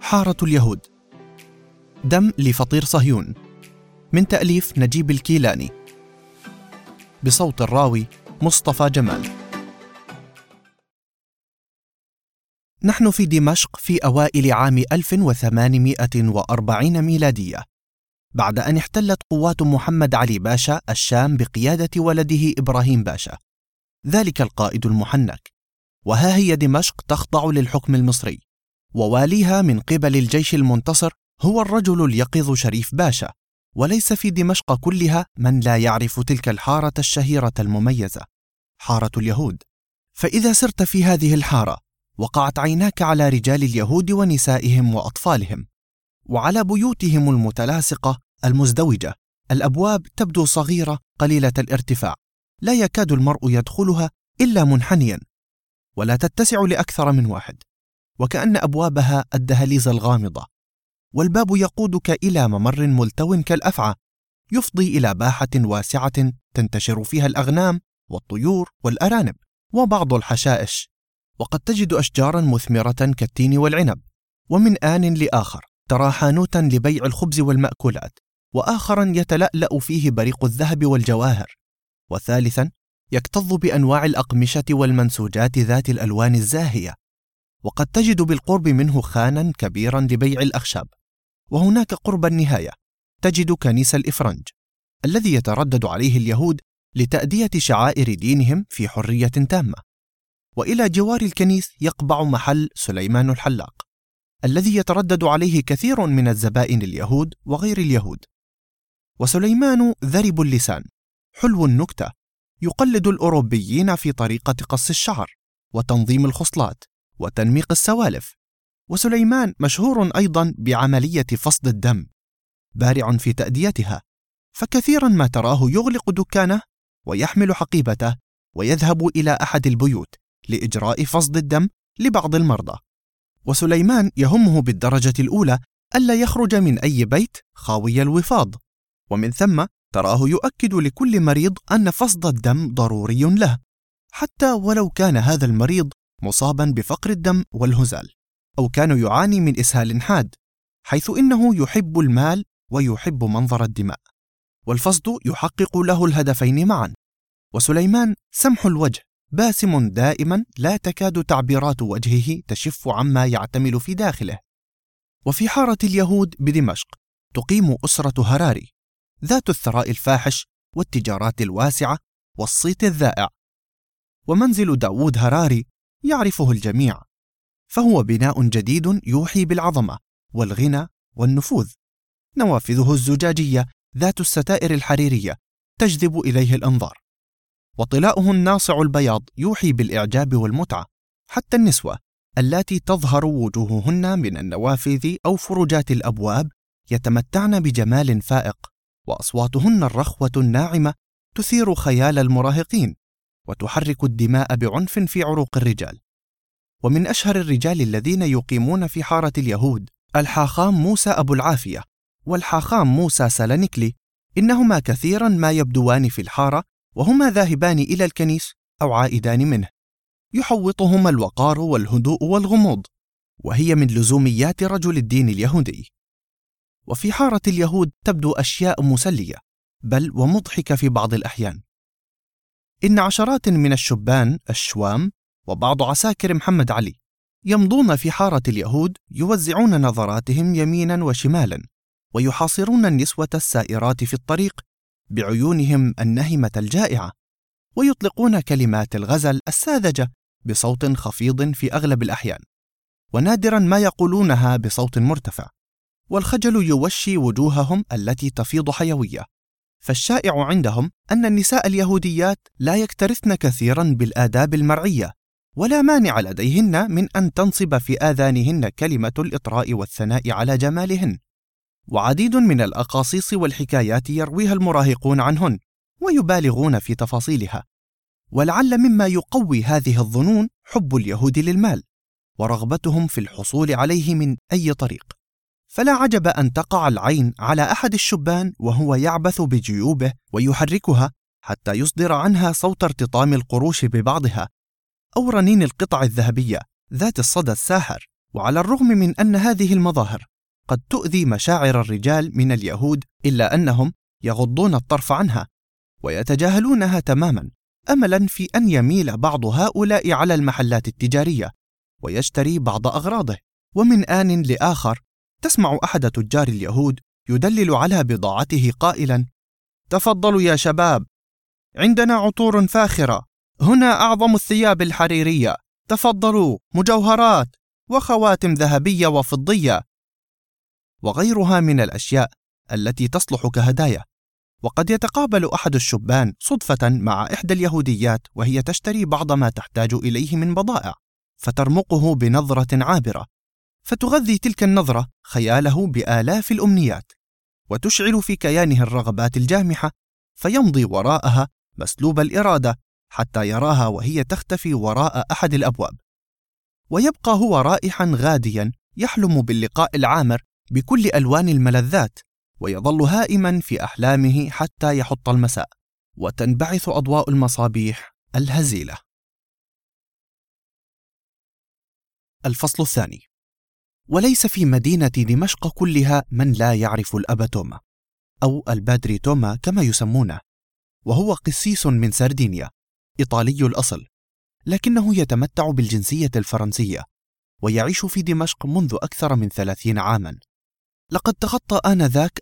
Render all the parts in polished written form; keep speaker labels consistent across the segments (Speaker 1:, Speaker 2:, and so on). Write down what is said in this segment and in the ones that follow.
Speaker 1: حارة اليهود، دم لفطير صهيون، من تأليف نجيب الكيلاني، بصوت الراوي مصطفى جمال. نحن في دمشق في أوائل عام 1840 ميلادية، بعد أن احتلت قوات محمد علي باشا الشام بقيادة ولده إبراهيم باشا، ذلك القائد المحنك. وها هي دمشق تخضع للحكم المصري، وواليها من قبل الجيش المنتصر هو الرجل اليقظ شريف باشا. وليس في دمشق كلها من لا يعرف تلك الحارة الشهيرة المميزة، حارة اليهود. فإذا سرت في هذه الحارة وقعت عيناك على رجال اليهود ونسائهم وأطفالهم، وعلى بيوتهم المتلاصقة المزدوجة. الأبواب تبدو صغيرة قليلة الارتفاع، لا يكاد المرء يدخلها إلا منحنيا، ولا تتسع لأكثر من واحد، وكأن أبوابها الدهاليز الغامضة، والباب يقودك إلى ممر ملتو كالأفعى يفضي إلى باحة واسعة تنتشر فيها الأغنام والطيور والأرانب وبعض الحشائش، وقد تجد أشجارا مثمرة كالتين والعنب. ومن آن لآخر ترى حانوتا لبيع الخبز والمأكولات، وآخرا يتلألأ فيه بريق الذهب والجواهر، وثالثا يكتظ بأنواع الأقمشة والمنسوجات ذات الألوان الزاهية، وقد تجد بالقرب منه خانا كبيرا لبيع الأخشاب. وهناك قرب النهاية تجد كنيس الإفرنج الذي يتردد عليه اليهود لتأدية شعائر دينهم في حرية تامة. وإلى جوار الكنيس يقبع محل سليمان الحلاق الذي يتردد عليه كثير من الزبائن اليهود وغير اليهود. وسليمان ذرب اللسان، حلو النكتة، يقلد الأوروبيين في طريقة قص الشعر وتنظيم الخصلات وتنميق السوالف. وسليمان مشهور أيضا بعملية فصد الدم، بارع في تأديتها، فكثيرا ما تراه يغلق دكانه ويحمل حقيبته ويذهب إلى أحد البيوت لإجراء فصد الدم لبعض المرضى. وسليمان يهمه بالدرجة الأولى ألا يخرج من أي بيت خاوي الوفاض، ومن ثم تراه يؤكد لكل مريض أن فصد الدم ضروري له، حتى ولو كان هذا المريض مصابا بفقر الدم والهزال، أو كان يعاني من إسهال حاد، حيث إنه يحب المال ويحب منظر الدماء، والفصد يحقق له الهدفين معا. وسليمان سمح الوجه، باسم دائما، لا تكاد تعبيرات وجهه تشف عما يعتمل في داخله. وفي حارة اليهود بدمشق تقيم أسرة هراري ذات الثراء الفاحش والتجارات الواسعة والصيت الذائع. ومنزل داود هراري يعرفه الجميع، فهو بناء جديد يوحي بالعظمة والغنى والنفوذ. نوافذه الزجاجية ذات الستائر الحريرية تجذب إليه الأنظار، وطلاؤه الناصع البياض يوحي بالإعجاب والمتعة. حتى النسوة اللاتي تظهر وجوههن من النوافذ أو فرجات الأبواب يتمتعن بجمال فائق، وأصواتهن الرخوة الناعمة تثير خيال المراهقين وتحرك الدماء بعنف في عروق الرجال. ومن أشهر الرجال الذين يقيمون في حارة اليهود الحاخام موسى أبو العافية والحاخام موسى سلنكلي، إنهما كثيرا ما يبدوان في الحارة وهما ذاهبان إلى الكنيس أو عائدان منه، يحوطهما الوقار والهدوء والغموض، وهي من لزوميات رجل الدين اليهودي. وفي حارة اليهود تبدو أشياء مسلية بل ومضحكة في بعض الأحيان. إن عشرات من الشبان الشوام وبعض عساكر محمد علي يمضون في حارة اليهود يوزعون نظراتهم يمينا وشمالا، ويحاصرون النسوة السائرات في الطريق بعيونهم النهمة الجائعة، ويطلقون كلمات الغزل الساذجة بصوت خفيض في أغلب الأحيان، ونادرا ما يقولونها بصوت مرتفع، والخجل يوشي وجوههم التي تفيض حيوية. فالشائع عندهم أن النساء اليهوديات لا يكترثن كثيرا بالآداب المرعية، ولا مانع لديهن من أن تنصب في آذانهن كلمة الإطراء والثناء على جمالهن. وعديد من الأقاصيص والحكايات يرويها المراهقون عنهن ويبالغون في تفاصيلها. ولعل مما يقوي هذه الظنون حب اليهود للمال ورغبتهم في الحصول عليه من أي طريق. فلا عجب أن تقع العين على أحد الشبان وهو يعبث بجيوبه ويحركها حتى يصدر عنها صوت ارتطام القروش ببعضها، أو رنين القطع الذهبية ذات الصدى الساحر وعلى الرغم من أن هذه المظاهر قد تؤذي مشاعر الرجال من اليهود، إلا أنهم يغضون الطرف عنها ويتجاهلونها تماما، أملا في أن يميل بعض هؤلاء على المحلات التجارية ويشتري بعض أغراضه. ومن آن لآخر تسمع أحد تجار اليهود يدلل على بضاعته قائلا: تفضلوا يا شباب، عندنا عطور فاخرة، هنا أعظم الثياب الحريرية، تفضلوا، مجوهرات وخواتم ذهبية وفضية، وغيرها من الأشياء التي تصلح كهدايا. وقد يتقابل أحد الشبان صدفة مع إحدى اليهوديات وهي تشتري بعض ما تحتاج إليه من بضائع، فترمقه بنظرة عابرة، فتغذي تلك النظرة خياله بآلاف الأمنيات، وتشعل في كيانه الرغبات الجامحة، فيمضي وراءها مسلوب الإرادة حتى يراها وهي تختفي وراء أحد الأبواب، ويبقى هو رائحا غاديا يحلم باللقاء العامر بكل ألوان الملذات، ويظل هائما في أحلامه حتى يحط المساء وتنبعث أضواء المصابيح الهزيلة. الفصل الثاني. وليس في مدينة دمشق كلها من لا يعرف الأب توما، أو البادري توما كما يسمونه، وهو قسيس من سردينيا، إيطالي الأصل، لكنه يتمتع بالجنسية الفرنسية، ويعيش في دمشق منذ أكثر من 30 عاما. لقد تخطى آنذاك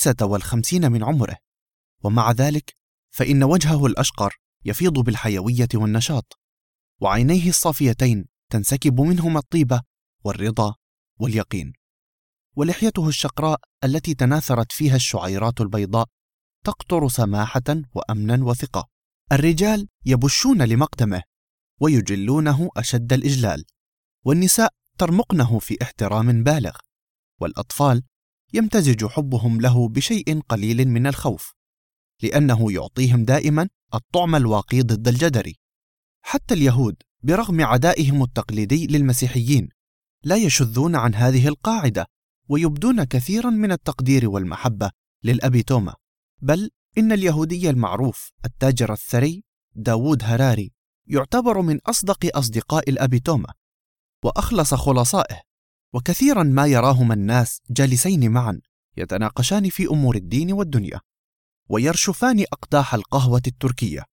Speaker 1: 55 من عمره، ومع ذلك فإن وجهه الأشقر يفيض بالحيوية والنشاط، وعينيه الصافيتين تنسكب منهما الطيبة والرضا واليقين، ولحيته الشقراء التي تناثرت فيها الشعيرات البيضاء تقطر سماحة وأمنا وثقة. الرجال يبشون لمقدمه ويجلونه أشد الإجلال، والنساء ترمقنه في احترام بالغ، والأطفال يمتزج حبهم له بشيء قليل من الخوف، لأنه يعطيهم دائما الطعم الواقي ضد الجدري. حتى اليهود برغم عدائهم التقليدي للمسيحيين لا يشذون عن هذه القاعدة، ويبدون كثيرا من التقدير والمحبة للأب توما. بل إن اليهودي المعروف التاجر الثري داوود هراري يعتبر من أصدق أصدقاء الأب توما وأخلص خلصائه، وكثيرا ما يراهما الناس جالسين معا يتناقشان في أمور الدين والدنيا، ويرشفان أقداح القهوة التركية،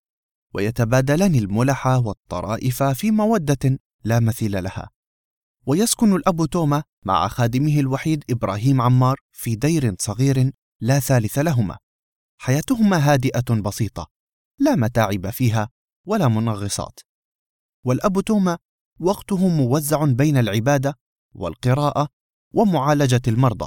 Speaker 1: ويتبادلان الملح والطرائف في مودة لا مثيل لها. ويسكن الأب توما مع خادمه الوحيد إبراهيم عمار في دير صغير لا ثالث لهما. حياتهما هادئة بسيطة، لا متاعب فيها ولا منغصات، والأب توما وقته موزع بين العبادة والقراءة ومعالجة المرضى،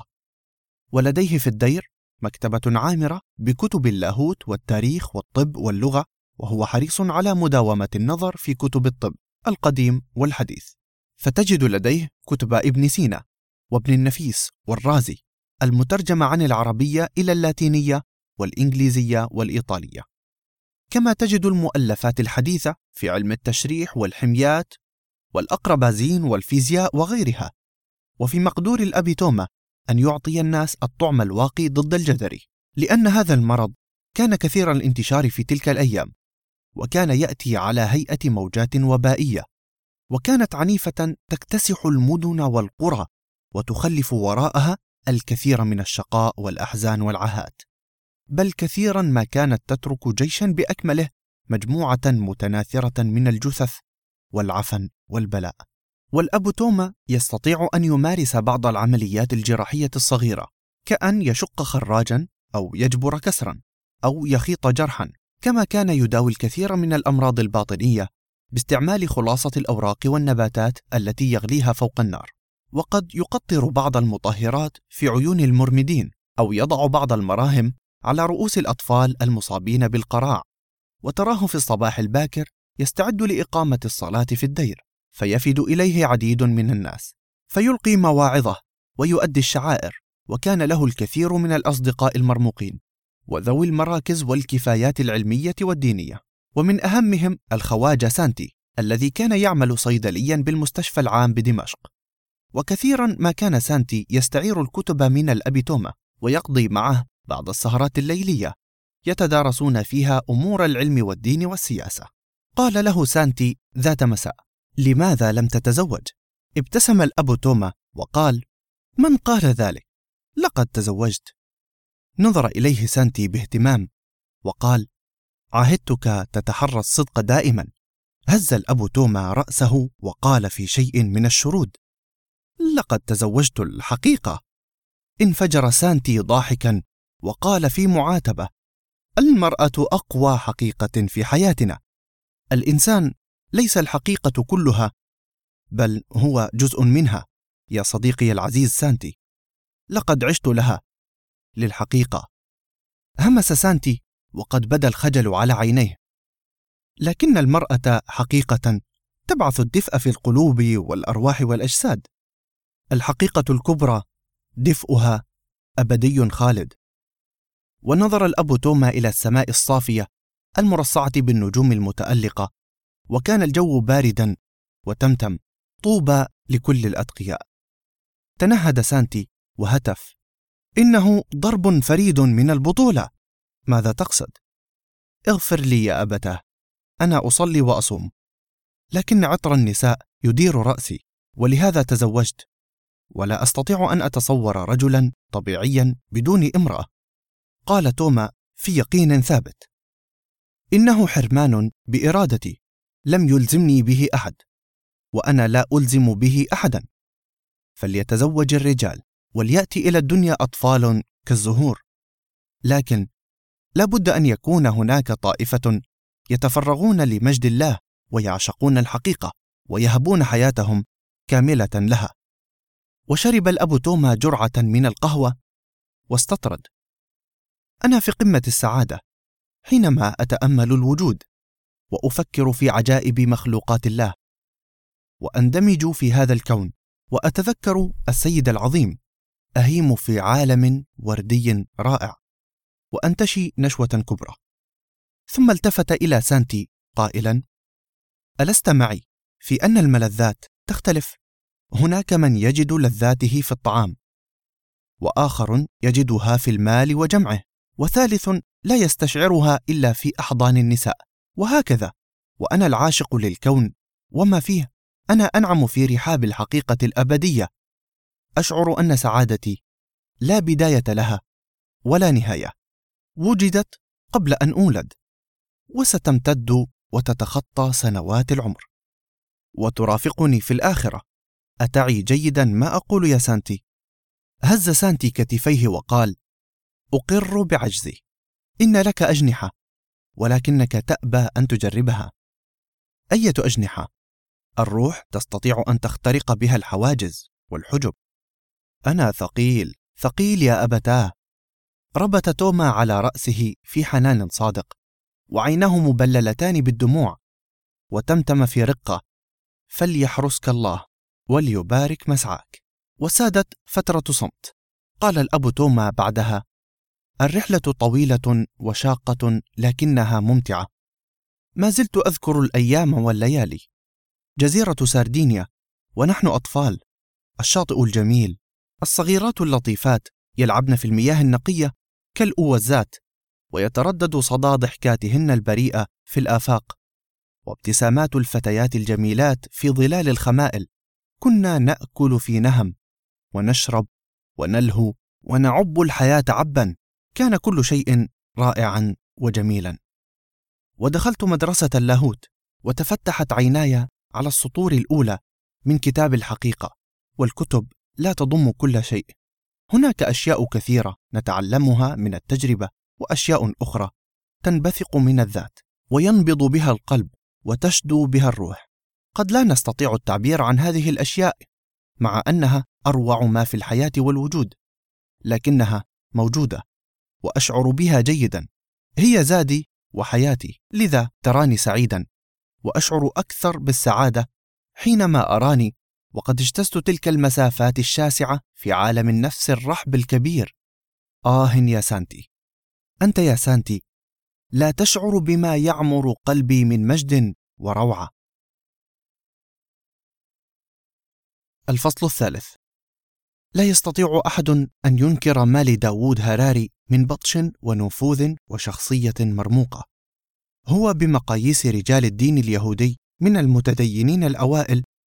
Speaker 1: ولديه في الدير مكتبة عامرة بكتب اللاهوت والتاريخ والطب واللغة، وهو حريص على مداومة النظر في كتب الطب القديم والحديث، فتجد لديه كتب ابن سينا وابن النفيس والرازي المترجمة عن العربية إلى اللاتينية والإنجليزية والإيطالية، كما تجد المؤلفات الحديثة في علم التشريح والحميات والأقربازين والفيزياء وغيرها. وفي مقدور الأب توما أن يعطي الناس الطعم الواقي ضد الجدري، لأن هذا المرض كان كثير الانتشار في تلك الأيام، وكان يأتي على هيئة موجات وبائية، وكانت عنيفة تكتسح المدن والقرى وتخلف وراءها الكثير من الشقاء والأحزان والعهات، بل كثيرا ما كانت تترك جيشا بأكمله مجموعة متناثرة من الجثث والعفن والبلاء. والأب توما يستطيع أن يمارس بعض العمليات الجراحية الصغيرة، كأن يشق خراجا أو يجبر كسرا أو يخيط جرحا، كما كان يداوي الكثير من الأمراض الباطنية باستعمال خلاصة الأوراق والنباتات التي يغليها فوق النار، وقد يقطر بعض المطهرات في عيون المرمدين، أو يضع بعض المراهم على رؤوس الأطفال المصابين بالقراع، وتراه في الصباح الباكر يستعد لإقامة الصلاة في الدير، فيفد إليه عديد من الناس، فيلقي مواعظه ويؤدي الشعائر، وكان له الكثير من الأصدقاء المرموقين وذوي المراكز والكفايات العلمية والدينية، ومن أهمهم الخواجة سانتي الذي كان يعمل صيدليا بالمستشفى العام بدمشق. وكثيرا ما كان سانتي يستعير الكتب من الأب توما ويقضي معه بعض السهرات الليلية يتدارسون فيها أمور العلم والدين والسياسة. قال له سانتي ذات مساء: لماذا لم تتزوج؟ ابتسم الأب توما وقال: من قال ذلك؟ لقد تزوجت. نظر إليه سانتي باهتمام وقال: عاهدتك تتحرى الصدق دائما. هز الأب توما رأسه وقال في شيء من الشرود: لقد تزوجت الحقيقة. انفجر سانتي ضاحكا وقال في معاتبة: المرأة أقوى حقيقة في حياتنا. الإنسان ليس الحقيقة كلها، بل هو جزء منها يا صديقي العزيز سانتي. لقد عشت لها، للحقيقة. همس سانتي وقد بدا الخجل على عينيه. لكن المرأة حقيقة تبعث الدفء في القلوب والأرواح والأجساد. الحقيقة الكبرى دفئها أبدي خالد. ونظر الأب توما إلى السماء الصافية المرصعة بالنجوم المتألقة، وكان الجو باردا، وتمتم: طوبى لكل الأتقياء. تنهد سانتي وهتف: إنه ضرب فريد من البطولة. ماذا تقصد؟ اغفر لي يا أبتاه، أنا أصلي وأصوم، لكن عطر النساء يدير رأسي، ولهذا تزوجت، ولا أستطيع أن أتصور رجلا طبيعيا بدون امرأة. قال توما في يقين ثابت: إنه حرمان بإرادتي، لم يلزمني به أحد، وأنا لا ألزم به أحدا. فليتزوج الرجال، وليأتي إلى الدنيا أطفال كالزهور، لكن لا بد أن يكون هناك طائفة يتفرغون لمجد الله، ويعشقون الحقيقة، ويهبون حياتهم كاملة لها. وشرب الأب توما جرعة من القهوة واستطرد: أنا في قمة السعادة حينما أتأمل الوجود، وأفكر في عجائب مخلوقات الله، وأندمج في هذا الكون، وأتذكر السيد العظيم، أهيم في عالم وردي رائع، وأنتشي نشوة كبرى. ثم التفت إلى سانتي قائلا: ألست معي في أن الملذات تختلف؟ هناك من يجد لذاته في الطعام، وآخر يجدها في المال وجمعه، وثالث لا يستشعرها إلا في أحضان النساء، وهكذا. وأنا العاشق للكون وما فيه، أنا أنعم في رحاب الحقيقة الأبدية، أشعر أن سعادتي لا بداية لها ولا نهاية، وجدت قبل أن أولد، وستمتد وتتخطى سنوات العمر، وترافقني في الآخرة. أتعي جيدا ما أقول يا سانتي؟ هز سانتي كتفيه وقال: أقر بعجزي. إن لك أجنحة، ولكنك تأبى أن تجربها. أية أجنحة؟ الروح تستطيع أن تخترق بها الحواجز والحجب. أنا ثقيل ثقيل يا أبتاه. ربت توما على رأسه في حنان صادق، وعيناه مبللتان بالدموع، وتمتم في رقة: فليحرسك الله وليبارك مسعاك. وسادت فترة صمت. قال الأب توما بعدها: الرحلة طويلة وشاقة، لكنها ممتعة. ما زلت أذكر الأيام والليالي، جزيرة ساردينيا ونحن أطفال، الشاطئ الجميل، الصغيرات اللطيفات يلعبن في المياه النقية كالأوزات، ويتردد صدى ضحكاتهن البريئة في الآفاق، وابتسامات الفتيات الجميلات في ظلال الخمائل. كنا نأكل في نهم، ونشرب ونلهو، ونعب الحياة عبا. كان كل شيء رائعا وجميلا. ودخلت مدرسة اللاهوت، وتفتحت عيناي على السطور الأولى من كتاب الحقيقة. والكتب لا تضم كل شيء، هناك أشياء كثيرة نتعلمها من التجربة، وأشياء أخرى تنبثق من الذات، وينبض بها القلب، وتشدو بها الروح. قد لا نستطيع التعبير عن هذه الأشياء، مع أنها أروع ما في الحياة والوجود، لكنها موجودة، وأشعر بها جيدا. هي زادي وحياتي، لذا تراني سعيدا، وأشعر أكثر بالسعادة حينما أراني وقد اجتزت تلك المسافات الشاسعة في عالم النفس الرحب الكبير. يا سانتي، أنت يا سانتي لا تشعر بما يعمر قلبي من مجد وروعة. الفصل الثالث. لا يستطيع أحد أن ينكر ما لداوود هراري من بطش ونفوذ وشخصية مرموقة. هو بمقاييس رجال الدين اليهودي من المتدينين الأوائل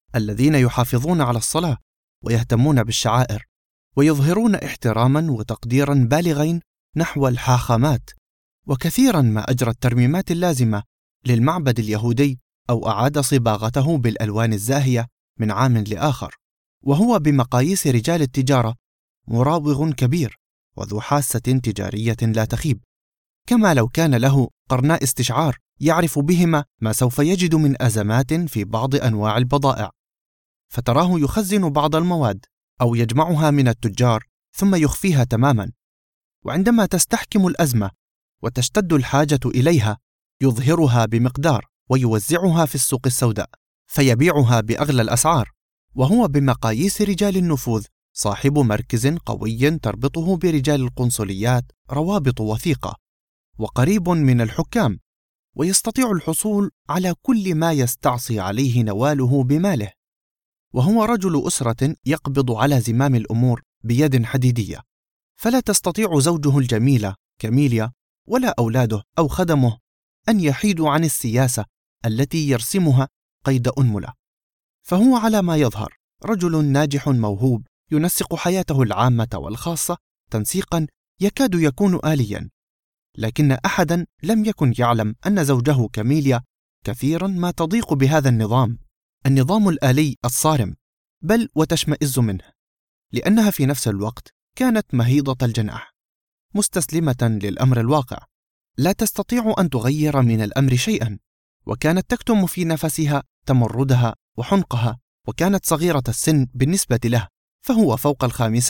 Speaker 1: الذين يحافظون على الصلاة ويهتمون بالشعائر ويظهرون احتراما وتقديرا بالغين نحو الحاخامات، وكثيرا ما أجرى الترميمات اللازمة للمعبد اليهودي أو أعاد صباغته بالألوان الزاهية من عام لآخر، وهو بمقاييس رجال التجارة مراوغ كبير وذو حاسة تجارية لا تخيب، كما لو كان له قرناء استشعار يعرف بهما ما سوف يجد من أزمات في بعض أنواع البضائع، فتراه يخزن بعض المواد أو يجمعها من التجار ثم يخفيها تماما، وعندما تستحكم الأزمة وتشتد الحاجة إليها يظهرها بمقدار ويوزعها في السوق السوداء فيبيعها بأغلى الأسعار، وهو بمقاييس رجال النفوذ صاحب مركز قوي تربطه برجال القنصليات روابط وثيقة، وقريب من الحكام، ويستطيع الحصول على كل ما يستعصي عليه نواله بماله، وهو رجل أسرة يقبض على زمام الأمور بيد حديدية، فلا تستطيع زوجه الجميلة كاميليا ولا أولاده أو خدمه أن يحيدوا عن السياسة التي يرسمها قيد أنملة، فهو على ما يظهر رجل ناجح موهوب ينسق حياته العامة والخاصة تنسيقا يكاد يكون آليا، لكن أحدا لم يكن يعلم أن زوجه كاميليا كثيرا ما تضيق بهذا النظام الآلي الصارم، بل وتشمئز منه، لأنها في نفس الوقت كانت مهيضة الجناح مستسلمة للأمر الواقع، لا تستطيع أن تغير من الأمر شيئا، وكانت تكتم في نفسها تمردها وحنقها، وكانت صغيرة السن بالنسبة له، فهو فوق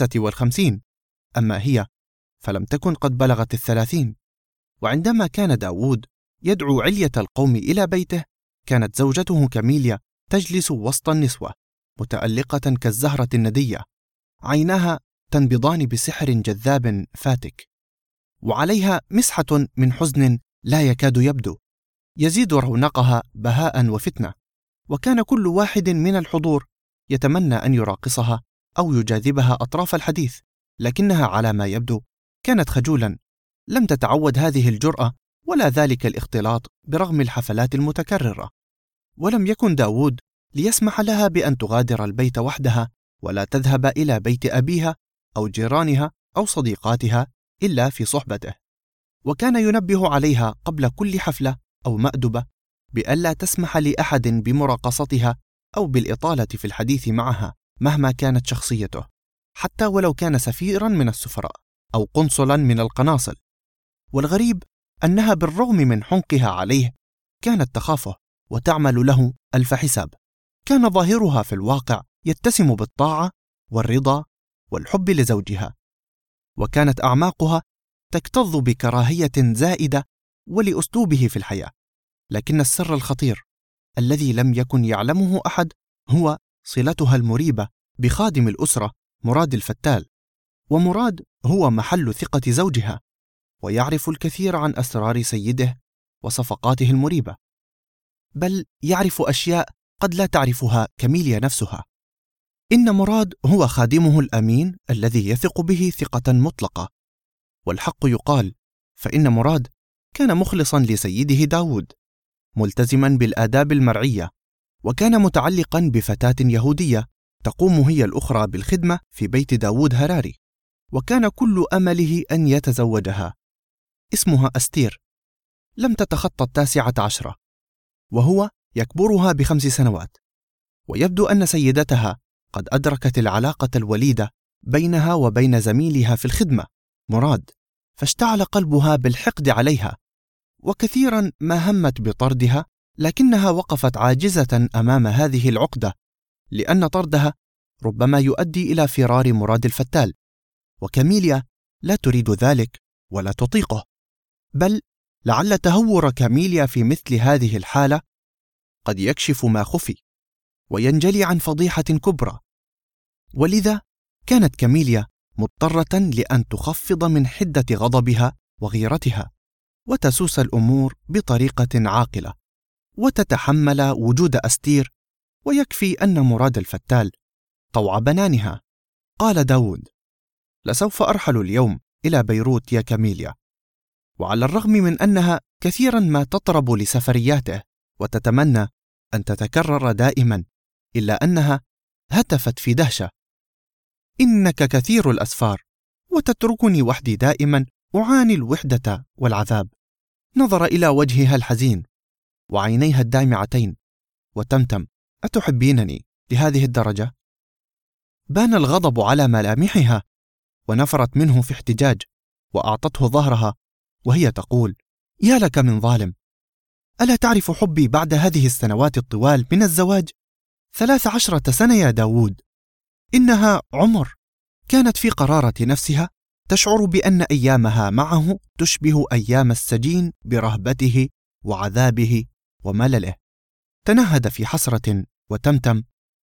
Speaker 1: 55، أما هي فلم تكن قد بلغت 30. وعندما كان داود يدعو علية القوم إلى بيته، كانت زوجته كاميليا تجلس وسط النسوة متألقة كالزهرة الندية، عيناها تنبضان بسحر جذاب فاتك، وعليها مسحة من حزن لا يكاد يبدو، يزيد رونقها بهاء وفتنة، وكان كل واحد من الحضور يتمنى أن يراقصها أو يجاذبها أطراف الحديث، لكنها على ما يبدو كانت خجولا، لم تتعود هذه الجرأة ولا ذلك الاختلاط برغم الحفلات المتكررة، ولم يكن داود ليسمح لها بأن تغادر البيت وحدها ولا تذهب إلى بيت أبيها أو جيرانها أو صديقاتها إلا في صحبته، وكان ينبه عليها قبل كل حفلة أو مأدبة بألا تسمح لأحد بمراقصتها أو بالإطالة في الحديث معها مهما كانت شخصيته، حتى ولو كان سفيرا من السفراء أو قنصلا من القناصل. والغريب أنها بالرغم من حنقها عليه كانت تخافه وتعمل له ألف حساب، كان ظاهرها في الواقع يتسم بالطاعة والرضا والحب لزوجها، وكانت أعماقها تكتظ بكراهية زائدة ولأسلوبه في الحياة، لكن السر الخطير الذي لم يكن يعلمه أحد هو صلتها المريبة بخادم الأسرة مراد الفتال، ومراد هو محل ثقة زوجها، ويعرف الكثير عن أسرار سيده وصفقاته المريبة، بل يعرف أشياء قد لا تعرفها كاميليا نفسها. إن مراد هو خادمه الأمين الذي يثق به ثقة مطلقة، والحق يقال فإن مراد كان مخلصا لسيده داود، ملتزما بالآداب المرعية، وكان متعلقا بفتاة يهودية تقوم هي الأخرى بالخدمة في بيت داود هراري، وكان كل أمله أن يتزوجها. اسمها أستير، لم تتخطى 19، وهو يكبرها ب5 سنوات، ويبدو أن سيدتها قد أدركت العلاقة الوليدة بينها وبين زميلها في الخدمة مراد، فاشتعل قلبها بالحقد عليها، وكثيرا ما همت بطردها، لكنها وقفت عاجزة أمام هذه العقدة، لأن طردها ربما يؤدي إلى فرار مراد الفتال، وكاميليا لا تريد ذلك ولا تطيقه، بل لعل تهور كاميليا في مثل هذه الحالة قد يكشف ما خفي وينجلي عن فضيحة كبرى، ولذا كانت كاميليا مضطرة لأن تخفض من حدة غضبها وغيرتها، وتسوس الأمور بطريقة عاقلة، وتتحمل وجود أستير، ويكفي أن مراد الفتال طوع بنانها. قال داود: لسوف أرحل اليوم إلى بيروت يا كاميليا. وعلى الرغم من أنها كثيرا ما تطرب لسفرياته وتتمنى أن تتكرر دائما، إلا أنها هتفت في دهشة: إنك كثير الأسفار، وتتركني وحدي دائما أعاني الوحدة والعذاب. نظر إلى وجهها الحزين وعينيها الدامعتين وتمتم: أتحبينني لهذه الدرجة؟ بان الغضب على ملامحها ونفرت منه في احتجاج، وأعطته ظهرها وهي تقول: يا لك من ظالم، ألا تعرف حبي بعد هذه السنوات الطوال من الزواج؟ 13 سنة يا داود، إنها عمر. كانت في قرارة نفسها تشعر بأن أيامها معه تشبه أيام السجين برهبته وعذابه وملله. تنهد في حسرة وتمتم: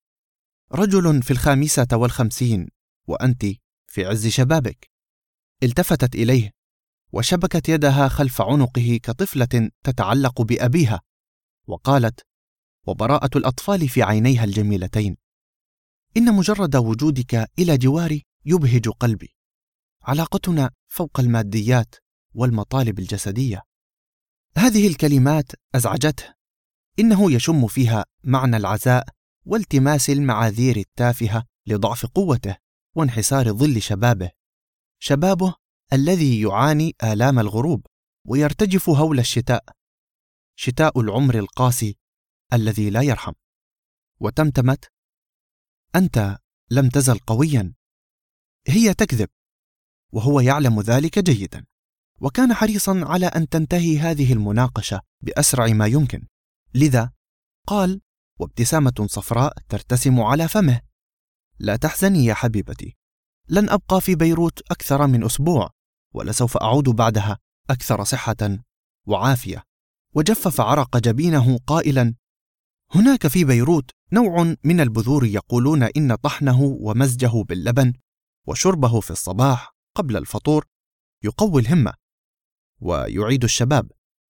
Speaker 1: رجل في 55 وأنت في عز شبابك. التفتت إليه وشبكت يدها خلف عنقه كطفلة تتعلق بأبيها، وقالت وبراءة الأطفال في عينيها الجميلتين: إن مجرد وجودك إلى جواري يبهج قلبي. علاقتنا فوق الماديات والمطالب الجسدية. هذه الكلمات أزعجته. إنه يشم فيها معنى العزاء والتماس المعاذير التافهة لضعف قوته وانحسار ظل شبابه الذي يعاني آلام الغروب ويرتجف هول الشتاء، شتاء العمر القاسي الذي لا يرحم. وتمتمت: أنت لم تزل قويا. هي تكذب وهو يعلم ذلك جيدا، وكان حريصا على أن تنتهي هذه المناقشة بأسرع ما يمكن. لذا قال وابتسامة صفراء ترتسم على فمه: لا تحزني يا حبيبتي، لن أبقى في بيروت أكثر من أسبوع، ولسوف أعود بعدها أكثر صحة وعافية. وجفف عرق جبينه قائلا: هناك في بيروت نوع من البذور يقولون إن طحنه ومزجه باللبن وشربه في الصباح قبل الفطور يقوي الهمة ويعيد الشباب.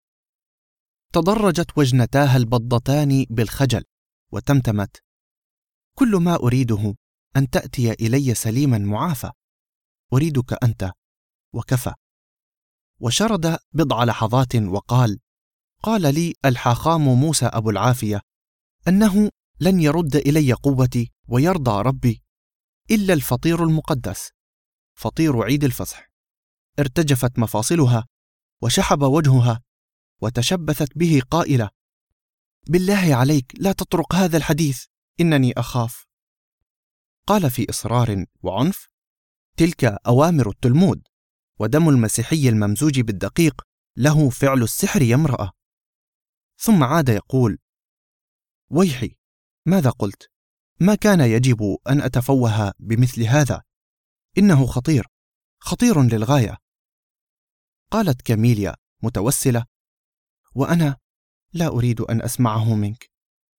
Speaker 1: تضرجت وجنتاها البضتان بالخجل وتمتمت: كل ما أريده أن تأتي إلي سليما معافى، أريدك أنت وكفى. وشرد بضع لحظات وقال: قال لي الحاخام موسى أبو العافية أنه لن يرد إلي قوتي ويرضى ربي إلا الفطير المقدس، فطير عيد الفصح. ارتجفت مفاصلها وشحب وجهها وتشبثت به قائلة: بالله عليك لا تطرق هذا الحديث، إنني أخاف. قال في إصرار وعنف: تلك أوامر التلمود، ودم المسيحي الممزوج بالدقيق له فعل السحر يا امرأة. ثم عاد يقول: ويحي، ماذا قلت؟ ما كان يجب أن أتفوه بمثل هذا، إنه خطير للغاية. قالت كاميليا متوسلة: وأنا لا أريد أن أسمعه منك.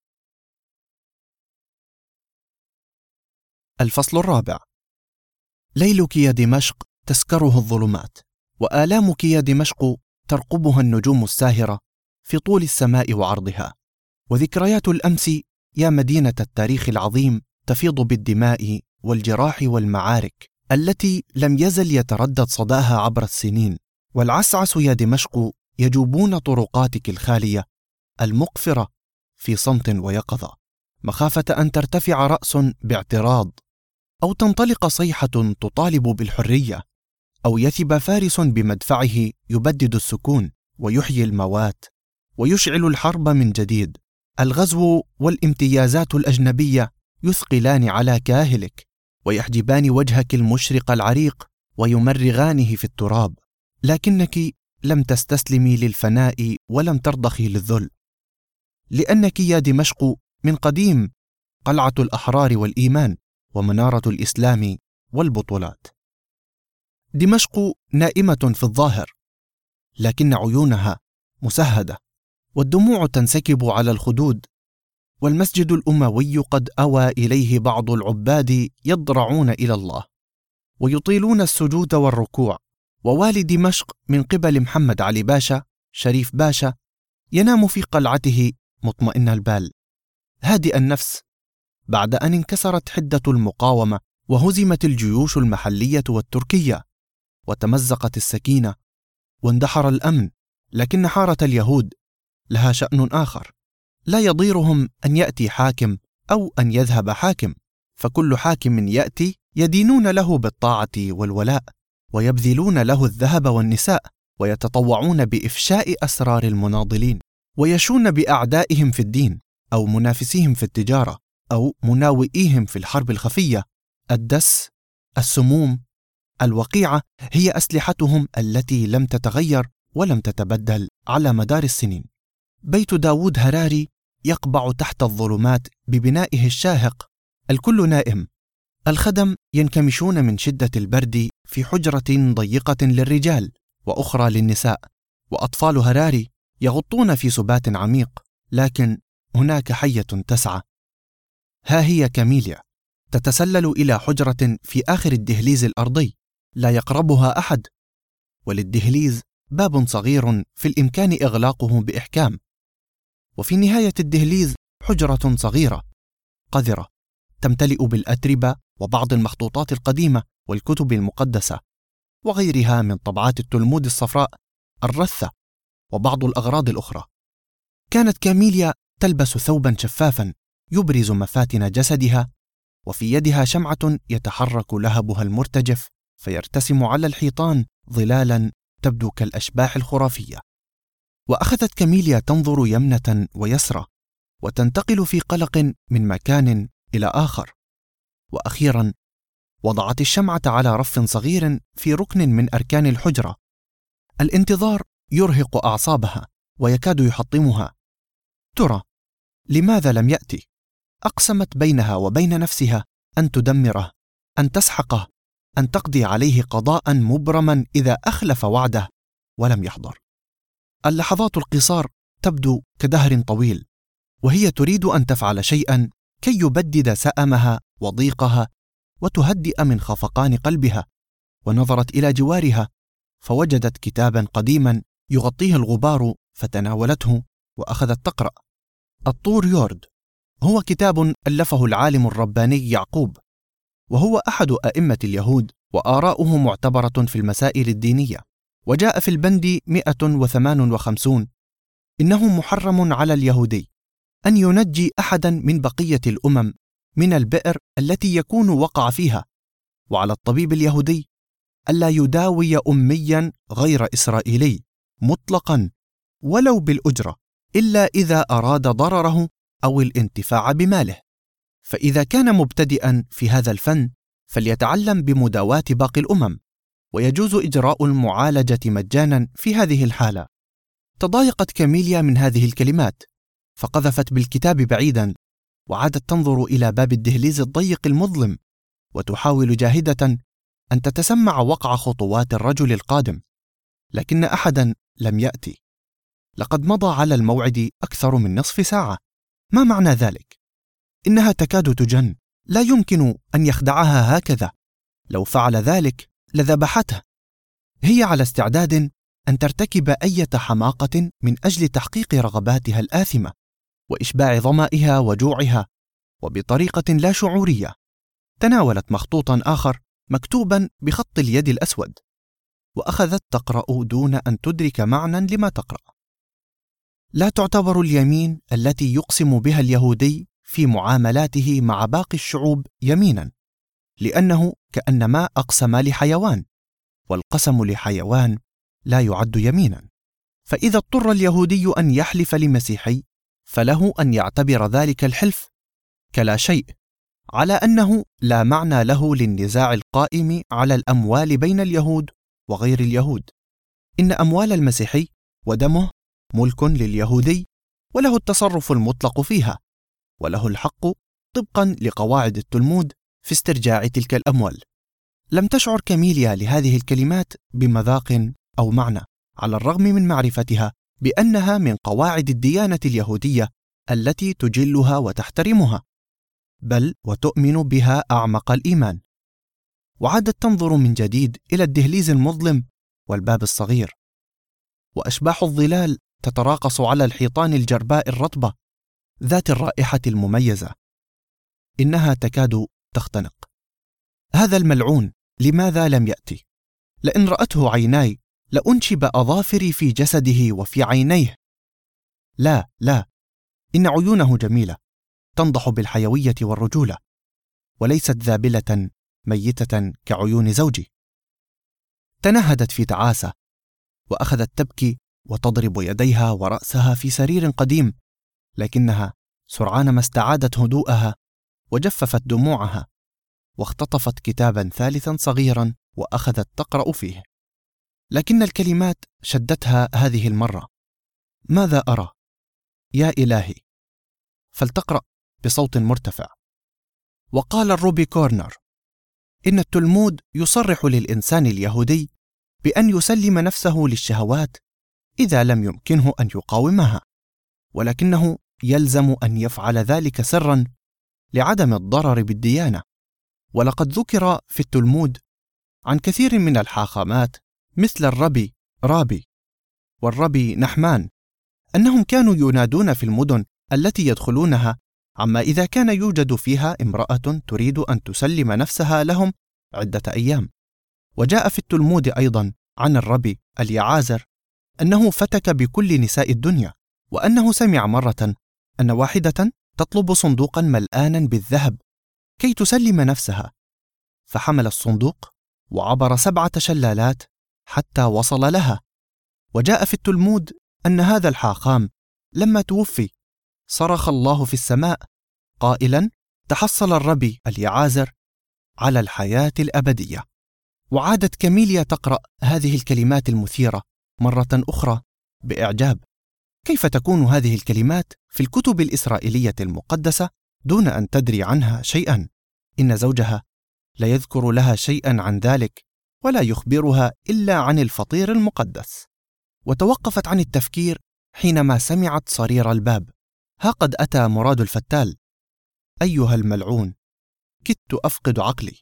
Speaker 1: الفصل الرابع. ليلك يا دمشق تسكره الظلمات، وآلامك يا دمشق ترقبها النجوم الساهرة في طول السماء وعرضها، وذكريات الأمس يا مدينة التاريخ العظيم تفيض بالدماء والجراح والمعارك التي لم يزل يتردد صداها عبر السنين. والعسعس يا دمشق يجوبون طرقاتك الخالية المقفرة في صمت ويقظة، مخافة أن ترتفع رأس باعتراض، أو تنطلق صيحة تطالب بالحرية، أو يثب فارس بمدفعه يبدد السكون ويحيي الموات ويشعل الحرب من جديد. الغزو والامتيازات الأجنبية يثقلان على كاهلك ويحجبان وجهك المشرق العريق ويمرغانه في التراب، لكنك لم تستسلمي للفناء ولم ترضخي للذل، لأنك يا دمشق من قديم قلعة الأحرار والإيمان ومنارة الإسلام والبطولات. دمشق نائمة في الظاهر، لكن عيونها مسهدة، والدموع تنسكب على الخدود، والمسجد الأموي قد أوى إليه بعض العباد يضرعون إلى الله ويطيلون السجود والركوع. ووالي دمشق من قبل محمد علي باشا شريف باشا ينام في قلعته مطمئن البال هادئ النفس، بعد أن انكسرت حدة المقاومة وهزمت الجيوش المحلية والتركية وتمزقت السكينة واندحر الأمن. لكن حارة اليهود لها شأن آخر، لا يضيرهم أن يأتي حاكم أو أن يذهب حاكم، فكل حاكم يأتي يدينون له بالطاعة والولاء، ويبذلون له الذهب والنساء، ويتطوعون بإفشاء أسرار المناضلين، ويشون بأعدائهم في الدين أو منافسيهم في التجارة أو مناوئيهم في الحرب الخفية. الدس، السموم، الوقيعة هي أسلحتهم التي لم تتغير ولم تتبدل على مدار السنين. بيت داود هراري يقبع تحت الظلمات ببنائه الشاهق، الكل نائم. الخدم ينكمشون من شدة البرد في حجرة ضيقة للرجال وأخرى للنساء، وأطفال هراري يغطون في سبات عميق، لكن هناك حية تسعى. ها هي كاميليا تتسلل إلى حجرة في آخر الدهليز الأرضي، لا يقربها أحد، وللدهليز باب صغير في الإمكان إغلاقه بإحكام. وفي نهاية الدهليز حجرة صغيرة قذرة تمتلئ بالأتربة وبعض المخطوطات القديمة والكتب المقدسة وغيرها من طبعات التلمود الصفراء الرثة وبعض الأغراض الأخرى. كانت كاميليا تلبس ثوبا شفافا يبرز مفاتن جسدها، وفي يدها شمعة يتحرك لهبها المرتجف فيرتسم على الحيطان ظلالا تبدو كالأشباح الخرافية. وأخذت كاميليا تنظر يمنة ويسرى، وتنتقل في قلق من مكان إلى آخر، وأخيرا وضعت الشمعة على رف صغير في ركن من أركان الحجرة. الانتظار يرهق أعصابها ويكاد يحطمها. ترى لماذا لم يأتي؟ أقسمت بينها وبين نفسها أن تدمره، أن تسحقه، أن تقضي عليه قضاء مبرما إذا أخلف وعده ولم يحضر. اللحظات القصار تبدو كدهر طويل، وهي تريد أن تفعل شيئا كي يبدد سأمها وضيقها وتهدئ من خفقان قلبها. ونظرت إلى جوارها فوجدت كتابا قديما يغطيه الغبار، فتناولته وأخذت تقرأ. الطور يورد هو كتاب ألفه العالم الرباني يعقوب، وهو أحد أئمة اليهود، وآراؤه معتبرة في المسائل الدينية. وجاء في البند 158: إنه محرم على اليهودي أن ينجي أحدا من بقية الأمم من البئر التي يكون وقع فيها، وعلى الطبيب اليهودي ألا يداوي أميا غير إسرائيلي مطلقا ولو بالأجرة، إلا إذا أراد ضرره أو الانتفاع بماله. فإذا كان مبتدئا في هذا الفن فليتعلم بمداواة باقي الأمم، ويجوز إجراء المعالجة مجانا في هذه الحالة. تضايقت كاميليا من هذه الكلمات، فقذفت بالكتاب بعيدا، وعادت تنظر إلى باب الدهليز الضيق المظلم، وتحاول جاهدة أن تتسمع وقع خطوات الرجل القادم، لكن أحدا لم يأتي. لقد مضى على الموعد أكثر من نصف ساعة. ما معنى ذلك؟ إنها تكاد تجن، لا يمكن أن يخدعها هكذا، لو فعل ذلك لذبحته. هي على استعداد أن ترتكب أي حماقة من أجل تحقيق رغباتها الآثمة وإشباع ظمائها وجوعها، وبطريقة لا شعورية تناولت مخطوطا آخر مكتوبا بخط اليد الأسود، وأخذت تقرأ دون أن تدرك معنى لما تقرأ. لا تعتبر اليمين التي يقسم بها اليهودي في معاملاته مع باقي الشعوب يمينا، لأنه كأنما أقسم لحيوان، والقسم لحيوان لا يعد يمينا. فإذا اضطر اليهودي أن يحلف لمسيحي فله أن يعتبر ذلك الحلف كلا شيء، على أنه لا معنى له للنزاع القائم على الأموال بين اليهود وغير اليهود. إن أموال المسيحي ودمه ملك لليهودي، وله التصرف المطلق فيها، وله الحق طبقا لقواعد التلمود في استرجاع تلك الأموال. لم تشعر كاميليا لهذه الكلمات بمذاق أو معنى، على الرغم من معرفتها بأنها من قواعد الديانة اليهودية التي تجلها وتحترمها، بل وتؤمن بها أعمق الإيمان. وعادت تنظر من جديد إلى الدهليز المظلم والباب الصغير، وأشباح الظلال تتراقص على الحيطان الجرباء الرطبة ذات الرائحة المميزة. إنها تكاد تختنق. هذا الملعون لماذا لم يأتي؟ لئن رأته عيناي لأنشب أظافري في جسده وفي عينيه. لا، إن عيونه جميلة، تنضح بالحيوية والرجولة، وليست ذابلة ميتة كعيون زوجي. تنهدت في تعاسة، وأخذت تبكي وتضرب يديها ورأسها في سرير قديم، لكنها سرعان ما استعادت هدوءها وجففت دموعها، واختطفت كتابا ثالثا صغيرا وأخذت تقرأ فيه. لكن الكلمات شدتها هذه المرة. ماذا أرى؟ يا إلهي! فلتقرأ بصوت مرتفع. وقال الروبي كورنر: إن التلمود يصرح للإنسان اليهودي بأن يسلم نفسه للشهوات إذا لم يمكنه أن يقاومها، ولكنه يلزم أن يفعل ذلك سرا لعدم الضرر بالديانة. ولقد ذكر في التلمود عن كثير من الحاخامات مثل الربي رابي والربي نحمان أنهم كانوا ينادون في المدن التي يدخلونها عما إذا كان يوجد فيها امرأة تريد أن تسلم نفسها لهم عدة أيام. وجاء في التلمود أيضا عن الربي اليعازر أنه فتك بكل نساء الدنيا، وأنه سمع مرة أن واحدة تطلب صندوقا ملآنا بالذهب كي تسلم نفسها، فحمل الصندوق وعبر 7 شلالات حتى وصل لها. وجاء في التلمود أن هذا الحاخام لما توفي صرخ الله في السماء قائلا: تحصل الربي اليعازر على الحياة الأبدية. وعادت كاميليا تقرأ هذه الكلمات المثيرة مرة أخرى بإعجاب. كيف تكون هذه الكلمات في الكتب الإسرائيلية المقدسة دون أن تدري عنها شيئا؟ إن زوجها لا يذكر لها شيئا عن ذلك، ولا يخبرها إلا عن الفطير المقدس. وتوقفت عن التفكير حينما سمعت صرير الباب. ها قد أتى مراد الفتال. أيها الملعون، كدت أفقد عقلي.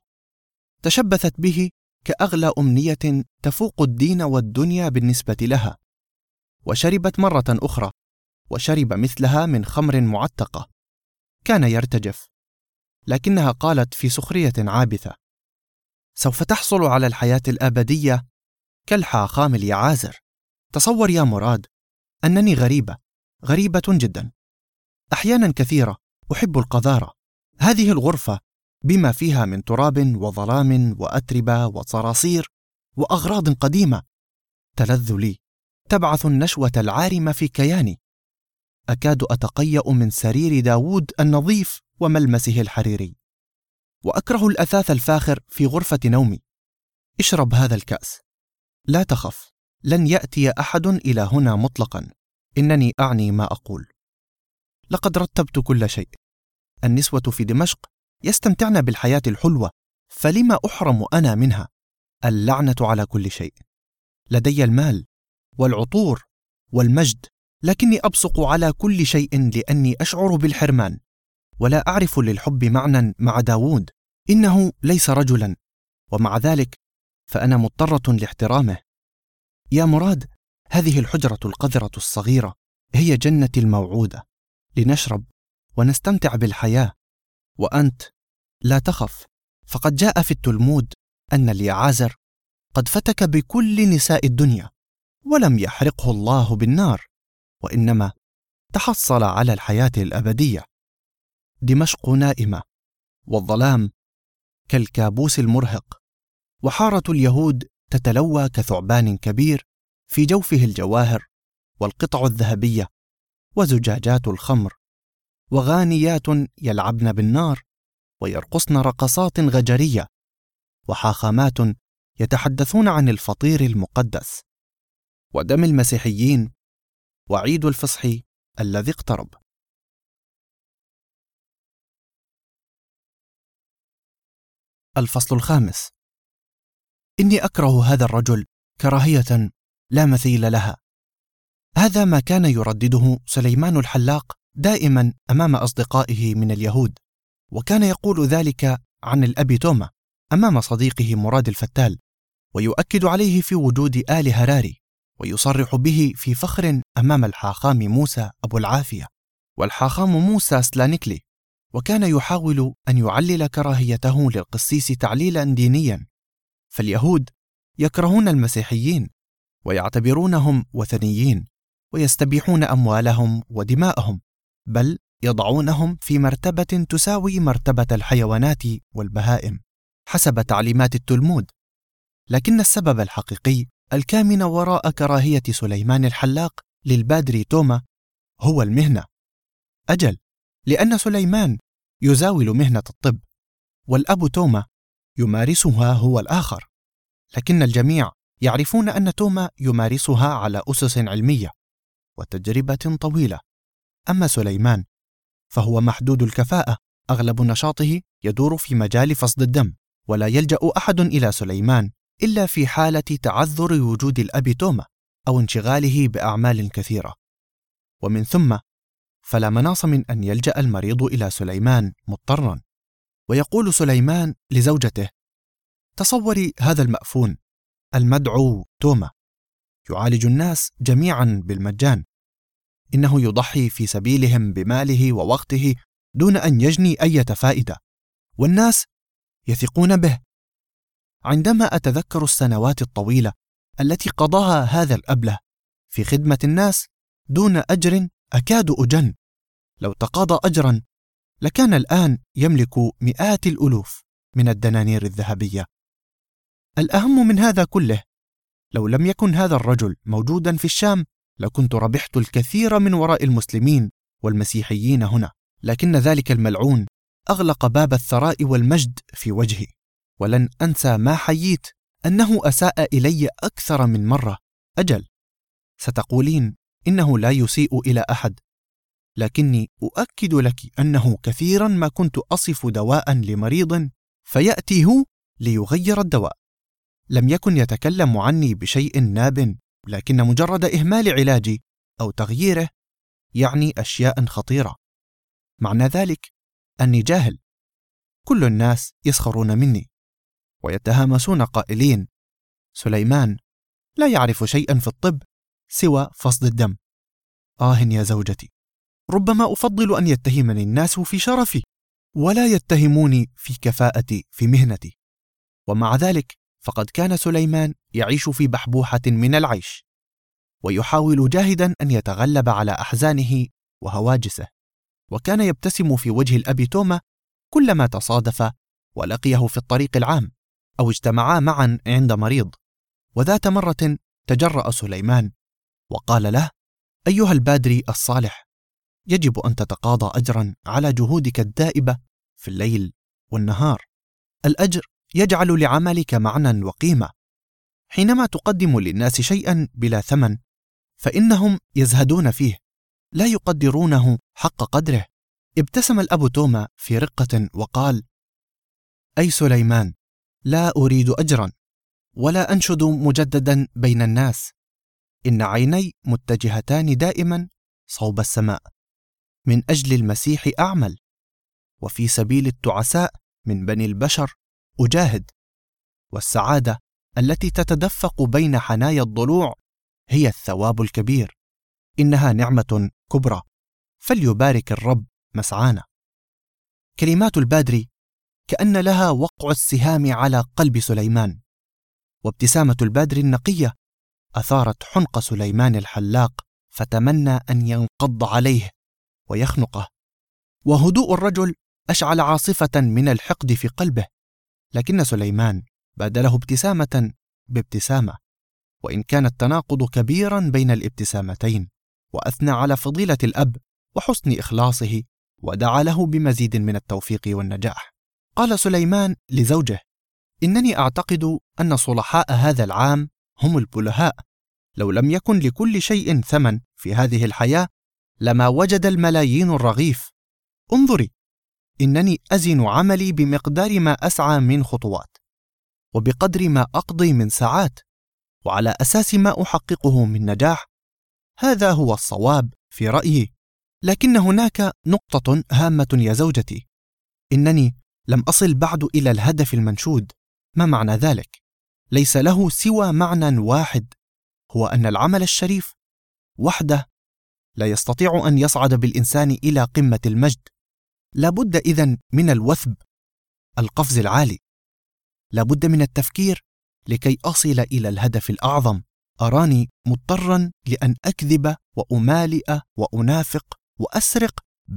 Speaker 1: تشبثت به كأغلى أمنية تفوق الدين والدنيا بالنسبة لها. وشربت مرة أخرى، وشرب مثلها من خمر معتقة. كان يرتجف، لكنها قالت في سخرية عابثة: سوف تحصل على الحياة الأبدية كالحاخام اليعازر. تصور يا مراد أنني غريبة جدا. أحيانا كثيرة أحب القذارة. هذه الغرفة بما فيها من تراب وظلام وأتربة وصراصير وأغراض قديمة تلذ لي، تبعث النشوة العارمة في كياني. أكاد أتقيأ من سرير داود النظيف وملمسه الحريري، وأكره الأثاث الفاخر في غرفة نومي. اشرب هذا الكأس، لا تخف، لن يأتي أحد إلى هنا مطلقا. إنني أعني ما أقول. لقد رتبت كل شيء. النسوة في دمشق يستمتعن بالحياة الحلوة، فلما أحرم أنا منها؟ اللعنة على كل شيء. لدي المال والعطور والمجد، لكني أبصق على كل شيء لأني أشعر بالحرمان، ولا أعرف للحب معنى مع داود. إنه ليس رجلا، ومع ذلك فأنا مضطرة لاحترامه. يا مراد، هذه الحجرة القذرة الصغيرة هي جنتي الموعودة، لنشرب ونستمتع بالحياة. وأنت لا تخف، فقد جاء في التلمود أن اليعازر قد فتك بكل نساء الدنيا، ولم يحرقه الله بالنار، وإنما تحصل على الحياة الأبدية. دمشق نائمة، والظلام كالكابوس المرهق، وحارة اليهود تتلوى كثعبان كبير في جوفه الجواهر والقطع الذهبية وزجاجات الخمر، وغانيات يلعبن بالنار ويرقصن رقصات غجرية، وحاخامات يتحدثون عن الفطير المقدس ودم المسيحيين وعيد الفصح الذي اقترب. الفصل 5. إني أكره هذا الرجل كراهية لا مثيل لها. هذا ما كان يردده سليمان الحلاق دائما أمام أصدقائه من اليهود، وكان يقول ذلك عن الأب توما أمام صديقه مراد الفتال، ويؤكد عليه في وجود آل هراري، ويصرح به في فخر أمام الحاخام موسى أبو العافية والحاخام موسى سلانيكلي. وكان يحاول أن يعلل كراهيته للقسيس تعليلا دينيا، فاليهود يكرهون المسيحيين ويعتبرونهم وثنيين، ويستبيحون أموالهم ودماءهم، بل يضعونهم في مرتبة تساوي مرتبة الحيوانات والبهائم حسب تعليمات التلمود. لكن السبب الحقيقي الكامن وراء كراهية سليمان الحلاق للبادري توما هو المهنة. أجل، لأن سليمان يزاول مهنة الطب، والأب توما يمارسها هو الآخر، لكن الجميع يعرفون أن توما يمارسها على أسس علمية وتجربة طويلة. أما سليمان فهو محدود الكفاءة، أغلب نشاطه يدور في مجال فصد الدم، ولا يلجأ أحد إلى سليمان إلا في حالة تعذر وجود الأب توما أو انشغاله بأعمال كثيرة. ومن ثم فلا مناص من أن يلجأ المريض إلى سليمان مضطرا. ويقول سليمان لزوجته: تصوري هذا المأفون المدعو توما يعالج الناس جميعا بالمجان، إنه يضحي في سبيلهم بماله ووقته دون أن يجني أي فائدة، والناس يثقون به. عندما أتذكر السنوات الطويلة التي قضاها هذا الأبله في خدمة الناس دون أجر أكاد أجن. لو تقاضى أجرا لكان الآن يملك مئات الألوف من الدنانير الذهبية. الأهم من هذا كله، لو لم يكن هذا الرجل موجودا في الشام لكنت ربحت الكثير من وراء المسلمين والمسيحيين هنا، لكن ذلك الملعون أغلق باب الثراء والمجد في وجهي. ولن أنسى ما حييت أنه أساء إلي أكثر من مرة. أجل، ستقولين إنه لا يسيء إلى أحد، لكني أؤكد لك أنه كثيرا ما كنت أصف دواء لمريض فيأتي هو ليغير الدواء. لم يكن يتكلم عني بشيء ناب، لكن مجرد إهمال علاجي أو تغييره يعني أشياء خطيرة. معنى ذلك أني جاهل. كل الناس يسخرون مني ويتهامسون قائلين: سليمان لا يعرف شيئا في الطب سوى فصد الدم. يا زوجتي، ربما أفضل أن يتهمني الناس في شرفي ولا يتهموني في كفاءتي في مهنتي. ومع ذلك فقد كان سليمان يعيش في بحبوحة من العيش، ويحاول جاهدا أن يتغلب على أحزانه وهواجسه، وكان يبتسم في وجه الأب توما كلما تصادف ولقيه في الطريق العام أو اجتمعا معا عند مريض. وذات مرة تجرأ سليمان وقال له: أيها البادري الصالح، يجب أن تتقاضى أجرا على جهودك الدائبة في الليل والنهار. الأجر يجعل لعملك معنى وقيمة. حينما تقدم للناس شيئا بلا ثمن فإنهم يزهدون فيه، لا يقدرونه حق قدره. ابتسم الأب توما في رقة وقال: أي سليمان، لا أريد أجرا ولا أنشد مجددا بين الناس، إن عيني متجهتان دائما صوب السماء. من أجل المسيح أعمل، وفي سبيل التعساء من بني البشر أجاهد. والسعادة التي تتدفق بين حنايا الضلوع هي الثواب الكبير، إنها نعمة كبرى، فليبارك الرب مسعانا. كلمات البادري كأن لها وقع السهام على قلب سليمان، وابتسامة البادري النقية أثارت حنق سليمان الحلاق، فتمنى أن ينقض عليه ويخنقه. وهدوء الرجل أشعل عاصفة من الحقد في قلبه، لكن سليمان بادله ابتسامة بابتسامة، وإن كان التناقض كبيرا بين الابتسامتين، وأثنى على فضيلة الأب وحسن إخلاصه، ودعا له بمزيد من التوفيق والنجاح. قال سليمان لزوجه: إنني أعتقد أن صلحاء هذا العام هم البلهاء. لو لم يكن لكل شيء ثمن في هذه الحياة لما وجد الملايين الرغيف. انظري، إنني أزن عملي بمقدار ما أسعى من خطوات، وبقدر ما أقضي من ساعات، وعلى أساس ما أحققه من نجاح. هذا هو الصواب في رأيي. لكن هناك نقطة هامة يا زوجتي، إنني لم أصل بعد إلى الهدف المنشود. ما معنى ذلك؟ ليس له سوى معنى واحد، هو أن العمل الشريف وحده لا يستطيع أن يصعد بالإنسان إلى قمة المجد. لابد إذن من الوثب، القفز العالي. لابد من التفكير لكي أصل إلى الهدف الأعظم. أراني مضطرا لأن أكذب وأمالئ وأنافق وأسرق، بل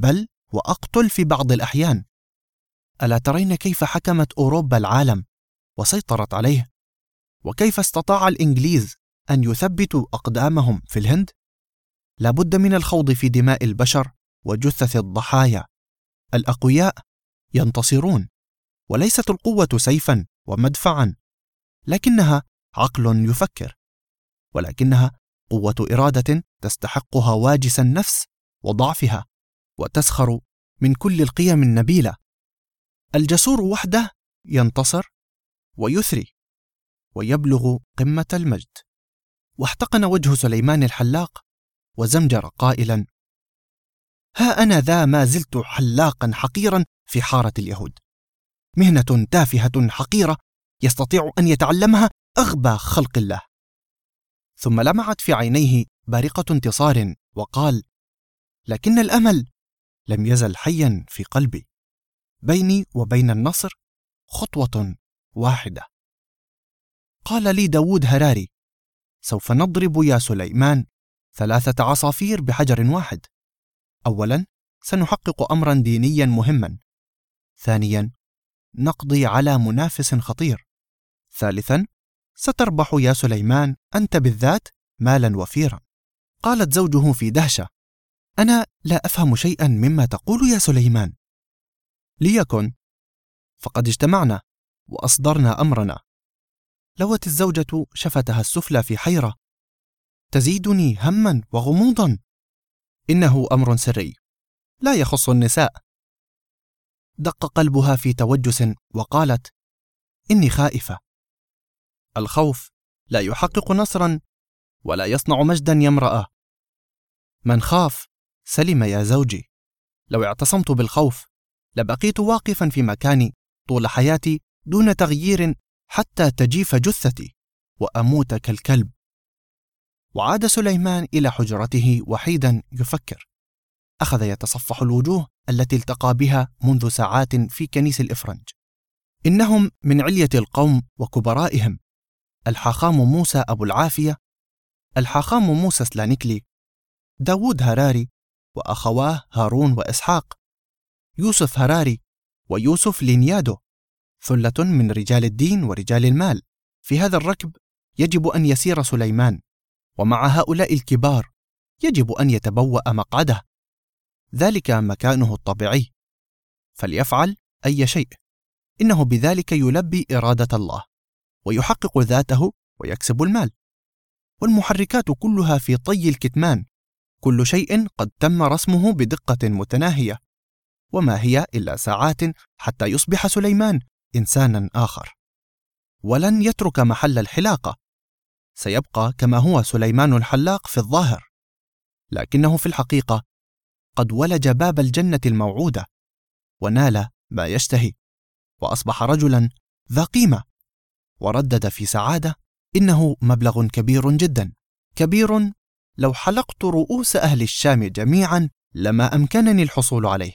Speaker 1: وأقتل في بعض الأحيان. ألا ترين كيف حكمت أوروبا العالم وسيطرت عليه؟ وكيف استطاع الإنجليز أن يثبتوا أقدامهم في الهند؟ لا بد من الخوض في دماء البشر وجثث الضحايا. الأقوياء ينتصرون، وليست القوة سيفا ومدفعا، لكنها عقل يفكر، ولكنها قوة إرادة تستحق هواجس النفس وضعفها، وتسخر من كل القيم النبيلة. الجسور وحده ينتصر ويثري ويبلغ قمة المجد. واحتقن وجه سليمان الحلاق وزمجر قائلا: ها أنا ذا ما زلت حلاقا حقيرا في حارة اليهود، مهنة تافهة حقيرة يستطيع أن يتعلمها أغبى خلق الله. ثم لمعت في عينيه بارقة انتصار وقال: لكن الأمل لم يزل حيا في قلبي، بيني وبين النصر خطوة واحدة. قال لي داود هراري: سوف نضرب يا سليمان 3 عصافير بحجر واحد. أولا، سنحقق أمرا دينيا مهما. ثانيا، نقضي على منافس خطير. ثالثا، ستربح يا سليمان أنت بالذات مالا وفيرا. قالت زوجه في دهشة: أنا لا أفهم شيئا مما تقول يا سليمان. ليكن، فقد اجتمعنا وأصدرنا أمرنا. لوت الزوجة شفتها السفلى في حيرة: تزيدني هما وغموضا، إنه أمر سري لا يخص النساء. دق قلبها في توجس وقالت: إني خائفة. الخوف لا يحقق نصرا ولا يصنع مجدا يا امرأة. من خاف سلم يا زوجي. لو اعتصمت بالخوف لبقيت واقفا في مكاني طول حياتي دون تغيير حتى تجيف جثتي وأموت كالكلب. وعاد سليمان إلى حجرته وحيدا يفكر. أخذ يتصفح الوجوه التي التقى بها منذ ساعات في كنيس الإفرنج. إنهم من علية القوم وكبرائهم: الحاخام موسى أبو العافية، الحاخام موسى سلانيكلي، داود هراري وأخواه هارون وإسحاق، يوسف هراري ويوسف لينيادو، ثلة من رجال الدين ورجال المال. في هذا الركب يجب أن يسير سليمان، ومع هؤلاء الكبار يجب أن يتبوأ مقعده. ذلك مكانه الطبيعي، فليفعل أي شيء، إنه بذلك يلبي إرادة الله ويحقق ذاته ويكسب المال. والمحركات كلها في طي الكتمان، كل شيء قد تم رسمه بدقة متناهية، وما هي إلا ساعات حتى يصبح سليمان إنسانا آخر. ولن يترك محل الحلاقة، سيبقى كما هو سليمان الحلاق في الظاهر، لكنه في الحقيقة قد ولج باب الجنة الموعودة ونال ما يشتهي، وأصبح رجلا ذا قيمة. وردد في سعادة: إنه مبلغ كبير جدا، كبير لو حلقت رؤوس أهل الشام جميعا لما أمكنني الحصول عليه.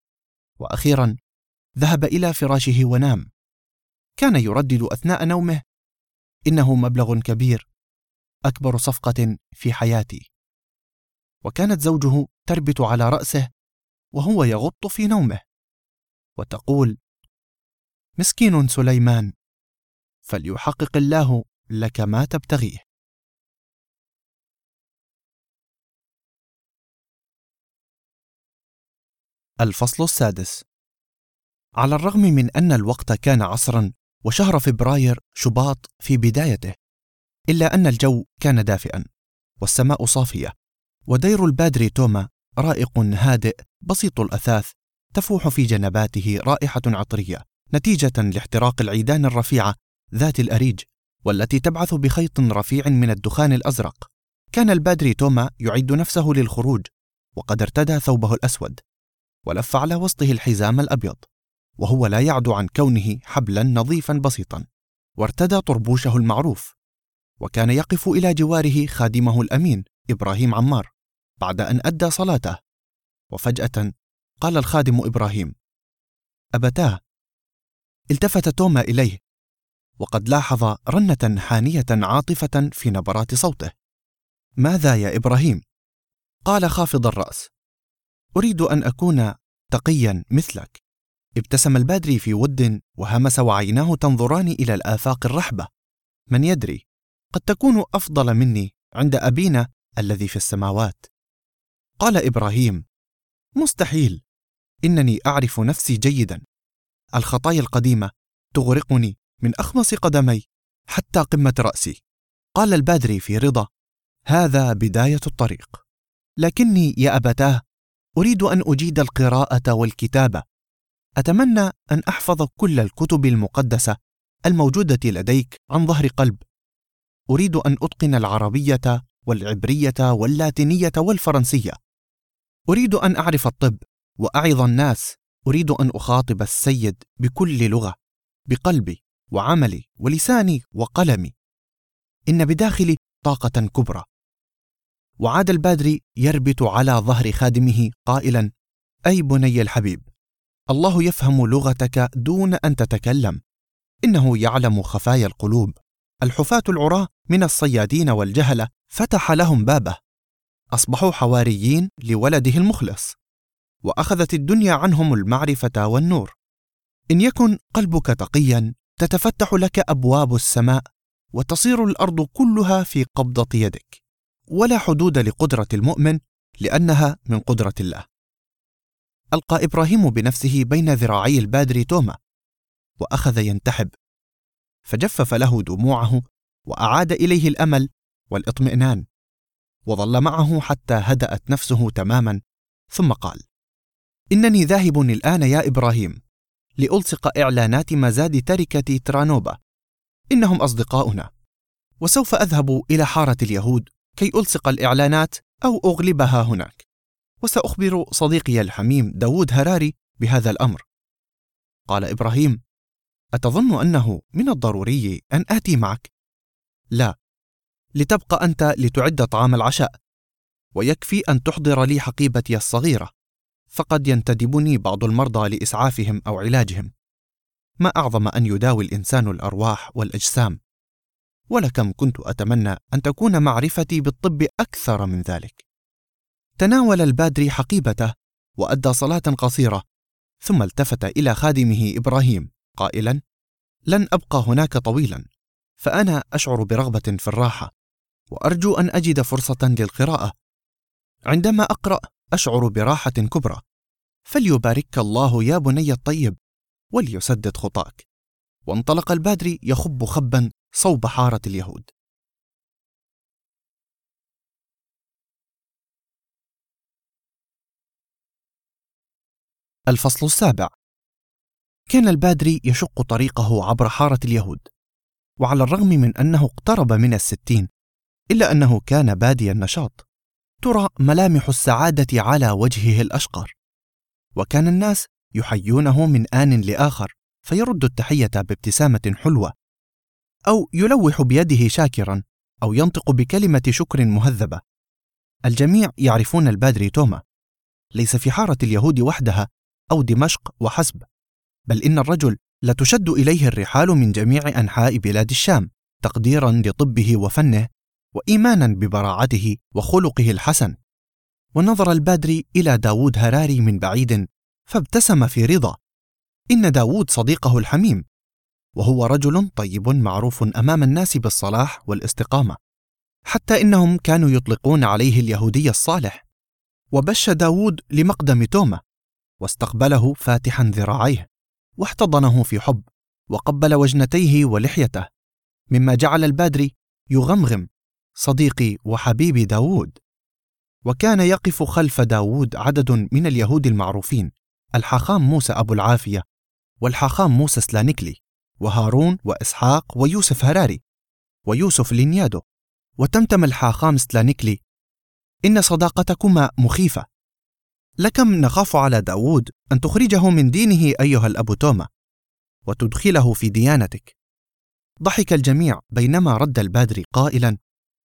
Speaker 1: وأخيرا ذهب إلى فراشه ونام. كان يردد أثناء نومه: إنه مبلغ كبير، أكبر صفقة في حياتي. وكانت زوجه تربت على رأسه وهو يغط في نومه وتقول: مسكين سليمان، فليحقق الله لك ما تبتغيه. الفصل السادس. على الرغم من أن الوقت كان عصرا وشهر فبراير شباط في بدايته، إلا أن الجو كان دافئا والسماء صافية، ودير البادري توما رائق هادئ بسيط الأثاث، تفوح في جنباته رائحة عطرية نتيجة لاحتراق العيدان الرفيعة ذات الأريج، والتي تبعث بخيط رفيع من الدخان الأزرق. كان البادري توما يعد نفسه للخروج، وقد ارتدى ثوبه الأسود ولف على وسطه الحزام الأبيض، وهو لا يعد عن كونه حبلا نظيفا بسيطا، وارتدى طربوشه المعروف. وكان يقف إلى جواره خادمه الأمين إبراهيم عمار بعد أن أدى صلاته، وفجأة قال الخادم إبراهيم: أبتاه. التفت توما إليه، وقد لاحظ رنة حانية عاطفة في نبرات صوته. ماذا يا إبراهيم؟ قال خافض الرأس: أريد أن أكون تقيا مثلك. ابتسم البادري في ود وهمس وعيناه تنظران إلى الآفاق الرحبة. من يدري، قد تكون أفضل مني عند أبينا الذي في السماوات. قال إبراهيم: مستحيل، إنني أعرف نفسي جيدا. الخطايا القديمة تغرقني من أخمص قدمي حتى قمة رأسي. قال البادري في رضا: هذا بداية الطريق، لكني يا أبتاه أريد أن أجيد القراءة والكتابة. أتمنى أن أحفظ كل الكتب المقدسة الموجودة لديك عن ظهر قلب. أريد أن أتقن العربية والعبرية واللاتينية والفرنسية. أريد أن أعرف الطب وأعظ الناس. أريد أن أخاطب السيد بكل لغة، بقلبي وعملي ولساني وقلمي. إن بداخلي طاقة كبرى. وعاد البادري يربت على ظهر خادمه قائلا: أي بني الحبيب، الله يفهم لغتك دون أن تتكلم. إنه يعلم خفايا القلوب. الحفاة العراة من الصيادين والجهلة فتح لهم بابه، أصبحوا حواريين لولده المخلص، وأخذت الدنيا عنهم المعرفة والنور. إن يكن قلبك تقيا تتفتح لك أبواب السماء، وتصير الأرض كلها في قبضة يدك، ولا حدود لقدرة المؤمن لأنها من قدرة الله. ألقى إبراهيم بنفسه بين ذراعي البادري توما، وأخذ ينتحب، فجفف له دموعه وأعاد إليه الأمل والإطمئنان، وظل معه حتى هدأت نفسه تماما، ثم قال: إنني ذاهب الآن يا إبراهيم لألصق إعلانات مزاد تركة ترانوبا. إنهم أصدقاؤنا، وسوف أذهب إلى حارة اليهود كي ألصق الإعلانات أو أغلبها هناك، وسأخبر صديقي الحميم داود هراري بهذا الأمر. قال إبراهيم: أتظن أنه من الضروري أن آتي معك؟ لا، لتبقى أنت لتعد طعام العشاء، ويكفي أن تحضر لي حقيبتي الصغيرة، فقد ينتدبني بعض المرضى لإسعافهم أو علاجهم. ما أعظم أن يداوي الإنسان الأرواح والأجسام، ولكم كنت أتمنى أن تكون معرفتي بالطب أكثر من ذلك. تناول البادري حقيبته وأدى صلاة قصيرة، ثم التفت إلى خادمه إبراهيم قائلا: لن أبقى هناك طويلا، فأنا أشعر برغبة في الراحة، وأرجو أن أجد فرصة للقراءة. عندما أقرأ أشعر براحة كبرى، فليبارك الله يا بني الطيب، وليسدد خطاك. وانطلق البادري يخب خبا صوب حارة اليهود. الفصل 7. كان البادري يشق طريقه عبر حارة اليهود، وعلى الرغم من أنه اقترب من 60، إلا أنه كان بادي النشاط، ترى ملامح السعادة على وجهه الأشقر، وكان الناس يحيونه من آن لآخر، فيرد التحية بابتسامة حلوة، أو يلوح بيده شاكرا، أو ينطق بكلمة شكر مهذبة. الجميع يعرفون البادري توما، ليس في حارة اليهود وحدها أو دمشق وحسب، بل إن الرجل لتشد إليه الرحال من جميع أنحاء بلاد الشام، تقديرا لطبه وفنه، وإيمانا ببراعته وخلقه الحسن. ونظر البادري إلى داود هراري من بعيد، فابتسم في رضا. إن داود صديقه الحميم، وهو رجل طيب معروف أمام الناس بالصلاح والاستقامة، حتى إنهم كانوا يطلقون عليه اليهودي الصالح. وبش داود لمقدم توما، واستقبله فاتحا ذراعيه، واحتضنه في حب، وقبل وجنتيه ولحيته، مما جعل البادري يغمغم: صديقي وحبيبي داود. وكان يقف خلف داود عدد من اليهود المعروفين: الحاخام موسى أبو العافية، والحاخام موسى سلانيكلي، وهارون وإسحاق ويوسف هراري، ويوسف لينيادو، وتمتم الحاخام سلانيكلي: إن صداقتكما مخيفة، لكم نخاف على داود أن تخرجه من دينه أيها الأب توما، وتدخله في ديانتك. ضحك الجميع بينما رد البادري قائلا: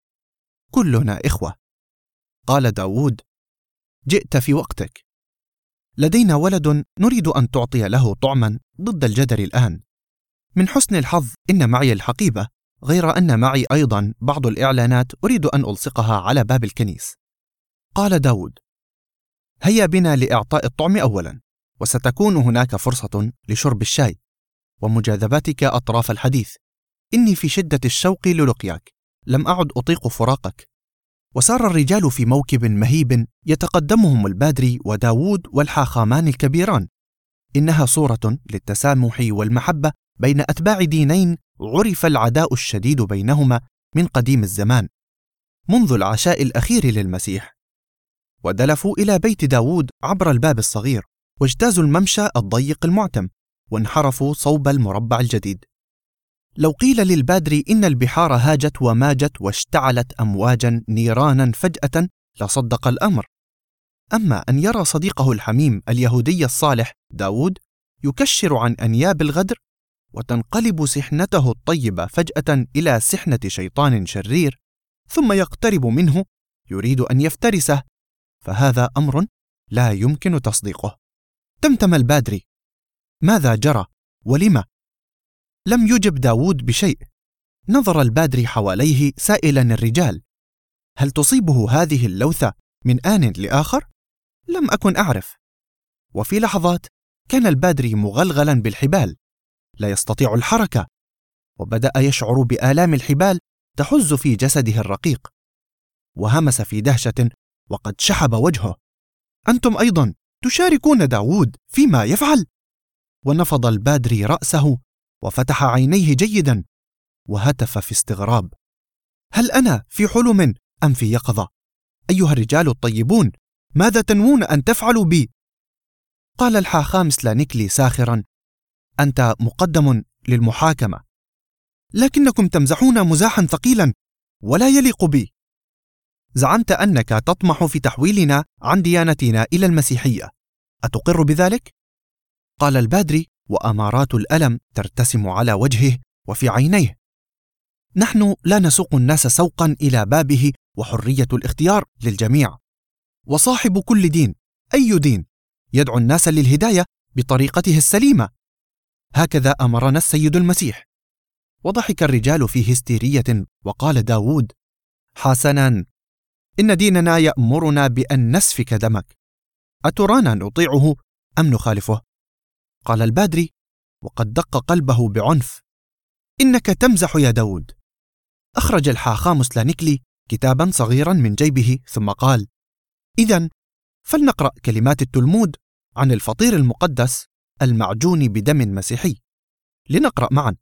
Speaker 1: كلنا إخوة. قال داود: جئت في وقتك، لدينا ولد نريد أن تعطي له طعما ضد الجدر الآن. من حسن الحظ إن معي الحقيبة، غير أن معي أيضا بعض الإعلانات أريد أن ألصقها على باب الكنيس. قال داود: هيا بنا لإعطاء الطعم أولا، وستكون هناك فرصة لشرب الشاي ومجاذبتك أطراف الحديث. إني في شدة الشوق للقياك، لم أعد أطيق فراقك. وسار الرجال في موكب مهيب يتقدمهم البادري وداود والحاخامان الكبيران. إنها صورة للتسامح والمحبة بين أتباع دينين عرف العداء الشديد بينهما من قديم الزمان، منذ العشاء الأخير للمسيح. ودلفوا إلى بيت داود عبر الباب الصغير، واجتازوا الممشى الضيق المعتم، وانحرفوا صوب المربع الجديد. لو قيل للبادري إن البحار هاجت وماجت واشتعلت أمواجا نيرانا فجأة لصدق الأمر. أما أن يرى صديقه الحميم اليهودي الصالح داود يكشر عن أنياب الغدر، وتنقلب سحنته الطيبة فجأة إلى سحنة شيطان شرير، ثم يقترب منه يريد أن يفترسه، فهذا أمر لا يمكن تصديقه. تمتم البادري: ماذا جرى ولم؟ لم يجب داود بشيء. نظر البادري حواليه سائلا الرجال: هل تصيبه هذه اللوثة من آن لآخر؟ لم أكن أعرف. وفي لحظات كان البادري مغلغلا بالحبال، لا يستطيع الحركة، وبدأ يشعر بآلام الحبال تحز في جسده الرقيق، وهمس في دهشة وقد شحب وجهه: أنتم أيضا تشاركون داود فيما يفعل؟ ونفض البادري رأسه وفتح عينيه جيدا، وهتف في استغراب: هل أنا في حلم أم في يقظة؟ أيها الرجال الطيبون، ماذا تنوون أن تفعلوا بي؟ قال الحاخام سلانيكلي ساخرا: أنت مقدم للمحاكمة، لكنكم تمزحون مزاحا ثقيلا ولا يليق بي. زعمت أنك تطمح في تحويلنا عن ديانتنا إلى المسيحية، أتقر بذلك؟ قال البادري وأمارات الألم ترتسم على وجهه وفي عينيه: نحن لا نسوق الناس سوقا إلى بابه، وحرية الاختيار للجميع، وصاحب كل دين أي دين يدعو الناس للهداية بطريقته السليمة، هكذا أمرنا السيد المسيح. وضحك الرجال في هستيرية، وقال داود: حسنا، إن ديننا يأمرنا بأن نسفك دمك، أترانا نطيعه أم نخالفه؟ قال البادري وقد دق قلبه بعنف: إنك تمزح يا داود. أخرج الحاخام سلانيكلي كتابا صغيرا من جيبه، ثم قال: إذن فلنقرأ كلمات التلمود عن الفطير المقدس المعجون بدم مسيحي. لنقرأ معا.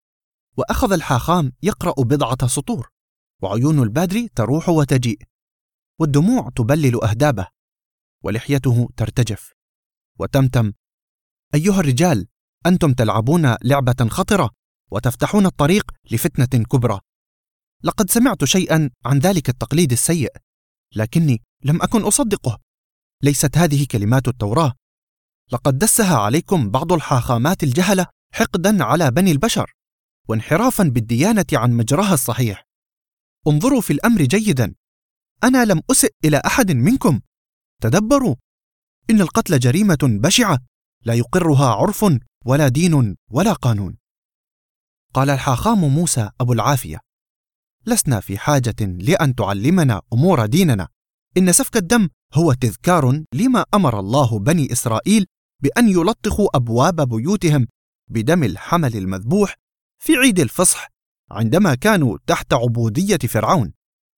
Speaker 1: وأخذ الحاخام يقرأ بضعة سطور، وعيون البادري تروح وتجيء، والدموع تبلل أهدابه، ولحيته ترتجف، وتمتم: أيها الرجال، أنتم تلعبون لعبة خطرة وتفتحون الطريق لفتنة كبرى. لقد سمعت شيئا عن ذلك التقليد السيء، لكني لم أكن أصدقه. ليست هذه كلمات التوراة. لقد دسها عليكم بعض الحاخامات الجهلة حقدا على بني البشر، وانحرافا بالديانة عن مجراها الصحيح. انظروا في الأمر جيدا، أنا لم أسئ إلى أحد منكم. تدبروا، إن القتل جريمة بشعة لا يقرها عرف ولا دين ولا قانون. قال الحاخام موسى أبو العافية: لسنا في حاجة لأن تعلمنا أمور ديننا، إن سفك الدم هو تذكار لما أمر الله بني إسرائيل بأن يلطخوا أبواب بيوتهم بدم الحمل المذبوح في عيد الفصح عندما كانوا تحت عبودية فرعون.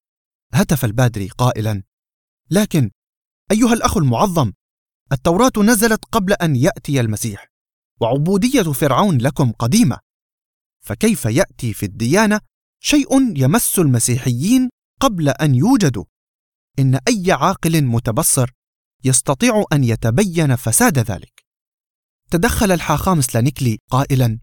Speaker 1: هتف البادري قائلا: لكن أيها الأخ المعظم، التوراة نزلت قبل أن يأتي المسيح، وعبودية فرعون لكم قديمة، فكيف يأتي في الديانة شيء يمس المسيحيين قبل أن يوجدوا؟ إن أي عاقل متبصر يستطيع أن يتبين فساد ذلك. تدخل الحاخام سلانيكلي قائلا: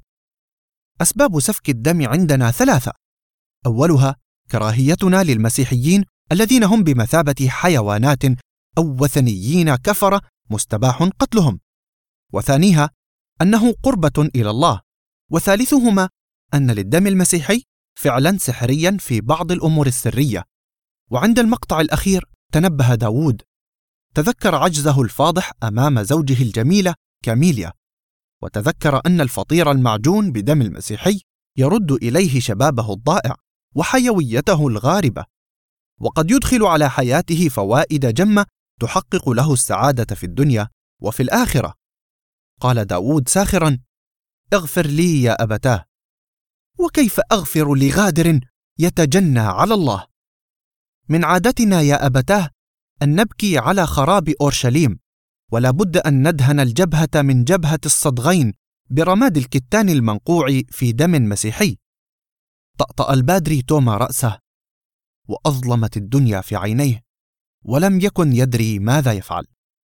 Speaker 1: أسباب سفك الدم عندنا ثلاثة: أولها كراهيتنا للمسيحيين الذين هم بمثابة حيوانات أو وثنيين كفرة مستباح قتلهم، وثانيها أنه قربة إلى الله، وثالثهما أن للدم المسيحي فعلا سحريا في بعض الأمور السرية. وعند المقطع الأخير تنبه داود، تذكر عجزه الفاضح أمام زوجه الجميلة كاميليا، وتذكر أن الفطير المعجون بدم المسيحي يرد إليه شبابه الضائع وحيويته الغاربة، وقد يدخل على حياته فوائد جمة تحقق له السعادة في الدنيا وفي الآخرة. قال داود ساخرا: اغفر لي يا أبتاه. وكيف أغفر لغادر يتجنى على الله؟ من عادتنا يا أبتاه أن نبكي على خراب أورشليم، ولا بد أن ندهن الجبهة من جبهة الصدغين برماد الكتان المنقوع في دم مسيحي. طأطأ البادري توما رأسه، وأظلمت الدنيا في عينيه، ولم يكن يدري ماذا يفعل.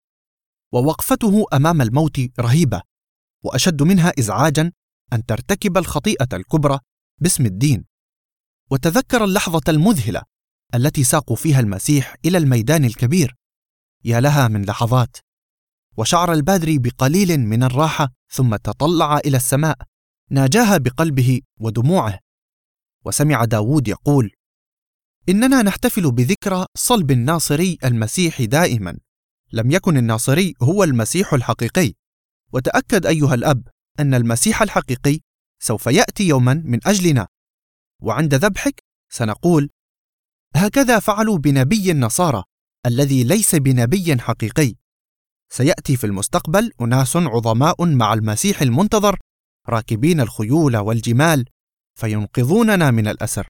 Speaker 1: ووقفته أمام الموت رهيبة، وأشد منها إزعاجا أن ترتكب الخطيئة الكبرى باسم الدين. وتذكر اللحظة المذهلة التي ساقوا فيها المسيح إلى الميدان الكبير، يا لها من لحظات. وشعر البادري بقليل من الراحة، ثم تطلع إلى السماء، ناجاها بقلبه ودموعه، وسمع داود يقول: إننا نحتفل بذكرى صلب الناصري المسيح دائما. لم يكن الناصري هو المسيح الحقيقي، وتأكد أيها الأب أن المسيح الحقيقي سوف يأتي يوما من أجلنا، وعند ذبحك سنقول: هكذا فعلوا بنبي النصارى الذي ليس بنبي حقيقي. سيأتي في المستقبل أناس عظماء مع المسيح المنتظر، راكبين الخيول والجمال، فينقذوننا من الأسر.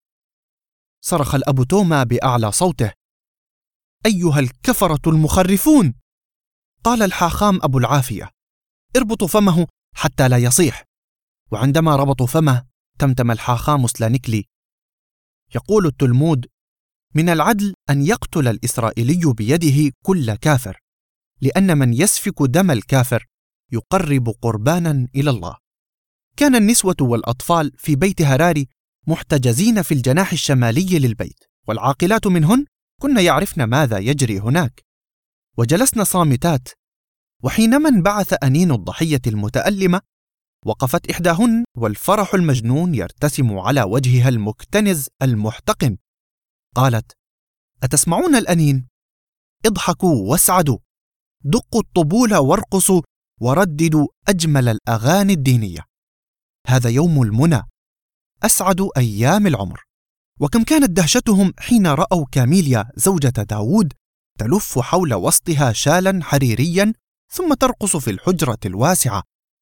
Speaker 1: صرخ الأب توما بأعلى صوته: أيها الكفرة المخرفون! قال الحاخام أبو العافية: اربطوا فمه حتى لا يصيح. وعندما ربطوا فمه تمتم الحاخام سلانيكلي: يقول التلمود: من العدل أن يقتل الإسرائيلي بيده كل كافر، لأن من يسفك دم الكافر يقرب قربانا إلى الله. كان النسوة والأطفال في بيت هراري محتجزين في الجناح الشمالي للبيت، والعاقلات منهن كن يعرفن ماذا يجري هناك، وجلسن صامتات. وحينما انبعث أنين الضحية المتألمة، وقفت إحداهن والفرح المجنون يرتسم على وجهها المكتنز المحتقن. قالت: أتسمعون الأنين؟ اضحكوا واسعدوا، دقوا الطبول وارقصوا، ورددوا أجمل الأغاني الدينية. هذا يوم المنى، أسعد أيام العمر. وكم كانت دهشتهم حين رأوا كاميليا زوجة داود تلف حول وسطها شالا حريريا، ثم ترقص في الحجرة الواسعة.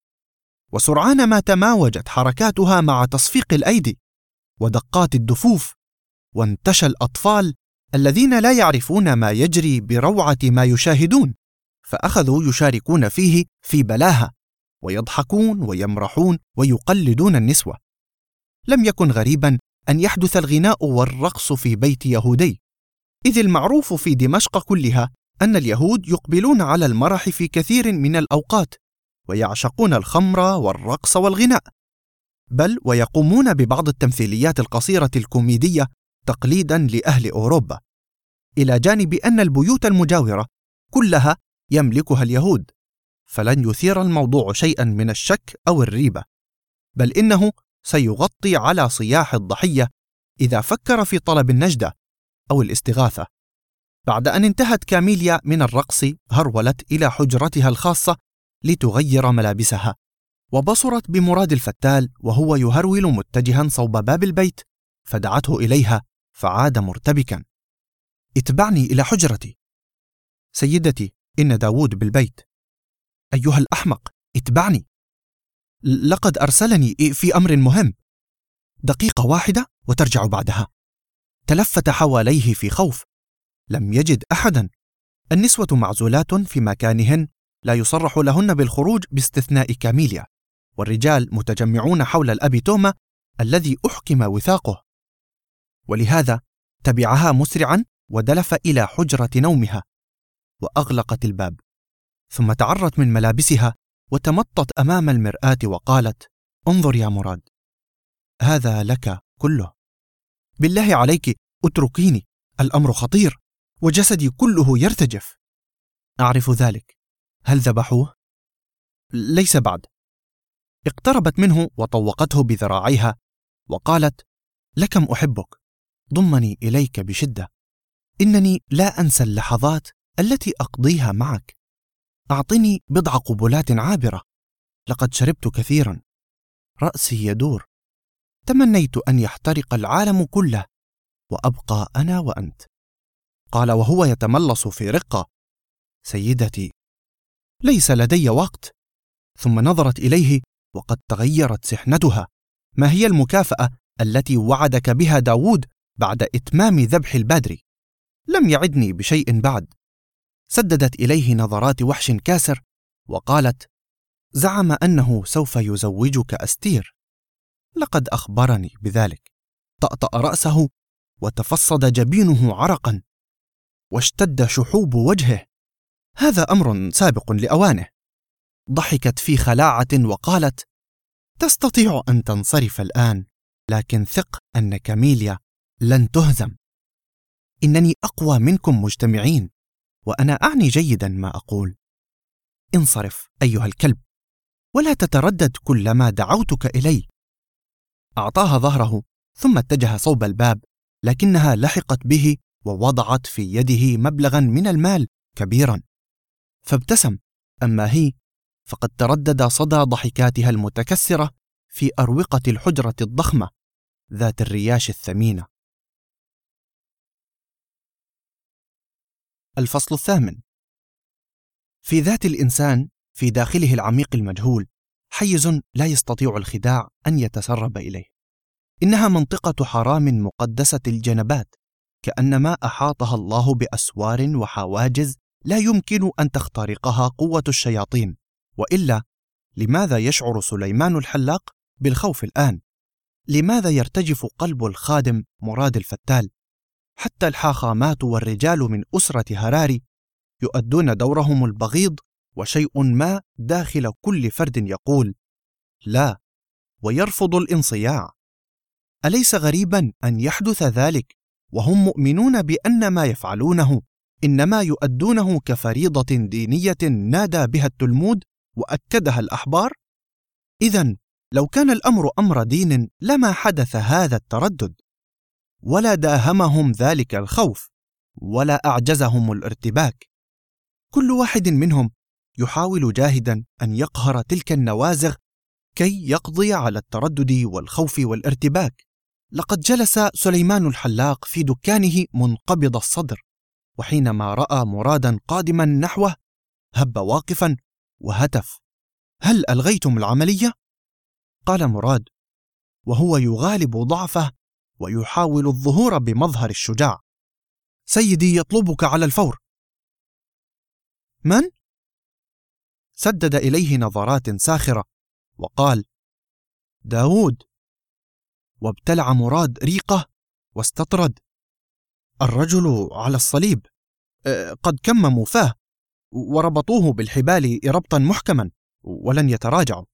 Speaker 1: وسرعان ما تماوجت حركاتها مع تصفيق الأيدي ودقات الدفوف، وانتشى الأطفال الذين لا يعرفون ما يجري بروعة ما يشاهدون، فأخذوا يشاركون فيه في بلاهة، ويضحكون ويمرحون ويقلدون النسوة. لم يكن غريبا أن يحدث الغناء والرقص في بيت يهودي، إذ المعروف في دمشق كلها أن اليهود يقبلون على المرح في كثير من الأوقات، ويعشقون الخمر والرقص والغناء، بل ويقومون ببعض التمثيليات القصيرة الكوميدية تقليدا لأهل أوروبا، إلى جانب أن البيوت المجاورة كلها يملكها اليهود، فلن يثير الموضوع شيئا من الشك أو الريبة، بل إنه سيغطي على صياح الضحية إذا فكر في طلب النجدة أو الاستغاثة. بعد أن انتهت كاميليا من الرقص، هرولت إلى حجرتها الخاصة لتغير ملابسها، وبصرت بمراد الفتال وهو يهرول متجها صوب باب البيت، فدعته إليها فعاد مرتبكا: اتبعني إلى حجرتي. سيدتي، إن داود بالبيت. أيها الأحمق، اتبعني، لقد أرسلني في أمر مهم. دقيقة واحدة وترجع بعدها. تلفت حواليه في خوف، لم يجد أحدا. النسوة معزولات في مكانهن، لا يصرح لهن بالخروج باستثناء كاميليا، والرجال متجمعون حول الأب توما الذي أحكم وثاقه، ولهذا تبعها مسرعا ودلف إلى حجرة نومها، وأغلقت الباب، ثم تعرت من ملابسها وتمطت أمام المرآة وقالت: انظر يا مراد، هذا لك كله، بالله عليك اتركيني، الأمر خطير وجسدي كله يرتجف. أعرف ذلك. هل ذبحوه؟ ليس بعد. اقتربت منه وطوقته بذراعيها وقالت: لكم أحبك، ضمني إليك بشدة، إنني لا أنسى اللحظات التي أقضيها معك. أعطني بضع قبلات عابرة، لقد شربت كثيرا، رأسي يدور، تمنيت أن يحترق العالم كله وأبقى أنا وأنت. قال وهو يتملص في رقة: سيدتي، ليس لدي وقت، ثم نظرت إليه وقد تغيرت سحنتها. ما هي المكافأة التي وعدك بها داود بعد إتمام ذبح البادري؟ لم يعدني بشيء بعد. سددت إليه نظرات وحش كاسر وقالت: زعم أنه سوف يزوجك أستير. لقد أخبرني بذلك. طأطأ رأسه وتفصد جبينه عرقا واشتد شحوب وجهه. هذا أمر سابق لأوانه. ضحكت في خلاعة وقالت: تستطيع أن تنصرف الآن، لكن ثق أن كاميليا لن تهزم. إنني أقوى منكم مجتمعين، وأنا أعني جيدا ما أقول. انصرف أيها الكلب، ولا تتردد كلما دعوتك إلي. أعطاها ظهره ثم اتجه صوب الباب، لكنها لحقت به ووضعت في يده مبلغا من المال كبيرا، فابتسم. أما هي فقد تردد صدى ضحكاتها المتكسرة في أروقة الحجرة الضخمة ذات الرياش الثمينة. الفصل 8. في ذات الإنسان في داخله العميق المجهول حيز لا يستطيع الخداع أن يتسرب إليه. إنها منطقة حرام مقدسة الجنبات، كأنما أحاطها الله بأسوار وحواجز لا يمكن أن تخترقها قوة الشياطين. وإلا لماذا يشعر سليمان الحلاق بالخوف الآن؟ لماذا يرتجف قلب الخادم مراد الفتال؟ حتى الحاخامات والرجال من أسرة هراري يؤدون دورهم البغيض، وشيء ما داخل كل فرد يقول لا ويرفض الانصياع. أليس غريبا أن يحدث ذلك وهم مؤمنون بأن ما يفعلونه إنما يؤدونه كفريضة دينية نادى بها التلمود وأكدها الأحبار؟ إذن لو كان الأمر أمر دين لما حدث هذا التردد، ولا داهمهم ذلك الخوف، ولا أعجزهم الارتباك. كل واحد منهم يحاول جاهدا أن يقهر تلك النوازغ كي يقضي على التردد والخوف والارتباك. لقد جلس سليمان الحلاق في دكانه منقبض الصدر، وحينما رأى مرادا قادما نحوه هب واقفا وهتف: هل ألغيتم العملية؟ قال مراد وهو يغالب ضعفه ويحاول الظهور بمظهر الشجاع: سيدي يطلبك على الفور. من؟ سدد إليه نظرات ساخرة وقال: داود. وابتلع مراد ريقه واستطرد. الرجل على الصليب، قد كمموا فاه وربطوه بالحبال ربطا محكما ولن يتراجعوا.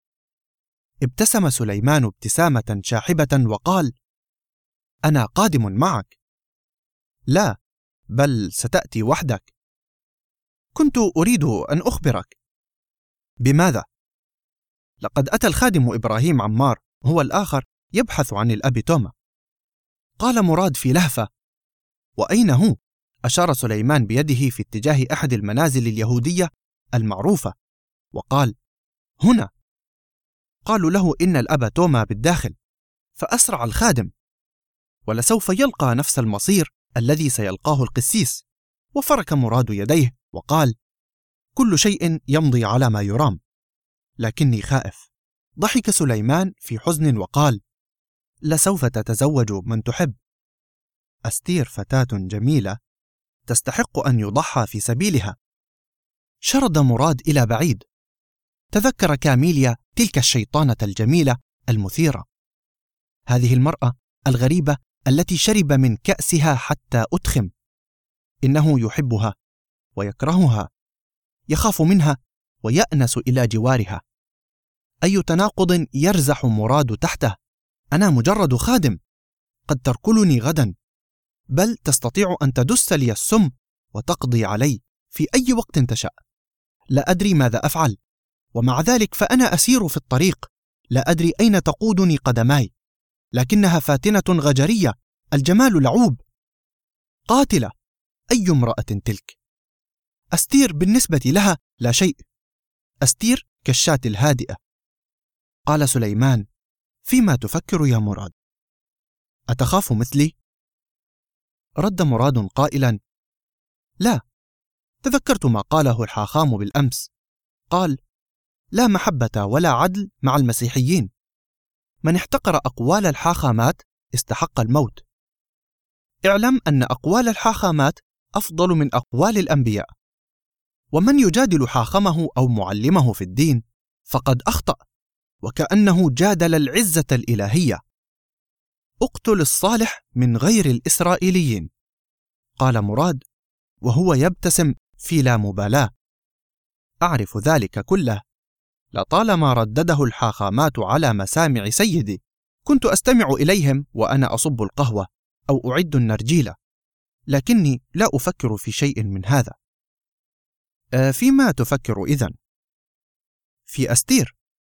Speaker 1: ابتسم سليمان ابتسامة شاحبة وقال: أنا قادم معك. لا، بل ستأتي وحدك. كنت أريد أن أخبرك. بماذا؟ لقد أتى الخادم إبراهيم عمار، هو الآخر، يبحث عن الأب توما. قال مراد في لهفة: وأين هو؟ أشار سليمان بيده في اتجاه أحد المنازل اليهودية المعروفة وقال: هنا. قالوا له إن الأب توما بالداخل، فأسرع الخادم، ولسوف يلقى نفس المصير الذي سيلقاه القسيس. وفرك مراد يديه وقال: كل شيء يمضي على ما يرام، لكني خائف. ضحك سليمان في حزن وقال: لسوف تتزوج من تحب. أستير فتاة جميلة تستحق أن يضحى في سبيلها. شرد مراد إلى بعيد. تذكر كاميليا تلك الشيطانة الجميلة المثيرة، هذه المرأة الغريبة التي شرب من كأسها حتى أتخم. إنه يحبها ويكرهها، يخاف منها ويأنس إلى جوارها. أي تناقض يرزح مراد تحته. أنا مجرد خادم، قد تركلني غدا، بل تستطيع أن تدس لي السم وتقضي علي في أي وقت تشاء. لا أدري ماذا أفعل، ومع ذلك فأنا أسير في الطريق، لا أدري أين تقودني قدماي، لكنها فاتنة غجرية، الجمال لعوب. قاتلة، أي امرأة تلك؟ أستير بالنسبة لها لا شيء، أستير كالشاة الهادئة. قال سليمان: فيما تفكر يا مراد؟ أتخاف مثلي؟ رد مراد قائلا: لا، تذكرت ما قاله الحاخام بالأمس. قال: لا محبة ولا عدل مع المسيحيين. من احتقر أقوال الحاخامات استحق الموت. اعلم أن أقوال الحاخامات أفضل من أقوال الأنبياء، ومن يجادل حاخمه أو معلمه في الدين فقد أخطأ، وكأنه جادل العزة الإلهية. اقتل الصالح من غير الإسرائيليين، قال مراد وهو يبتسم في لا مبالاة. أعرف ذلك كله، لطالما ردده الحاخامات على مسامع سيدي. كنت أستمع إليهم وأنا أصب القهوة أو أعد النرجيلة، لكني لا أفكر في شيء من هذا. فيما تفكر إذن؟ في أستير.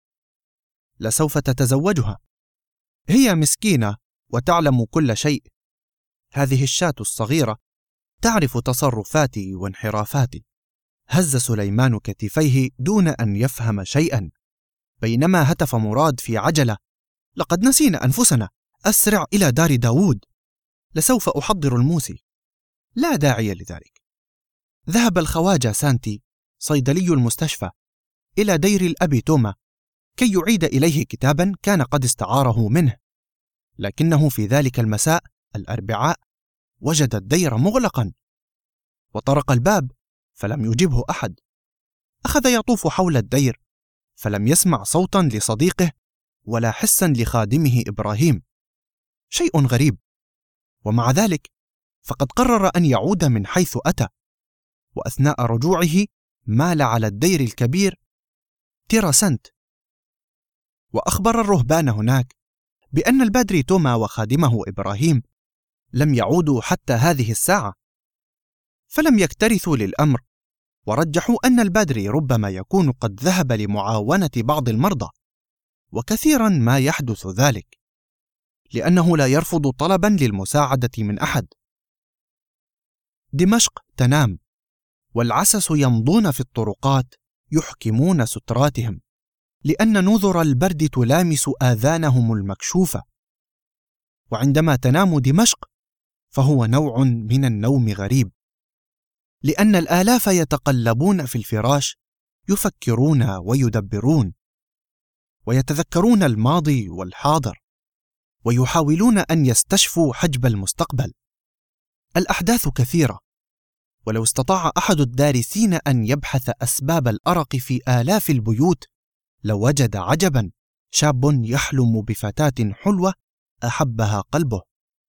Speaker 1: لسوف تتزوجها. هي مسكينة وتعلم كل شيء. هذه الشاة الصغيرة تعرف تصرفاتي وانحرافاتي. هز سليمان كتفيه دون أن يفهم شيئا، بينما هتف مراد في عجلة: لقد نسينا أنفسنا، أسرع إلى دار داود، لسوف أحضر الموسي. لا داعي لذلك. ذهب الخواجة سانتي صيدلي المستشفى إلى دير الأب توما كي يعيد إليه كتابا كان قد استعاره منه، لكنه في ذلك المساء الأربعاء وجد الدير مغلقا، وطرق الباب فلم يجبه أحد. أخذ يطوف حول الدير فلم يسمع صوتا لصديقه ولا حسا لخادمه إبراهيم. شيء غريب. ومع ذلك فقد قرر أن يعود من حيث أتى، وأثناء رجوعه مال على الدير الكبير تيراسنت، وأخبر الرهبان هناك بأن البادري توما وخادمه إبراهيم لم يعودوا حتى هذه الساعة، فلم يكترثوا للأمر، ورجحوا أن البادري ربما يكون قد ذهب لمعاونة بعض المرضى، وكثيرا ما يحدث ذلك، لأنه لا يرفض طلبا للمساعدة من أحد. دمشق تنام، والعسس يمضون في الطرقات يحكمون ستراتهم، لأن نذر البرد تلامس آذانهم المكشوفة. وعندما تنام دمشق فهو نوع من النوم غريب، لأن الآلاف يتقلبون في الفراش يفكرون ويدبرون، ويتذكرون الماضي والحاضر، ويحاولون أن يستشفوا حجب المستقبل. الأحداث كثيرة، ولو استطاع أحد الدارسين أن يبحث أسباب الأرق في آلاف البيوت لوجد عجبا. شاب يحلم بفتاة حلوة أحبها قلبه،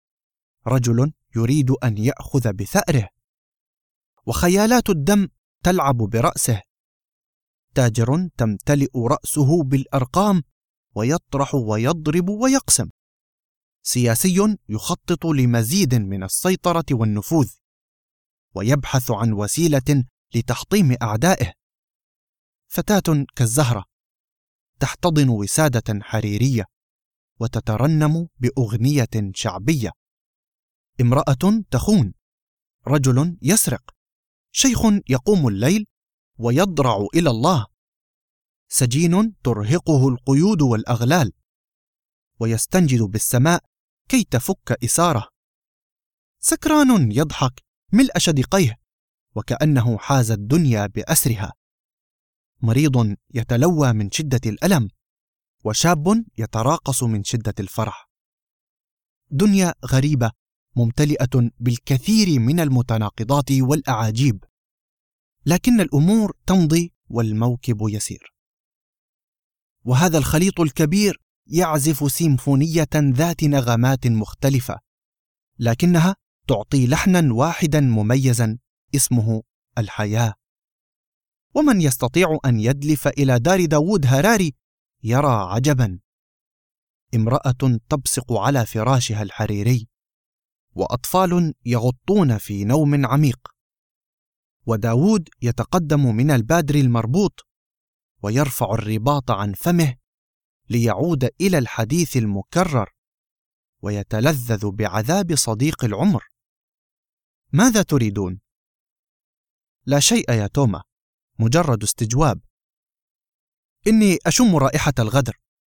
Speaker 1: رجل يريد أن يأخذ بثأره، وخيالات الدم تلعب برأسه، تاجر تمتلئ رأسه بالأرقام ويطرح ويضرب ويقسم، سياسي يخطط لمزيد من السيطرة والنفوذ ويبحث عن وسيلة لتحطيم أعدائه، فتاة كالزهرة تحتضن وسادة حريرية وتترنم بأغنية شعبية، امرأة تخون، رجل يسرق، شيخ يقوم الليل ويضرع إلى الله، سجين ترهقه القيود والأغلال ويستنجد بالسماء كي تفك إساره، سكران يضحك ملء شدقيه وكأنه حاز الدنيا بأسرها، مريض يتلوى من شدة الألم، وشاب يتراقص من شدة الفرح. دنيا غريبة ممتلئة بالكثير من المتناقضات والأعاجيب، لكن الأمور تمضي والموكب يسير. وهذا الخليط الكبير يعزف سيمفونية ذات نغمات مختلفة، لكنها تعطي لحنا واحدا مميزا اسمه الحياة. ومن يستطيع أن يدلف إلى دار داود هراري يرى عجبا: امرأة تبصق على فراشها الحريري، وأطفال يغطون في نوم عميق، وداود يتقدم من البادر المربوط ويرفع الرباط عن فمه ليعود إلى الحديث المكرر ويتلذذ بعذاب صديق العمر. ماذا تريدون؟ لا شيء يا توما، مجرد استجواب. إني أشم رائحة الغدر.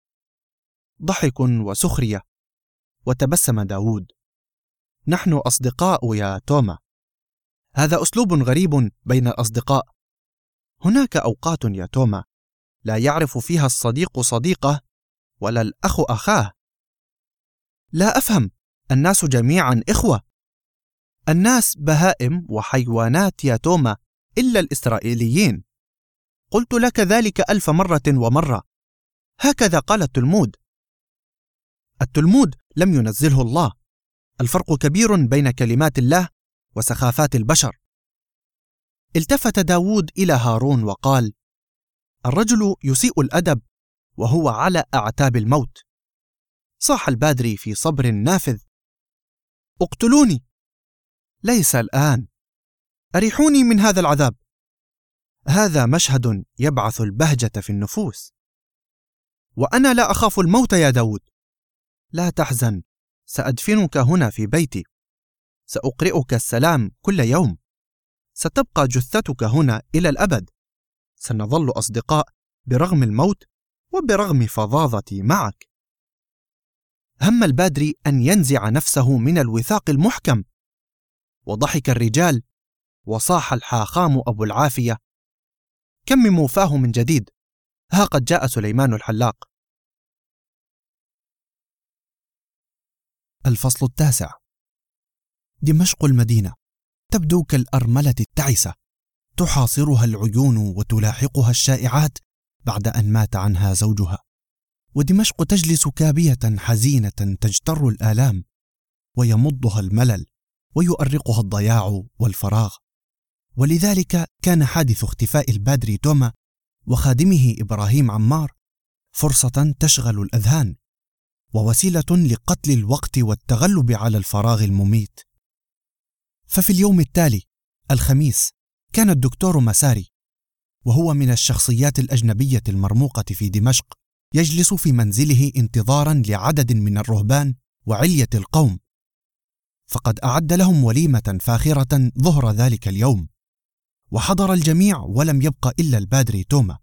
Speaker 1: ضحك وسخرية، وتبسم داود. نحن أصدقاء يا توما. هذا أسلوب غريب بين الأصدقاء. هناك أوقات يا توما لا يعرف فيها الصديق صديقه ولا الأخ أخاه. لا أفهم، الناس جميعا إخوة. الناس بهائم وحيوانات يا توما، إلا الإسرائيليين. قلت لك ذلك 1000 مرة ومرة. هكذا قال التلمود. التلمود لم ينزله الله. الفرق كبير بين كلمات الله وسخافات البشر. التفت داود إلى هارون وقال: الرجل يسيء الأدب وهو على أعتاب الموت. صاح البادري في صبر نافذ: اقتلوني، ليس الآن، أريحوني من هذا العذاب. هذا مشهد يبعث البهجة في النفوس. وأنا لا أخاف الموت يا داود. لا تحزن، سأدفنك هنا في بيتي، سأقرئك السلام كل يوم، ستبقى جثتك هنا إلى الأبد، سنظل أصدقاء برغم الموت وبرغم فظاظتي معك. هم البادري أن ينزع نفسه من الوثاق المحكم، وضحك الرجال وصاح الحاخام أبو العافية: كمموا فاه من جديد، ها قد جاء سليمان الحلاق. الفصل 9. دمشق المدينة تبدو كالأرملة التعسة، تحاصرها العيون وتلاحقها الشائعات بعد أن مات عنها زوجها. ودمشق تجلس كابية حزينة تجتر الآلام، ويمضها الملل ويؤرقها الضياع والفراغ. ولذلك كان حادث اختفاء البادري توما وخادمه إبراهيم عمار فرصة تشغل الأذهان، ووسيلة لقتل الوقت والتغلب على الفراغ المميت. ففي اليوم التالي الخميس كان الدكتور مساري، وهو من الشخصيات الأجنبية المرموقة في دمشق، يجلس في منزله انتظارا لعدد من الرهبان وعلية القوم، فقد أعد لهم وليمة فاخرة ظهر ذلك اليوم، وحضر الجميع ولم يبق إلا البادري توما.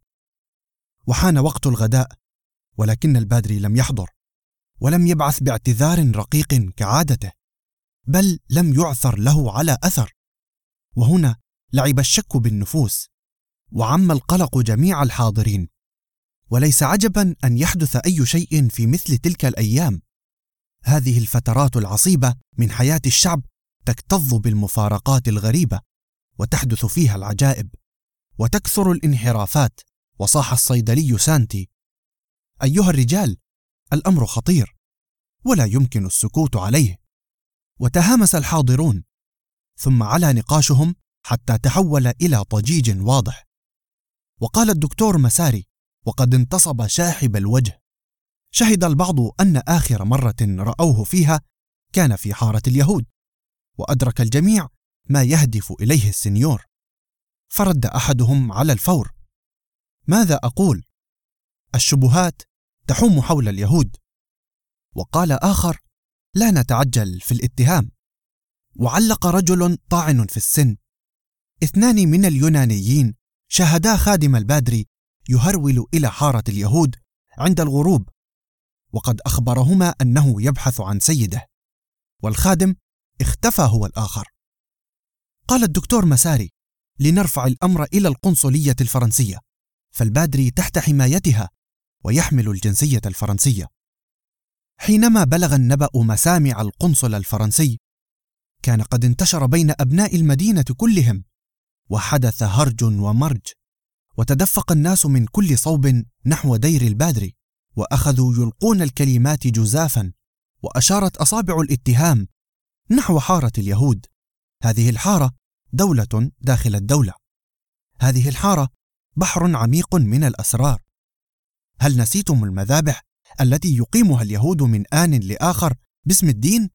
Speaker 1: وحان وقت الغداء، ولكن البادري لم يحضر، ولم يبعث باعتذار رقيق كعادته، بل لم يعثر له على أثر. وهنا لعب الشك بالنفوس، وعم القلق جميع الحاضرين. وليس عجبا أن يحدث أي شيء في مثل تلك الأيام. هذه الفترات العصيبة من حياة الشعب تكتظ بالمفارقات الغريبة، وتحدث فيها العجائب، وتكثر الانحرافات. وصاح الصيدلي سانتي: أيها الرجال، الأمر خطير ولا يمكن السكوت عليه. وتهامس الحاضرون، ثم علا نقاشهم حتى تحول إلى ضجيج واضح. وقال الدكتور مساري وقد انتصب شاحب الوجه: شهد البعض أن آخر مرة رأوه فيها كان في حارة اليهود، وأدرك الجميع ما يهدف إليه السنيور. فرد أحدهم على الفور: ماذا أقول؟ الشبهات تحوم حول اليهود. وقال آخر: لا نتعجل في الاتهام. وعلق رجل طاعن في السن: 2 من اليونانيين شاهدا خادم البادري يهرول إلى حارة اليهود عند الغروب، وقد أخبرهما أنه يبحث عن سيده، والخادم اختفى هو الآخر. قال الدكتور مساري: لنرفع الأمر إلى القنصلية الفرنسية، فالبادري تحت حمايتها ويحمل الجنسية الفرنسية. حينما بلغ النبأ مسامع القنصل الفرنسي، كان قد انتشر بين أبناء المدينة كلهم، وحدث هرج ومرج، وتدفق الناس من كل صوب نحو دير البادري، وأخذوا يلقون الكلمات جزافا، وأشارت أصابع الاتهام نحو حارة اليهود. هذه الحارة دولة داخل الدولة، هذه الحارة بحر عميق من الأسرار. هل نسيتم المذابح التي يقيمها اليهود من آن لآخر باسم الدين؟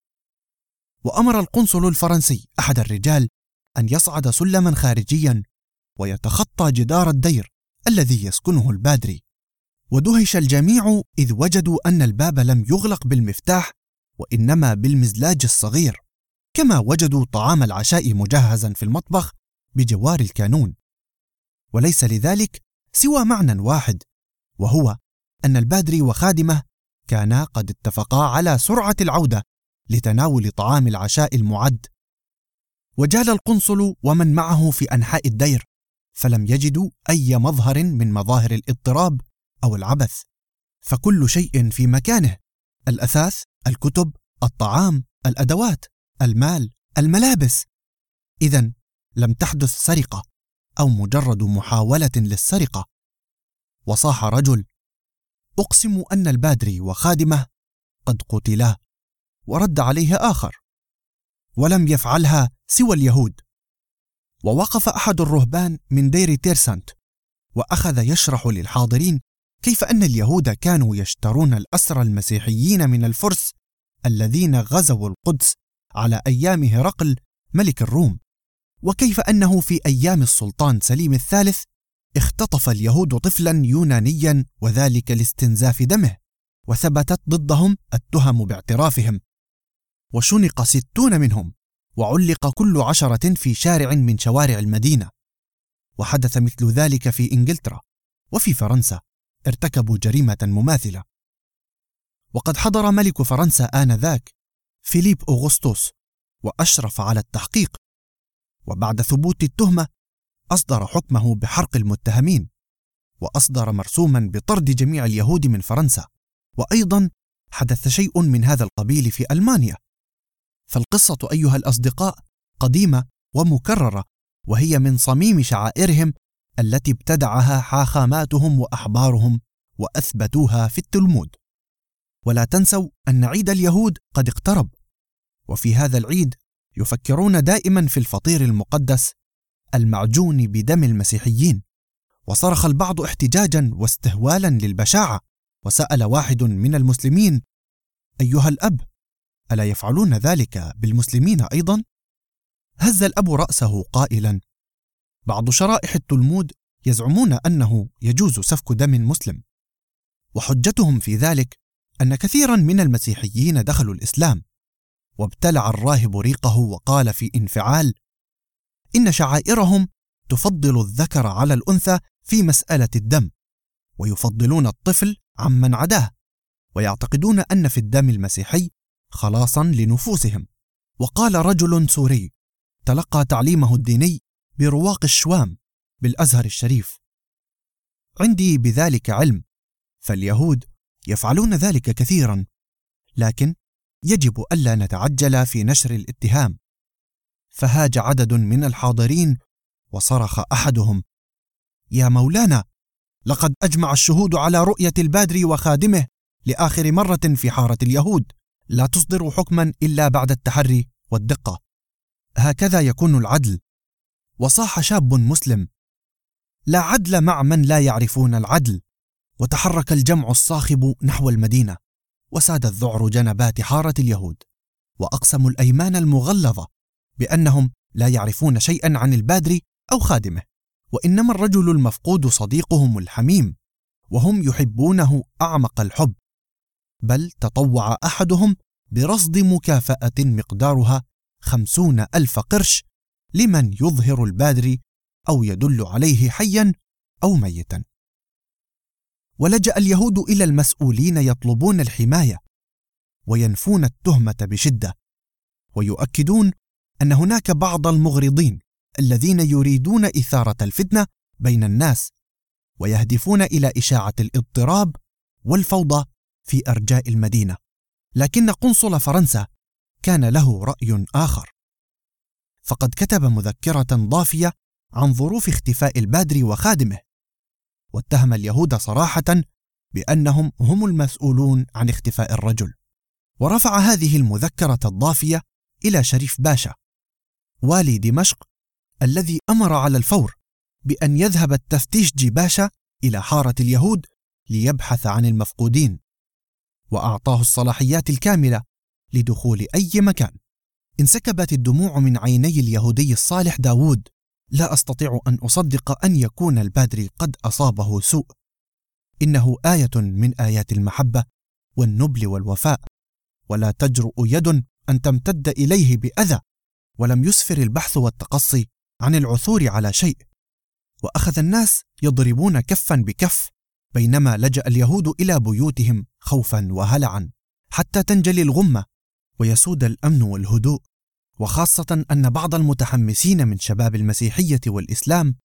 Speaker 1: وأمر القنصل الفرنسي أحد الرجال أن يصعد سلما خارجيا ويتخطى جدار الدير الذي يسكنه البادري. ودهش الجميع إذ وجدوا أن الباب لم يغلق بالمفتاح، وإنما بالمزلاج الصغير، كما وجدوا طعام العشاء مجهزا في المطبخ بجوار الكانون. وليس لذلك سوى معنى واحد، وهو أن البادري وخادمه كانا قد اتفقا على سرعة العودة لتناول طعام العشاء المعد. وجال القنصل ومن معه في أنحاء الدير فلم يجدوا أي مظهر من مظاهر الاضطراب أو العبث، فكل شيء في مكانه: الأثاث، الكتب، الطعام، الأدوات، المال، الملابس. إذن لم تحدث سرقة أو مجرد محاولة للسرقة. وصاح رجل: أقسم أن البادري وخادمه قد قتلا. ورد عليه آخر: ولم يفعلها سوى اليهود. ووقف أحد الرهبان من دير تيرسانت وأخذ يشرح للحاضرين كيف أن اليهود كانوا يشترون الأسرى المسيحيين من الفرس الذين غزوا القدس على أيام هرقل ملك الروم، وكيف أنه في أيام السلطان سليم الثالث اختطف اليهود طفلا يونانيا وذلك لاستنزاف دمه، وثبتت ضدهم التهم باعترافهم، وشنق 60 منهم، وعلق كل 10 في شارع من شوارع المدينة. وحدث مثل ذلك في إنجلترا وفي فرنسا، ارتكبوا جريمة مماثلة. وقد حضر ملك فرنسا آنذاك فيليب أغسطس وأشرف على التحقيق، وبعد ثبوت التهمة أصدر حكمه بحرق المتهمين، وأصدر مرسوما بطرد جميع اليهود من فرنسا. وأيضا حدث شيء من هذا القبيل في ألمانيا. فالقصة أيها الأصدقاء قديمة ومكررة، وهي من صميم شعائرهم التي ابتدعها حاخاماتهم وأحبارهم وأثبتوها في التلمود. ولا تنسوا أن عيد اليهود قد اقترب، وفي هذا العيد يفكرون دائما في الفطير المقدس المعجون بدم المسيحيين. وصرخ البعض احتجاجا واستهوالا للبشاعة، وسأل واحد من المسلمين: أيها الأب، ألا يفعلون ذلك بالمسلمين أيضا؟ هز الأب رأسه قائلا: بعض شرائح التلمود يزعمون أنه يجوز سفك دم مسلم، وحجتهم في ذلك أن كثيرا من المسيحيين دخلوا الإسلام. وابتلع الراهب ريقه وقال في انفعال: إن شعائرهم تفضل الذكر على الأنثى في مسألة الدم، ويفضلون الطفل عمن عداه، ويعتقدون أن في الدم المسيحي خلاصا لنفوسهم. وقال رجل سوري تلقى تعليمه الديني برواق الشوام بالأزهر الشريف: عندي بذلك علم، فاليهود يفعلون ذلك كثيرا، لكن يجب ألا نتعجل في نشر الاتهام. فهاج عدد من الحاضرين وصرخ أحدهم: يا مولانا، لقد أجمع الشهود على رؤية البادري وخادمه لآخر مرة في حارة اليهود، لا تصدر حكما إلا بعد التحري والدقة، هكذا يكون العدل. وصاح شاب مسلم: لا عدل مع من لا يعرفون العدل. وتحرك الجمع الصاخب نحو المدينة، وساد الذعر جنبات حارة اليهود، وأقسموا الأيمان المغلظة بأنهم لا يعرفون شيئا عن البادري أو خادمه، وإنما الرجل المفقود صديقهم الحميم، وهم يحبونه أعمق الحب. بل تطوع أحدهم برصد مكافأة مقدارها 50,000 قرش لمن يظهر البادري أو يدل عليه حيا أو ميتا. ولجأ اليهود إلى المسؤولين يطلبون الحماية، وينفون التهمة بشدة، ويؤكدون أن هناك بعض المغرضين الذين يريدون إثارة الفتنة بين الناس، ويهدفون إلى إشاعة الاضطراب والفوضى في أرجاء المدينة. لكن قنصل فرنسا كان له رأي آخر، فقد كتب مذكرة ضافية عن ظروف اختفاء البادري وخادمه، واتهم اليهود صراحة بأنهم هم المسؤولون عن اختفاء الرجل. ورفع هذه المذكرة الضافية إلى شريف باشا والي دمشق، الذي أمر على الفور بأن يذهب التفتيش باشا إلى حارة اليهود ليبحث عن المفقودين، وأعطاه الصلاحيات الكاملة لدخول أي مكان. انسكبت الدموع من عيني اليهودي الصالح داود: لا أستطيع أن أصدق أن يكون البادري قد أصابه سوء، إنه آية من آيات المحبة والنبل والوفاء، ولا تجرؤ يد أن تمتد إليه بأذى. ولم يسفر البحث والتقصي عن العثور على شيء، وأخذ الناس يضربون كفا بكف، بينما لجأ اليهود إلى بيوتهم خوفا وهلعا حتى تنجلي الغمة ويسود الأمن والهدوء. وخاصة أن بعض المتحمسين من شباب المسيحية والإسلام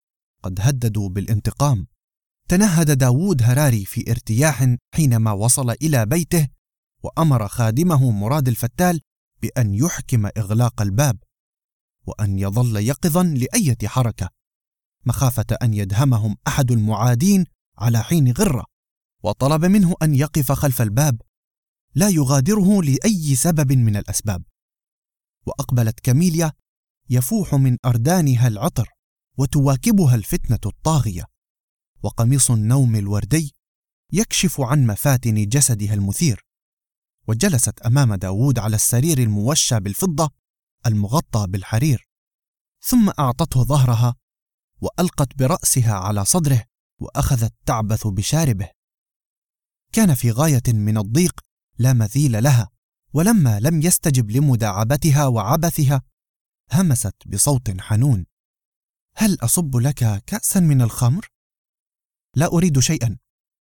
Speaker 1: قد هددوا بالانتقام. تنهد داوود هراري في ارتياح حينما وصل إلى بيته، وأمر خادمه مراد الفتال بأن يحكم إغلاق الباب، وأن يظل يقظا لأية حركة، مخافة أن يدهمهم أحد المعادين على حين غرة، وطلب منه أن يقف خلف الباب لا يغادره لأي سبب من الأسباب. وأقبلت كاميليا يفوح من أردانها العطر، وتواكبها الفتنة الطاغية، وقميص النوم الوردي يكشف عن مفاتن جسدها المثير. وجلست أمام داوود على السرير الموشى بالفضة المغطى بالحرير، ثم أعطته ظهرها وألقت برأسها على صدره، وأخذت تعبث بشاربه. كان في غاية من الضيق لا مثيل لها، ولما لم يستجب لمداعبتها وعبثها همست بصوت حنون: هل أصب لك كأسا من الخمر؟ لا أريد شيئا.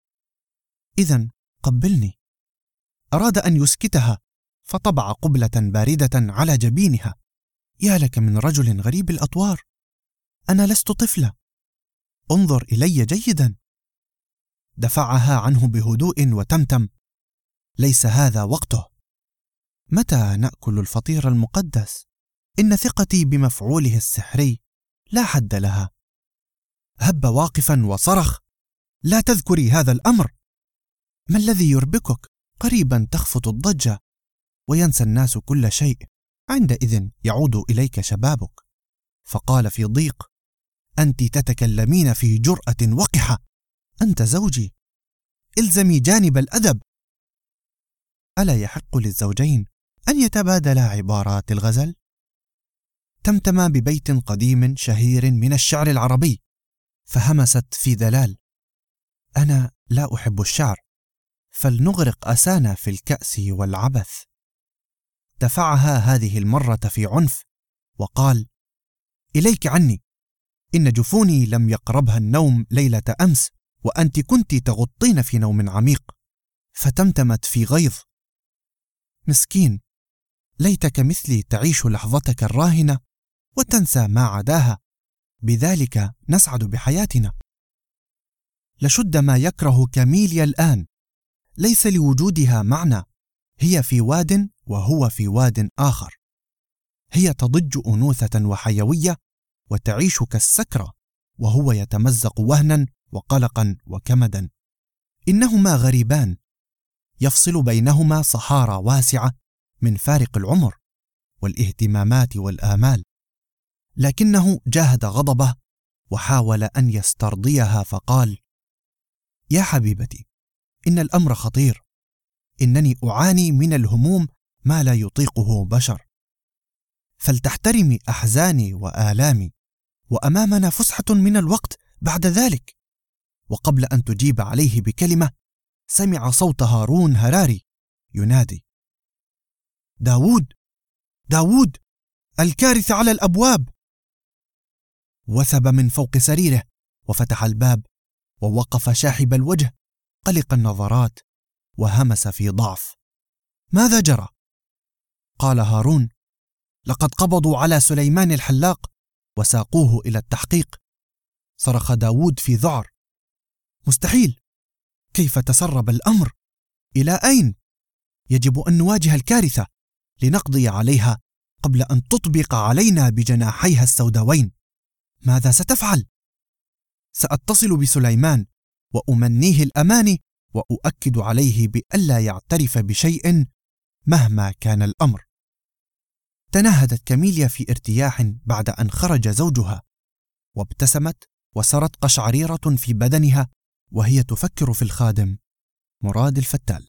Speaker 1: إذن قبلني. أراد أن يسكتها، فطبع قبلة باردة على جبينها. يا لك من رجل غريب الأطوار، أنا لست طفلة، انظر إلي جيدا. دفعها عنه بهدوء وتمتم: ليس هذا وقته. متى نأكل الفطير المقدس؟ إن ثقتي بمفعوله السحري لا حد لها. هب واقفا وصرخ: لا تذكري هذا الأمر. ما الذي يربكك؟ قريبا تخفت الضجة وينسى الناس كل شيء، عندئذ يعود إليك شبابك. فقال في ضيق: أنت تتكلمين في جرأة وقحة، أنت زوجي، إلزمي جانب الأدب. ألا يحق للزوجين أن يتبادلا عبارات الغزل؟ تمتما ببيت قديم شهير من الشعر العربي، فهمست في دلال: أنا لا أحب الشعر، فلنغرق أسانا في الكأس والعبث. دفعها هذه المرة في عنف وقال: إليك عني، إن جفوني لم يقربها النوم ليلة أمس، وأنت كنت تغطين في نوم عميق. فتمتمت في غيظ: مسكين، ليتك مثلي تعيش لحظتك الراهنة وتنسى ما عداها، بذلك نسعد بحياتنا. لشد ما يكره كاميليا الآن، ليس لوجودها معنى، هي في واد وهو في واد آخر. هي تضج أنوثة وحيوية وتعيش كالسكرة، وهو يتمزق وهنا وقلقا وكمدا. إنهما غريبان، يفصل بينهما صحارى واسعة من فارق العمر والاهتمامات والآمال. لكنه جاهد غضبه وحاول أن يسترضيها، فقال: يا حبيبتي، إن الأمر خطير، إنني أعاني من الهموم ما لا يطيقه بشر، فلتحترمي أحزاني وآلامي، وأمامنا فسحة من الوقت بعد ذلك. وقبل أن تجيب عليه بكلمة سمع صوت هارون هراري ينادي: داوود، داوود، الكارثة على الأبواب. وثب من فوق سريره وفتح الباب، ووقف شاحب الوجه قلق النظرات، وهمس في ضعف: ماذا جرى؟ قال هارون: لقد قبضوا على سليمان الحلاق وساقوه إلى التحقيق. صرخ داوود في ذعر: مستحيل، كيف تسرب الأمر؟ إلى أين؟ يجب أن نواجه الكارثة لنقضي عليها قبل أن تطبق علينا بجناحيها السوداوين. ماذا ستفعل؟ سأتصل بسليمان وأمنيه الأماني، وأؤكد عليه بألا يعترف بشيء مهما كان الأمر. تنهدت كاميليا في ارتياح بعد أن خرج زوجها، وابتسمت وسرت قشعريرة في بدنها وهي تفكر في الخادم مراد الفتال.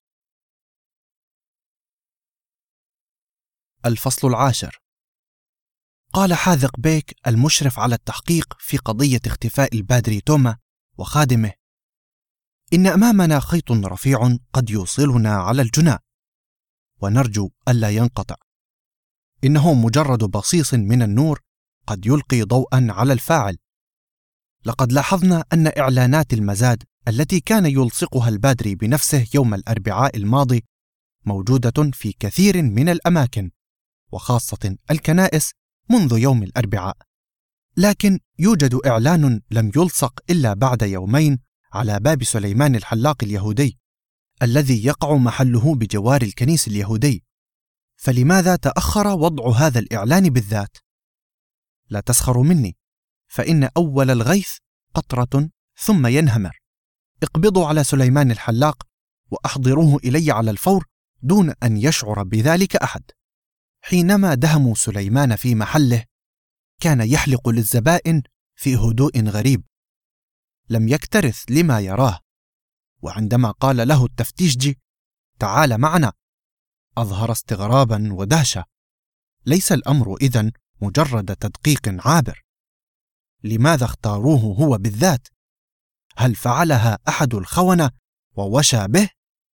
Speaker 1: الفصل 10. قال حاذق بيك المشرف على التحقيق في قضية اختفاء البادري توما وخادمه: إن أمامنا خيط رفيع قد يوصلنا على الجناء، ونرجو ألا ينقطع. إنه مجرد بصيص من النور قد يلقي ضوءا على الفاعل. لقد لاحظنا أن إعلانات المزاد التي كان يلصقها البادري بنفسه يوم الأربعاء الماضي موجودة في كثير من الأماكن، وخاصة الكنائس، منذ يوم الأربعاء. لكن يوجد إعلان لم يلصق إلا بعد يومين على باب سليمان الحلاق اليهودي الذي يقع محله بجوار الكنيس اليهودي، فلماذا تأخر وضع هذا الإعلان بالذات؟ لا تسخروا مني، فإن أول الغيث قطرة ثم ينهمر. اقبضوا على سليمان الحلاق وأحضروه إلي على الفور دون أن يشعر بذلك أحد. حينما دهموا سليمان في محله كان يحلق للزبائن في هدوء غريب، لم يكترث لما يراه، وعندما قال له التفتيشجي تعال معنا أظهر استغرابا ودهشة. ليس الأمر إذن مجرد تدقيق عابر. لماذا اختاروه هو بالذات؟ هل فعلها أحد الخونة ووشى به؟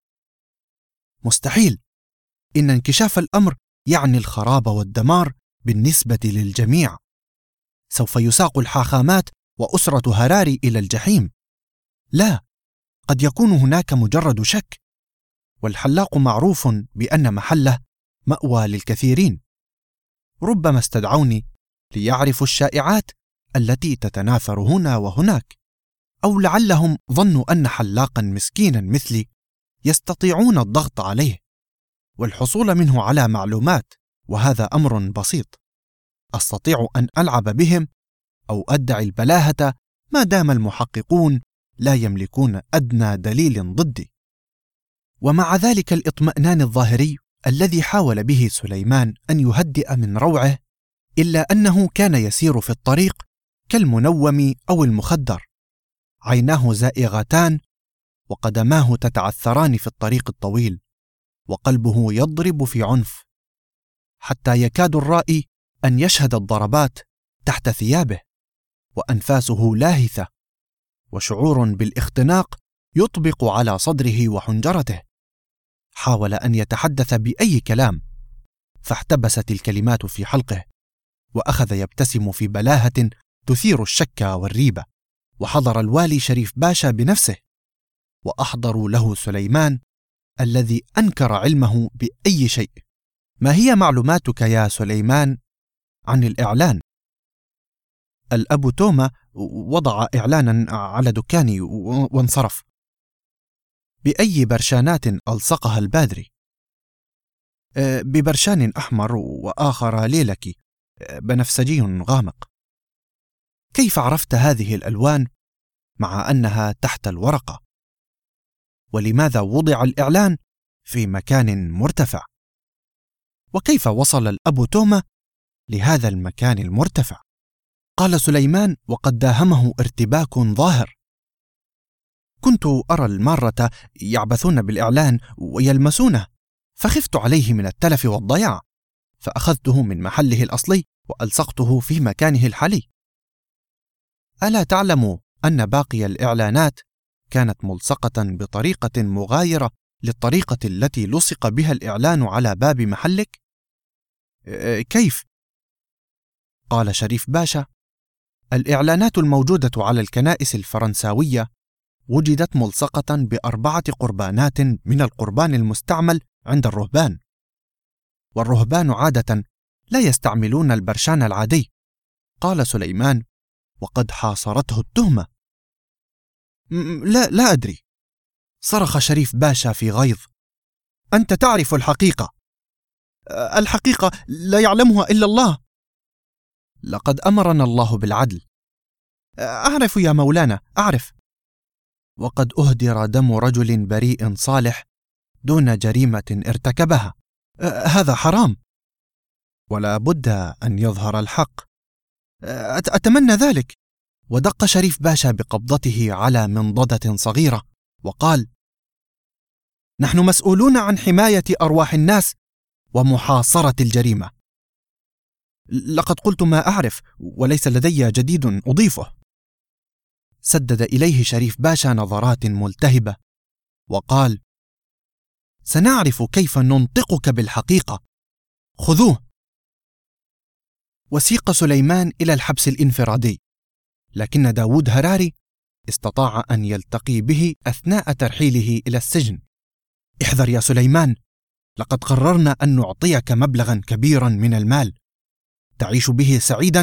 Speaker 1: مستحيل. إن انكشاف الأمر يعني الخراب والدمار بالنسبة للجميع. سوف يساق الحاخامات وأسرة هراري إلى الجحيم. لا، قد يكون هناك مجرد شك، والحلاق معروف بأن محله مأوى للكثيرين. ربما استدعوني ليعرفوا الشائعات التي تتناثر هنا وهناك، أو لعلهم ظنوا أن حلاقا مسكينا مثلي يستطيعون الضغط عليه والحصول منه على معلومات، وهذا أمر بسيط. أستطيع أن ألعب بهم أو أدعي البلاهة ما دام المحققون لا يملكون أدنى دليل ضدي. ومع ذلك الإطمئنان الظاهري الذي حاول به سليمان أن يهدئ من روعه، إلا أنه كان يسير في الطريق كالمنوم أو المخدر، عيناه زائغتان وقدماه تتعثران في الطريق الطويل، وقلبه يضرب في عنف، حتى يكاد الرائي أن يشهد الضربات تحت ثيابه، وأنفاسه لاهثة، وشعور بالاختناق يطبق على صدره وحنجرته. حاول أن يتحدث بأي كلام، فاحتبست الكلمات في حلقه، وأخذ يبتسم في بلاهة تثير الشك والريبة. وحضر الوالي شريف باشا بنفسه، وأحضروا له سليمان الذي أنكر علمه بأي شيء. ما هي معلوماتك يا سليمان عن الإعلان؟ الأب توما وضع إعلانا على دكاني وانصرف. بأي برشانات ألصقها البادري؟ ببرشان أحمر وآخر ليلكي بنفسجي غامق. كيف عرفت هذه الألوان مع أنها تحت الورقة؟ ولماذا وضع الإعلان في مكان مرتفع؟ وكيف وصل الأب توما لهذا المكان المرتفع؟ قال سليمان وقد داهمه ارتباك ظاهر. كنت أرى المارة يعبثون بالإعلان ويلمسونه، فخفت عليه من التلف والضياع، فأخذته من محله الأصلي وألصقته في مكانه الحالي. ألا تعلم أن باقي الإعلانات كانت ملصقة بطريقة مغايرة للطريقة التي لصق بها الإعلان على باب محلك؟ كيف؟ قال شريف باشا: الإعلانات الموجودة على الكنائس الفرنساوية وجدت ملصقة ب4 قربانات من القربان المستعمل عند الرهبان، والرهبان عادة لا يستعملون البرشان العادي. قال سليمان وقد حاصرته التهمة. لا أدري، صرخ شريف باشا في غيظ. أنت تعرف الحقيقة. الحقيقة لا يعلمها إلا الله. لقد أمرنا الله بالعدل. أعرف يا مولانا، أعرف. وقد أهدر دم رجل بريء صالح دون جريمة ارتكبها. هذا حرام، ولا بد أن يظهر الحق. أتمنى ذلك. ودق شريف باشا بقبضته على منضدة صغيرة وقال: نحن مسؤولون عن حماية أرواح الناس ومحاصرة الجريمة. لقد قلت ما أعرف، وليس لدي جديد أضيفه. سدد إليه شريف باشا نظرات ملتهبة وقال: سنعرف كيف ننطقك بالحقيقة، خذوه. وسيق سليمان إلى الحبس الانفرادي، لكن داود هراري استطاع أن يلتقي به أثناء ترحيله إلى السجن. احذر يا سليمان، لقد قررنا أن نعطيك مبلغا كبيرا من المال تعيش به سعيدا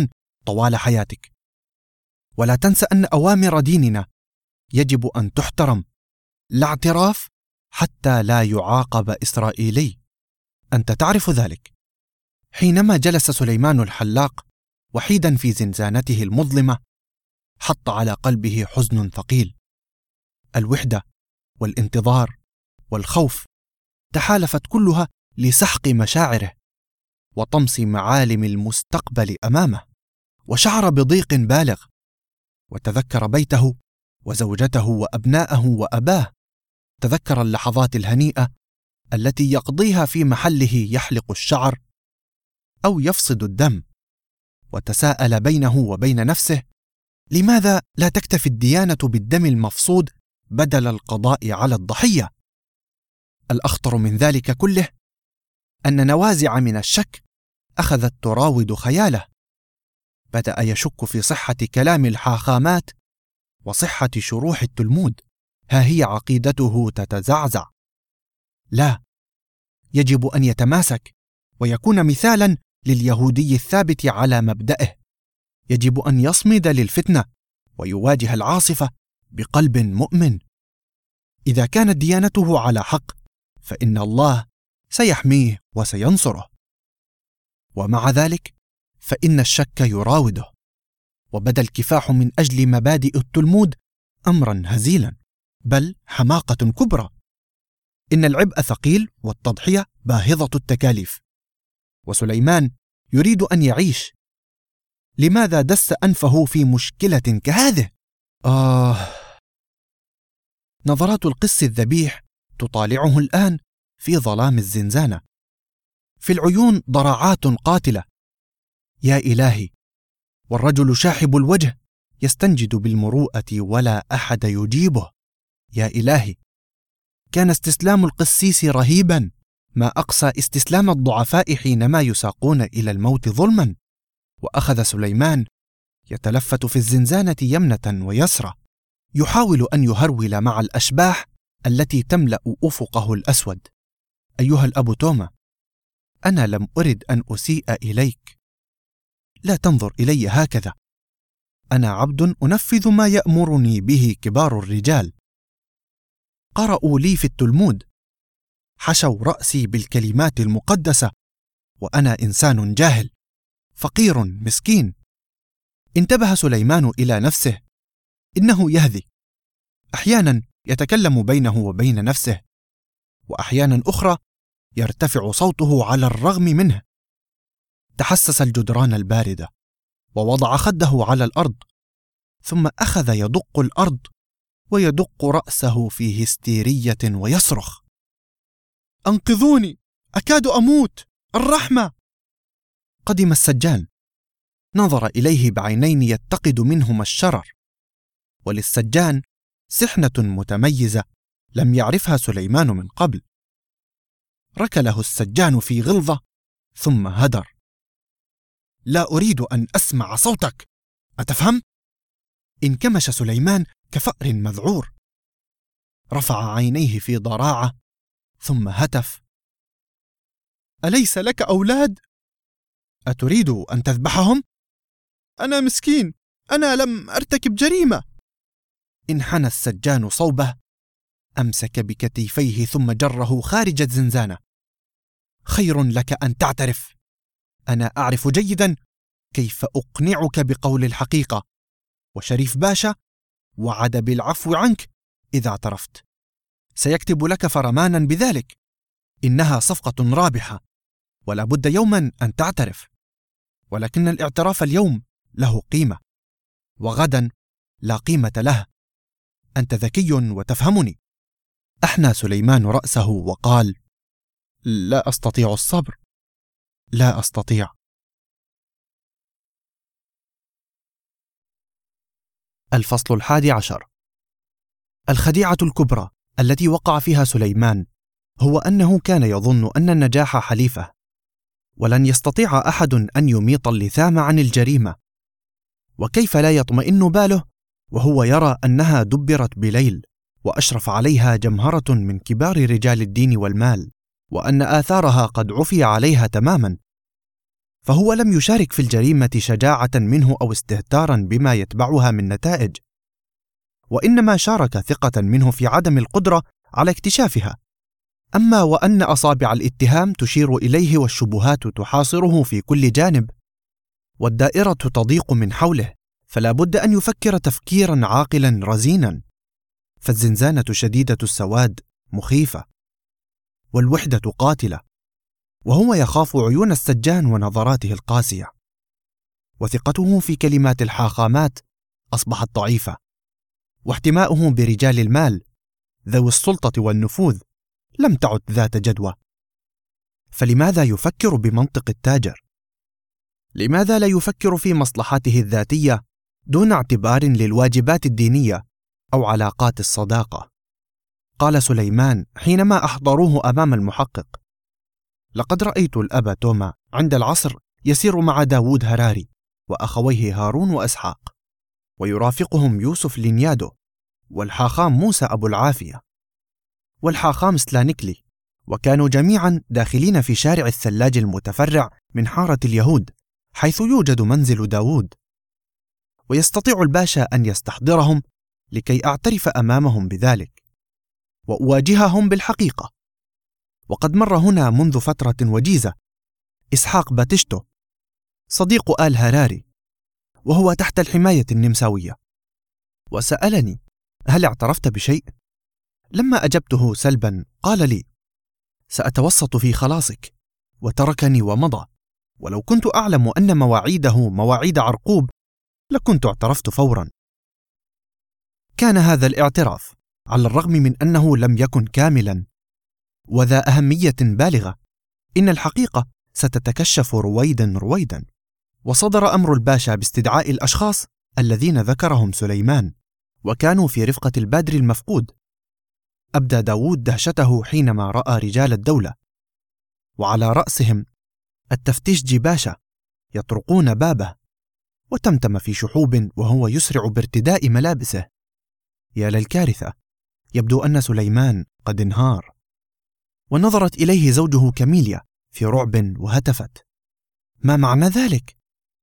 Speaker 1: طوال حياتك. ولا تنسى أن أوامر ديننا يجب أن تحترم، لا اعتراف حتى لا يعاقب إسرائيلي. أنت تعرف ذلك. حينما جلس سليمان الحلاق وحيدا في زنزانته المظلمة، حط على قلبه حزن ثقيل. الوحدة والانتظار والخوف تحالفت كلها لسحق مشاعره وطمس معالم المستقبل أمامه، وشعر بضيق بالغ، وتذكر بيته وزوجته وأبناءه وأباه. تذكر اللحظات الهنيئة التي يقضيها في محله يحلق الشعر أو يفصد الدم، وتساءل بينه وبين نفسه: لماذا لا تكتفي الديانة بالدم المفصود بدل القضاء على الضحية؟ الأخطر من ذلك كله أن نوازع من الشك أخذت تراود خياله. بدأ يشك في صحة كلام الحاخامات وصحة شروح التلمود. ها هي عقيدته تتزعزع. لا، يجب أن يتماسك ويكون مثالا لليهودي الثابت على مبدأه. يجب أن يصمد للفتنة ويواجه العاصفة بقلب مؤمن. إذا كانت ديانته على حق فإن الله سيحميه وسينصره. ومع ذلك فإن الشك يراوده، وبدا الكفاح من أجل مبادئ التلمود أمرا هزيلا، بل حماقة كبرى. إن العبء ثقيل والتضحية باهظة التكاليف، وسليمان يريد أن يعيش. لماذا دس أنفه في مشكلة كهذه؟ نظرات القس الذبيح تطالعه الآن في ظلام الزنزانة، في العيون ضراعات قاتلة. يا إلهي، والرجل شاحب الوجه يستنجد بالمروءة ولا أحد يجيبه. يا إلهي، كان استسلام القسيس رهيبا، ما أقسى استسلام الضعفاء حينما يساقون إلى الموت ظلما. وأخذ سليمان يتلفت في الزنزانة يمنة ويسرى، يحاول أن يهرول مع الأشباح التي تملأ أفقه الأسود. أيها الأب توما، أنا لم أرد أن أسيء إليك، لا تنظر إلي هكذا. أنا عبد أنفذ ما يأمرني به كبار الرجال. قرأوا لي في التلمود، حشوا رأسي بالكلمات المقدسة، وأنا إنسان جاهل فقير مسكين. انتبه سليمان إلى نفسه. إنه يهذي، أحيانا يتكلم بينه وبين نفسه، وأحيانا أخرى يرتفع صوته على الرغم منه. تحسس الجدران الباردة ووضع خده على الأرض، ثم أخذ يدق الأرض ويدق رأسه في هستيرية ويصرخ: أنقذوني، أكاد أموت، الرحمة! قدم السجان، نظر إليه بعينين يتقد منهما الشرر. وللسجان سحنة متميزة لم يعرفها سليمان من قبل. ركله السجان في غلظة ثم هدر: لا أريد أن أسمع صوتك، أتفهم؟ انكمش سليمان كفأر مذعور، رفع عينيه في ضراعة ثم هتف: أليس لك أولاد؟ أتريد أن تذبحهم؟ أنا مسكين، أنا لم أرتكب جريمة. انحنى السجان صوبه، أمسك بكتفيه ثم جره خارج الزنزانة. خير لك أن تعترف. أنا أعرف جيدا كيف أقنعك بقول الحقيقة، وشريف باشا وعد بالعفو عنك إذا اعترفت. سيكتب لك فرمانا بذلك. إنها صفقة رابحة، ولا بد يوما أن تعترف. ولكن الاعتراف اليوم له قيمة، وغدا لا قيمة له. أنت ذكي وتفهمني. أحنى سليمان رأسه وقال: لا أستطيع الصبر، لا أستطيع. الفصل 11. الخديعة الكبرى التي وقع فيها سليمان هو أنه كان يظن أن النجاح حليفه، ولن يستطيع أحد أن يميط اللثام عن الجريمة. وكيف لا يطمئن باله وهو يرى أنها دبرت بليل، وأشرف عليها جمهرة من كبار رجال الدين والمال، وأن آثارها قد عفي عليها تماما. فهو لم يشارك في الجريمة شجاعة منه أو استهتارا بما يتبعها من نتائج، وإنما شارك ثقة منه في عدم القدرة على اكتشافها. أما وأن أصابع الاتهام تشير إليه والشبهات تحاصره في كل جانب والدائرة تضيق من حوله، فلا بد أن يفكر تفكيرا عاقلا رزينا، فالزنزانة شديدة السواد مخيفة، والوحدة قاتلة، وهو يخاف عيون السجان ونظراته القاسية، وثقته في كلمات الحاخامات أصبحت ضعيفة، واحتماؤه برجال المال ذوي السلطة والنفوذ لم تعد ذات جدوى. فلماذا يفكر بمنطق التاجر؟ لماذا لا يفكر في مصلحته الذاتية دون اعتبار للواجبات الدينية أو علاقات الصداقة؟ قال سليمان حينما أحضروه أمام المحقق: لقد رأيت الأب توما عند العصر يسير مع داوود هراري وأخويه هارون وإسحاق، ويرافقهم يوسف لينيادو، والحاخام موسى أبو العافية، والحاخام سلانيكلي، وكانوا جميعا داخلين في شارع الثلاج المتفرع من حارة اليهود حيث يوجد منزل داوود، ويستطيع الباشا أن يستحضرهم لكي أعترف أمامهم بذلك وأواجههم بالحقيقة. وقد مر هنا منذ فترة وجيزة إسحاق باتشتو صديق آل هراري، وهو تحت الحماية النمساوية، وسألني: هل اعترفت بشيء؟ لما أجبته سلبا قال لي: سأتوسط في خلاصك، وتركني ومضى، ولو كنت أعلم أن مواعيده مواعيد عرقوب لكنت اعترفت فورا. كان هذا الاعتراف على الرغم من أنه لم يكن كاملا وذا أهمية بالغة، إن الحقيقة ستتكشف رويدا، وصدر أمر الباشا باستدعاء الأشخاص الذين ذكرهم سليمان وكانوا في رفقة البادر المفقود. أبدى داوود دهشته حينما رأى رجال الدولة وعلى رأسهم التفتيشجي باشا يطرقون بابه، وتمتم في شحوب وهو يسرع بارتداء ملابسه. يا للكارثة، يبدو أن سليمان قد انهار. ونظرت إليه زوجه كاميليا في رعب وهتفت: ما معنى ذلك؟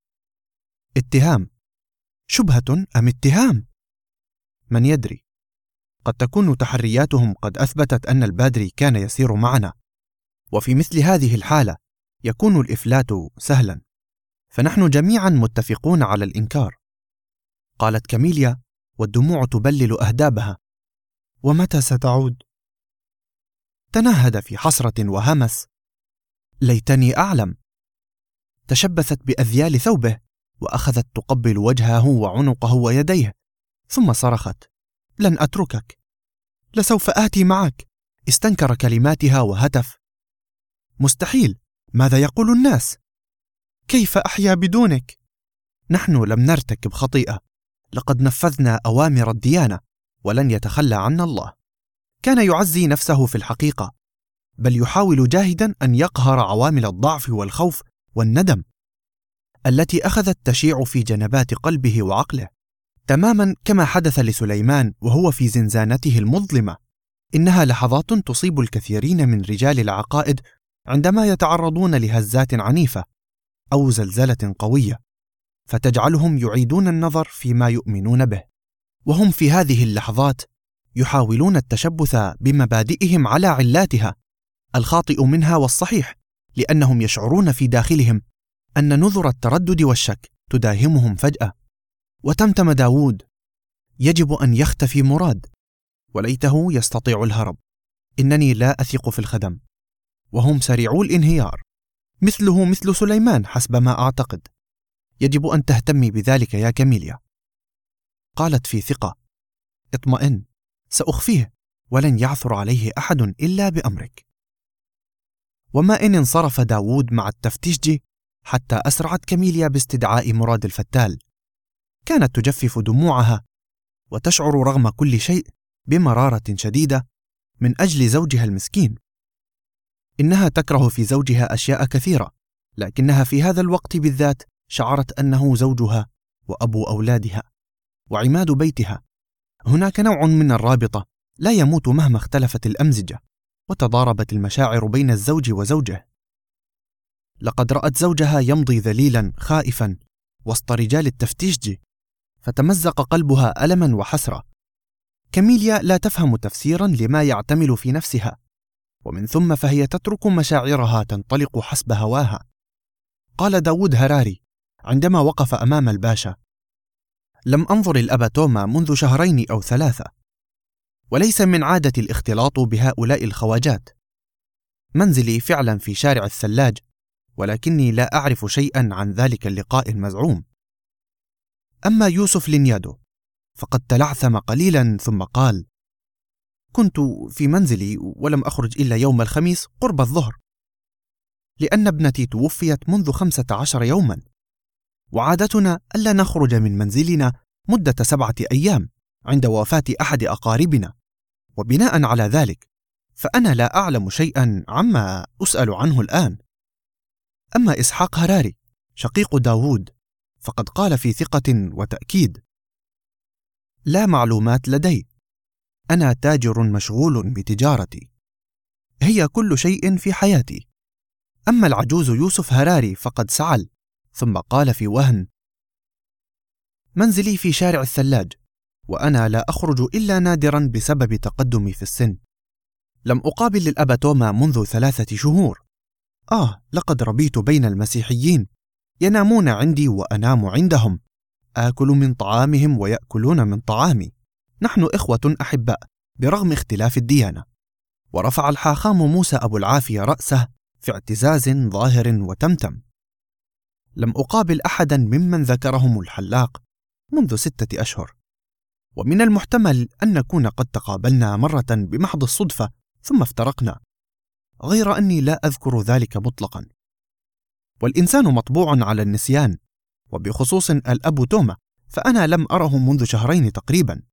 Speaker 1: اتهام، شبهة أم اتهام؟ من يدري، قد تكون تحرياتهم قد أثبتت أن البادري كان يسير معنا، وفي مثل هذه الحالة يكون الإفلات سهلا، فنحن جميعا متفقون على الإنكار. قالت كاميليا والدموع تبلل أهدابها: ومتى ستعود؟ تنهد في حسرة وهمس: ليتني أعلم. تشبثت بأذيال ثوبه وأخذت تقبل وجهه وعنقه ويديه، ثم صرخت: لن أتركك، لسوف آتي معك. استنكر كلماتها وهتف: مستحيل، ماذا يقول الناس؟ كيف أحيا بدونك؟ نحن لم نرتكب خطيئة، لقد نفذنا أوامر الديانة ولن يتخلى عنا الله. كان يعزي نفسه في الحقيقة، بل يحاول جاهدا أن يقهر عوامل الضعف والخوف والندم التي أخذت تشيع في جنبات قلبه وعقله، تماما كما حدث لسليمان وهو في زنزانته المظلمة. إنها لحظات تصيب الكثيرين من رجال العقائد عندما يتعرضون لهزات عنيفة أو زلزلة قوية، فتجعلهم يعيدون النظر فيما يؤمنون به، وهم في هذه اللحظات يحاولون التشبث بمبادئهم على علاتها، الخاطئ منها والصحيح، لأنهم يشعرون في داخلهم أن نذر التردد والشك تداهمهم فجأة. وتمتم داوود: يجب أن يختفي مراد، وليته يستطيع الهرب. إنني لا أثق في الخدم، وهم سريعو الانهيار، مثله مثل سليمان حسب ما أعتقد. يجب أن تهتمي بذلك يا كاميليا. قالت في ثقة: اطمئن، سأخفيه ولن يعثر عليه أحد إلا بأمرك. وما إن انصرف داوود مع التفتيشجي حتى أسرعت كاميليا باستدعاء مراد الفتال. كانت تجفف دموعها وتشعر رغم كل شيء بمرارة شديدة من أجل زوجها المسكين. إنها تكره في زوجها أشياء كثيرة، لكنها في هذا الوقت بالذات شعرت أنه زوجها وأبو أولادها وعماد بيتها. هناك نوع من الرابطة لا يموت مهما اختلفت الأمزجة وتضاربت المشاعر بين الزوج وزوجه. لقد رأت زوجها يمضي ذليلا خائفا وسط رجال التفتيش، فتمزق قلبها ألما وحسرة. كاميليا لا تفهم تفسيرا لما يعتمل في نفسها، ومن ثم فهي تترك مشاعرها تنطلق حسب هواها. قال داود هراري عندما وقف أمام الباشا: لم أنظر الأب توما منذ 2 أو 3، وليس من عادتي الاختلاط بهؤلاء الخواجات. منزلي فعلا في شارع الثلاج، ولكني لا أعرف شيئا عن ذلك اللقاء المزعوم. أما يوسف لينيادو فقد تلعثم قليلا ثم قال: كنت في منزلي ولم أخرج إلا يوم الخميس قرب الظهر، لأن ابنتي توفيت منذ 15 يوما، وعادتنا ألا نخرج من منزلنا مدة 7 أيام عند وفاة أحد أقاربنا، وبناء على ذلك فأنا لا أعلم شيئا عما أسأل عنه الآن. أما إسحاق هراري شقيق داوود فقد قال في ثقة وتأكيد: لا معلومات لدي، أنا تاجر مشغول بتجارتي، هي كل شيء في حياتي. أما العجوز يوسف هراري فقد سعل ثم قال في وهن: منزلي في شارع الثلاج، وأنا لا أخرج إلا نادرا بسبب تقدمي في السن. لم أقابل الأب توما منذ 3 شهور. لقد ربيت بين المسيحيين، ينامون عندي وأنام عندهم، آكل من طعامهم ويأكلون من طعامي، نحن إخوة أحباء برغم اختلاف الديانة. ورفع الحاخام موسى أبو العافية رأسه في اعتزاز ظاهر وتمتم: لم أقابل أحدا ممن ذكرهم الحلاق منذ 6 أشهر، ومن المحتمل أن نكون قد تقابلنا مرة بمحض الصدفة ثم افترقنا، غير أني لا أذكر ذلك مطلقا. والإنسان مطبوع على النسيان، وبخصوص الأب توما فأنا لم أره منذ 2 تقريبا.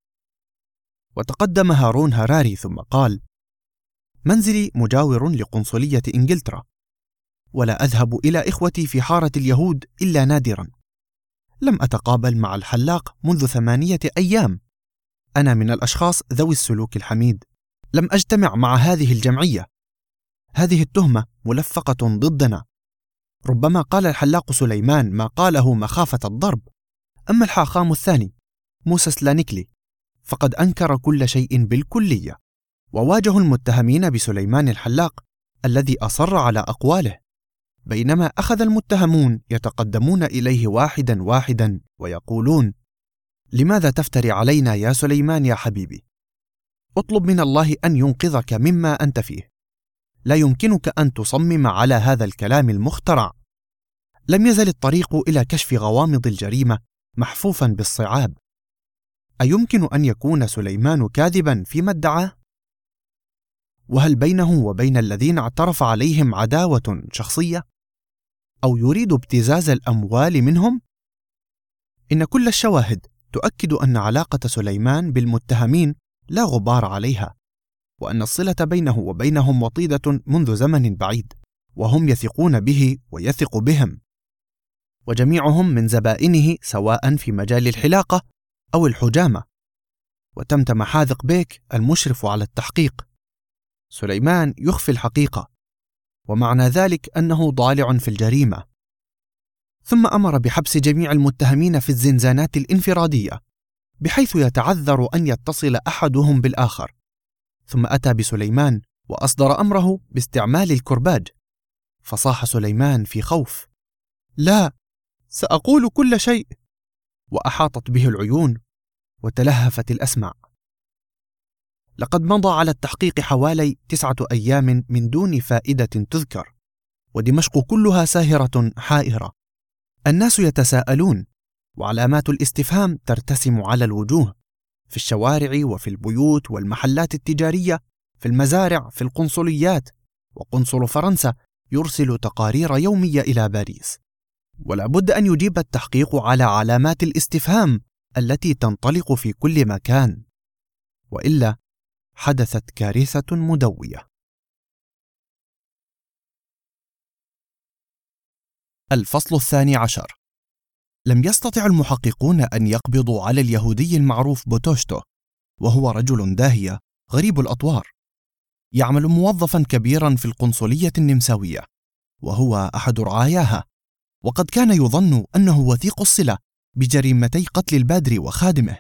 Speaker 1: وتقدم هارون هراري ثم قال: منزلي مجاور لقنصلية إنجلترا، ولا أذهب إلى إخوتي في حارة اليهود إلا نادرا. لم أتقابل مع الحلاق منذ 8 أيام. أنا من الأشخاص ذوي السلوك الحميد، لم أجتمع مع هذه الجمعية. هذه التهمة ملفقة ضدنا. ربما قال الحلاق سليمان ما قاله مخافة الضرب. أما الحاخام الثاني موسى سلانيكلي فقد أنكر كل شيء بالكلية، وواجه المتهمين بسليمان الحلاق الذي أصر على أقواله، بينما أخذ المتهمون يتقدمون إليه واحدا واحدا ويقولون: لماذا تفتري علينا يا سليمان يا حبيبي؟ اطلب من الله أن ينقذك مما أنت فيه، لا يمكنك أن تصمم على هذا الكلام المخترع. لم يزل الطريق إلى كشف غوامض الجريمة محفوفا بالصعاب. أيمكن أن يكون سليمان كاذبا فيما ادعاه؟ وهل بينه وبين الذين اعترف عليهم عداوة شخصية؟ أو يريد ابتزاز الأموال منهم؟ إن كل الشواهد تؤكد أن علاقة سليمان بالمتهمين لا غبار عليها، وأن الصلة بينه وبينهم وطيدة منذ زمن بعيد، وهم يثقون به ويثق بهم، وجميعهم من زبائنه سواء في مجال الحلاقة أو الحجامة. وتمتم حاذق بيك المشرف على التحقيق: سليمان يخفي الحقيقة، ومعنى ذلك أنه ضالع في الجريمة. ثم أمر بحبس جميع المتهمين في الزنزانات الانفرادية، بحيث يتعذر أن يتصل أحدهم بالآخر. ثم أتى بسليمان وأصدر أمره باستعمال الكرباج، فصاح سليمان في خوف: لا، سأقول كل شيء. وأحاطت به العيون وتلهفت الأسماع. لقد مضى على التحقيق حوالي 9 أيام من دون فائدة تذكر، ودمشق كلها ساهرة حائرة. الناس يتساءلون، وعلامات الاستفهام ترتسم على الوجوه، في الشوارع وفي البيوت والمحلات التجارية، في المزارع، في القنصليات. وقنصل فرنسا يرسل تقارير يومية إلى باريس. ولا بد أن يجيب التحقيق على علامات الاستفهام التي تنطلق في كل مكان، وإلا حدثت كارثة مدوية. الفصل 12. لم يستطع المحققون أن يقبضوا على اليهودي المعروف بوتوشتو، وهو رجل داهية غريب الأطوار، يعمل موظفا كبيرا في القنصلية النمساوية، وهو أحد رعاياها، وقد كان يظن أنه وثيق الصلة بجريمتي قتل البادري وخادمه،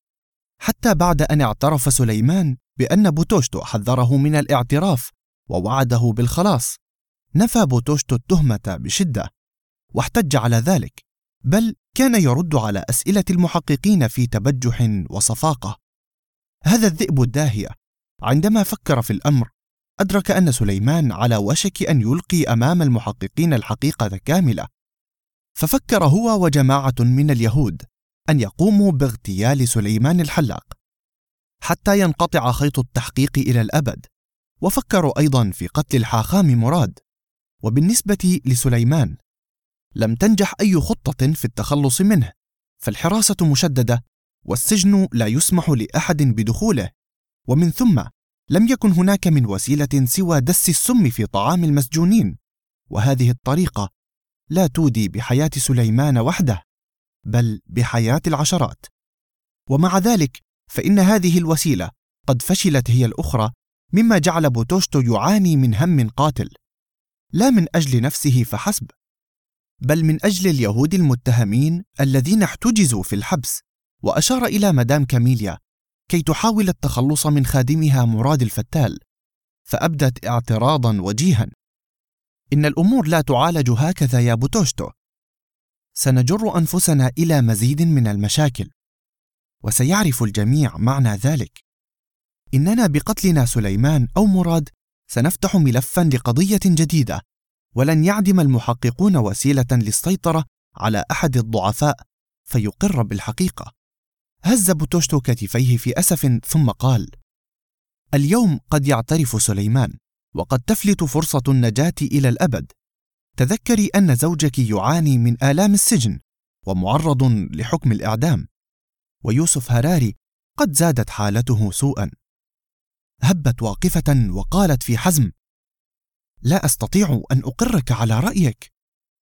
Speaker 1: حتى بعد أن اعترف سليمان بأن بوتوشتو حذره من الاعتراف ووعده بالخلاص. نفى بوتوشتو التهمة بشدة واحتج على ذلك، بل كان يرد على أسئلة المحققين في تبجح وصفاقة. هذا الذئب الداهية عندما فكر في الأمر أدرك أن سليمان على وشك أن يلقي أمام المحققين الحقيقة كاملة، ففكر هو وجماعة من اليهود أن يقوموا باغتيال سليمان الحلاق حتى ينقطع خيط التحقيق إلى الأبد، وفكروا أيضا في قتل الحاخام مراد. وبالنسبة لسليمان لم تنجح أي خطة في التخلص منه، فالحراسة مشددة والسجن لا يسمح لأحد بدخوله، ومن ثم لم يكن هناك من وسيلة سوى دس السم في طعام المسجونين، وهذه الطريقة لا تودي بحياة سليمان وحده بل بحياة العشرات. ومع ذلك فإن هذه الوسيلة قد فشلت هي الأخرى، مما جعل بوتوشتو يعاني من هم قاتل، لا من أجل نفسه فحسب بل من أجل اليهود المتهمين الذين احتجزوا في الحبس. وأشار إلى مدام كاميليا كي تحاول التخلص من خادمها مراد الفتال، فأبدت اعتراضا وجيها: إن الأمور لا تعالج هكذا يا بوتوشتو، سنجر أنفسنا إلى مزيد من المشاكل، وسيعرف الجميع معنى ذلك. إننا بقتلنا سليمان أو مراد سنفتح ملفا لقضية جديدة، ولن يعدم المحققون وسيلة للسيطرة على أحد الضعفاء فيقر بالحقيقة. هز بوتوشتو كتفيه في أسف ثم قال: اليوم قد يعترف سليمان، وقد تفلت فرصة النجاة إلى الأبد. تذكري أن زوجك يعاني من آلام السجن ومعرض لحكم الإعدام، ويوسف هراري قد زادت حالته سوءا. هبت واقفة وقالت في حزم: لا أستطيع أن أقرك على رأيك.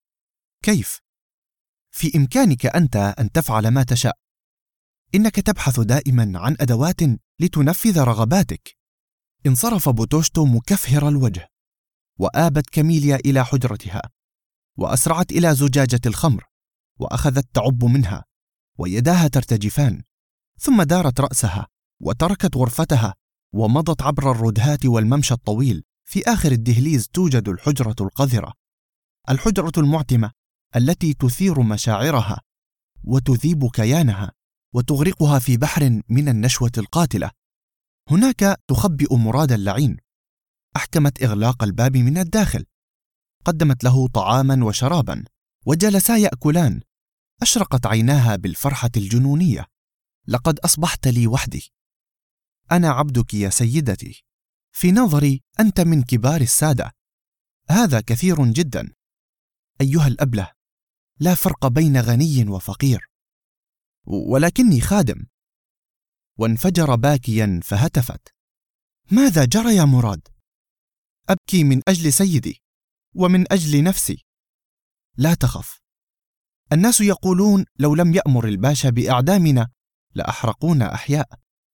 Speaker 1: كيف؟ في إمكانك أنت أن تفعل ما تشاء، إنك تبحث دائما عن أدوات لتنفذ رغباتك. انصرف بوتوشتو مكفهر الوجه، وآبت كاميليا إلى حجرتها، وأسرعت إلى زجاجة الخمر وأخذت تعب منها ويداها ترتجفان، ثم دارت رأسها وتركت غرفتها ومضت عبر الردهات والممشى الطويل. في آخر الدهليز توجد الحجرة القذرة، الحجرة المعتمة التي تثير مشاعرها وتذيب كيانها وتغرقها في بحر من النشوة القاتلة. هناك تخبئ مراد اللعين. أحكمت إغلاق الباب من الداخل، قدمت له طعاما وشرابا، وجلسا يأكلان. أشرقت عيناها بالفرحة الجنونية. لقد أصبحت لي وحدي، أنا عبدك يا سيدتي، في نظري أنت من كبار السادة، هذا كثير جدا. أيها الأبلة، لا فرق بين غني وفقير، ولكني خادم. وانفجر باكيا فهتفت: ماذا جرى يا مراد؟ أبكي من أجل سيدي ومن أجل نفسي. لا تخف، الناس يقولون لو لم يأمر الباشا بإعدامنا لأحرقونا أحياء.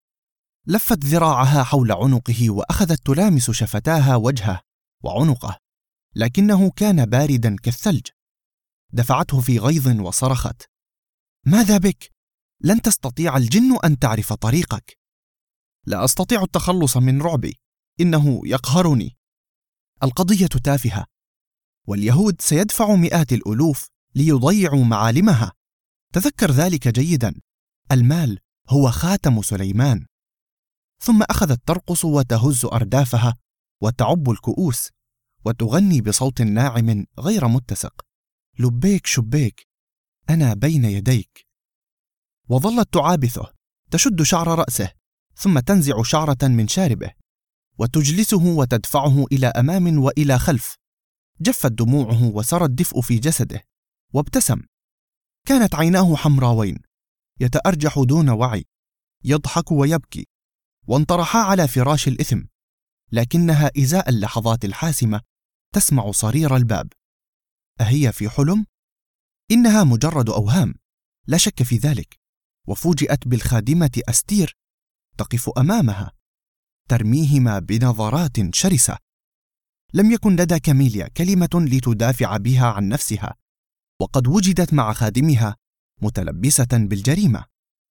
Speaker 1: لفت ذراعها حول عنقه وأخذت تلامس شفتاها وجهه وعنقه، لكنه كان باردا كالثلج. دفعته في غيظ وصرخت: ماذا بك؟ لن تستطيع الجن أن تعرف طريقك. لا أستطيع التخلص من رعبي، إنه يقهرني. القضية تافهة، واليهود سيدفع مئات الألوف ليضيعوا معالمها. تذكر ذلك جيدا، المال هو خاتم سليمان. ثم أخذت ترقص وتهز أردافها وتعب الكؤوس وتغني بصوت ناعم غير متسق: لبيك شبيك، أنا بين يديك. وظلت تعابثه، تشد شعر رأسه ثم تنزع شعرة من شاربه وتجلسه وتدفعه إلى أمام وإلى خلف. جفت دموعه وسرى الدفء في جسده وابتسم. كانت عيناه حمراوين يتأرجح دون وعي، يضحك ويبكي، وانطرحا على فراش الإثم، لكنها إزاء اللحظات الحاسمة تسمع صرير الباب. أهي في حلم؟ إنها مجرد أوهام، لا شك في ذلك. وفوجئت بالخادمة أستير تقف أمامها، ترميهما بنظرات شرسة. لم يكن لدى كاميليا كلمة لتدافع بها عن نفسها، وقد وجدت مع خادمها متلبسة بالجريمة.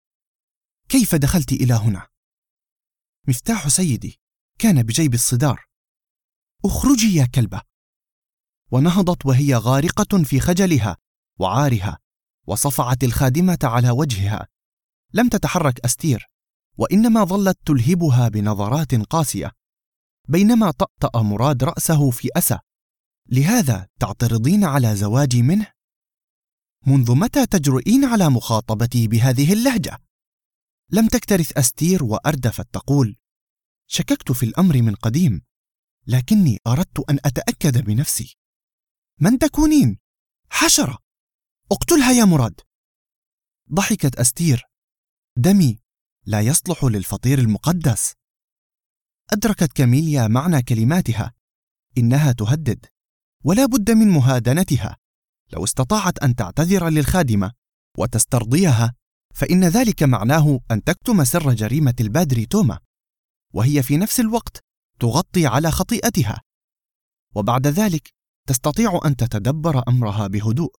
Speaker 1: كيف دخلت إلى هنا؟ مفتاح سيدي كان بجيب الصدار. اخرجي يا كلبة. ونهضت وهي غارقة في خجلها وعارها، وصفعت الخادمة على وجهها. لم تتحرك أستير، وإنما ظلت تلهبها بنظرات قاسية، بينما طأطأ مراد رأسه في أسى. لهذا تعترضين على زواجي منه؟ منذ متى تجرؤين على مخاطبتي بهذه اللهجة؟ لم تكترث أستير وأردفت تقول: شككت في الأمر من قديم، لكني أردت أن أتأكد بنفسي. من تكونين؟ حشرة! اقتلها يا مراد. ضحكت أستير: دمي لا يصلح للفطير المقدس. أدركت كاميليا معنى كلماتها، إنها تهدد، ولا بد من مهادنتها. لو استطاعت أن تعتذر للخادمة وتسترضيها، فإن ذلك معناه أن تكتم سر جريمة البادري توما، وهي في نفس الوقت تغطي على خطيئتها، وبعد ذلك تستطيع أن تتدبر أمرها بهدوء.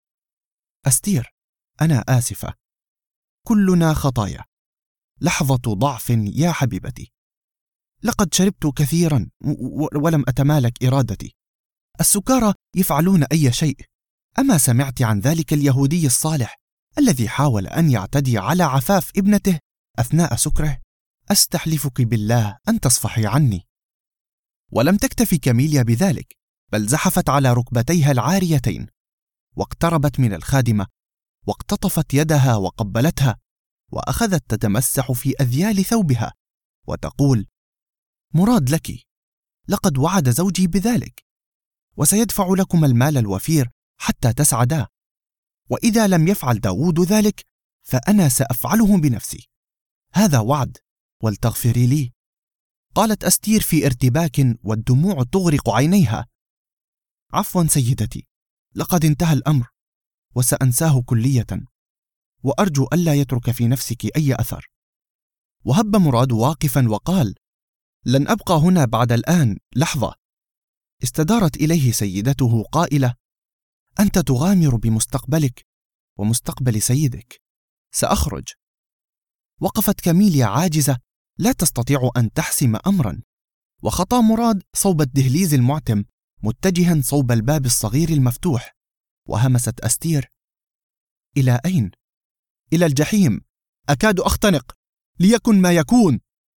Speaker 1: أستير، أنا آسفة، كلنا خطايا، لحظة ضعف يا حبيبتي. لقد شربت كثيرا ولم أتمالك إرادتي. السكارى يفعلون أي شيء. أما سمعت عن ذلك اليهودي الصالح الذي حاول أن يعتدي على عفاف ابنته أثناء سكره؟ أستحلفك بالله أن تصفحي عني. ولم تكتفي كاميليا بذلك، بل زحفت على ركبتيها العاريتين، واقتربت من الخادمة واقتطفت يدها وقبلتها، وأخذت تتمسح في أذيال ثوبها وتقول: مراد لك، لقد وعد زوجي بذلك، وسيدفع لكم المال الوفير حتى تسعدا، وإذا لم يفعل داود ذلك فأنا سأفعله بنفسي. هذا وعد، ولتغفري لي. قالت أستير في ارتباك والدموع تغرق عينيها: عفوا سيدتي، لقد انتهى الأمر، وسأنساه كلية، وأرجو ألا يترك في نفسك أي أثر. وهب مراد واقفا وقال: لن أبقى هنا بعد الآن لحظة. استدارت إليه سيدته قائلة: أنت تغامر بمستقبلك ومستقبل سيدك. سأخرج. وقفت كاميليا عاجزة لا تستطيع أن تحسم أمرا، وخطى مراد صوب الدهليز المعتم متجها صوب الباب الصغير المفتوح، وهمست أستير: إلى أين؟ إلى الجحيم، أكاد أختنق، ليكن ما يكون.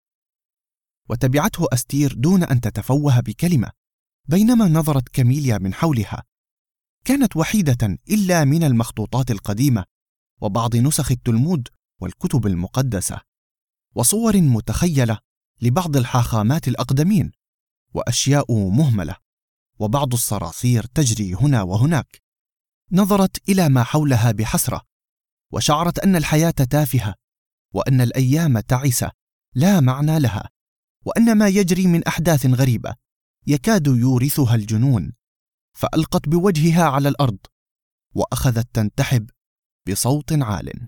Speaker 1: وتبعته أستير دون أن تتفوه بكلمة، بينما نظرت كاميليا من حولها. كانت وحيدة إلا من المخطوطات القديمة وبعض نسخ التلمود والكتب المقدسة، وصور متخيلة لبعض الحاخامات الأقدمين، وأشياء مهملة، وبعض الصراصير تجري هنا وهناك. نظرت إلى ما حولها بحسرة، وشعرت أن الحياة تافهة، وأن الأيام تعسة لا معنى لها، وأن ما يجري من أحداث غريبة يكاد يورثها الجنون. فألقت بوجهها على الأرض، وأخذت تنتحب بصوت عال.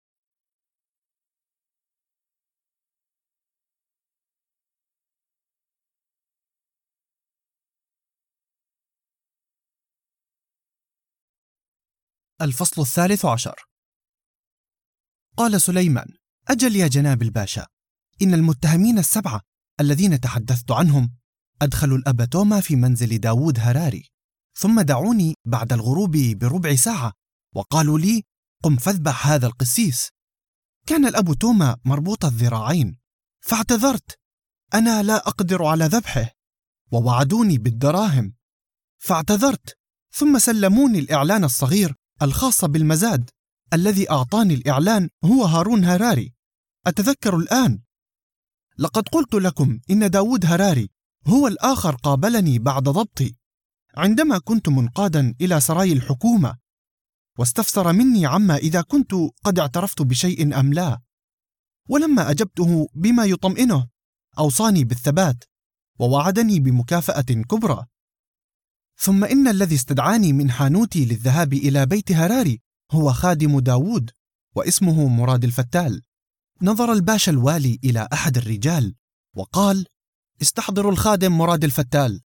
Speaker 1: الفصل 13. قال سليمان: أجل يا جناب الباشا، إن المتهمين السبعة الذين تحدثت عنهم أدخلوا الأب توما في منزل داود هراري، ثم دعوني بعد الغروب بربع ساعة وقالوا لي: قم فاذبح هذا القسيس. كان الأب توما مربوط الذراعين، فاعتذرت: أنا لا أقدر على ذبحه. ووعدوني بالدراهم، فاعتذرت، ثم سلموني الإعلان الصغير الخاص بالمزاد. الذي أعطاني الإعلان هو هارون هراري. أتذكر الآن. لقد قلت لكم إن داود هراري هو الآخر قابلني بعد ضبطي عندما كنت منقادا إلى سراي الحكومة، واستفسر مني عما إذا كنت قد اعترفت بشيء أم لا. ولما أجبته بما يطمئنه أوصاني بالثبات ووعدني بمكافأة كبرى. ثم إن الذي استدعاني من حانوتي للذهاب إلى بيت هراري هو خادم داود، واسمه مراد الفتال. نظر الباشا الوالي إلى أحد الرجال وقال: استحضروا الخادم مراد الفتال.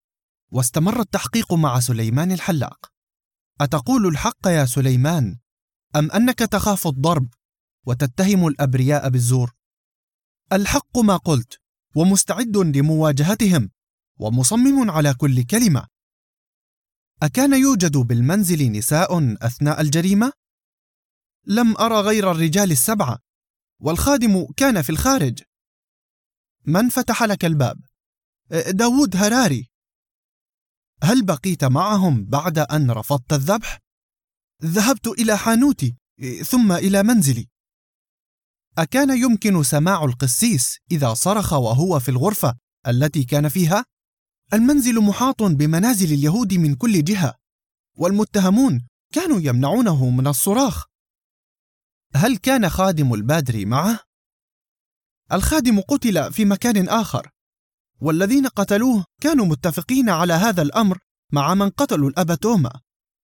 Speaker 1: واستمر التحقيق مع سليمان الحلاق. أتقول الحق يا سليمان أم أنك تخاف الضرب وتتهم الأبرياء بالزور؟ الحق ما قلت، ومستعد لمواجهتهم، ومصمم على كل كلمة. أكان يوجد بالمنزل نساء أثناء الجريمة؟ لم أرى غير الرجال 7، والخادم كان في الخارج. من فتح لك الباب؟ داود هراري. هل بقيت معهم بعد أن رفضت الذبح؟ ذهبت إلى حانوتي ثم إلى منزلي. أكان يمكن سماع القسيس إذا صرخ وهو في الغرفة التي كان فيها؟ المنزل محاط بمنازل اليهود من كل جهة، والمتهمون كانوا يمنعونه من الصراخ. هل كان خادم البادري معه؟ الخادم قتل في مكان آخر، والذين قتلوه كانوا متفقين على هذا الأمر مع من قتلوا الأب توما.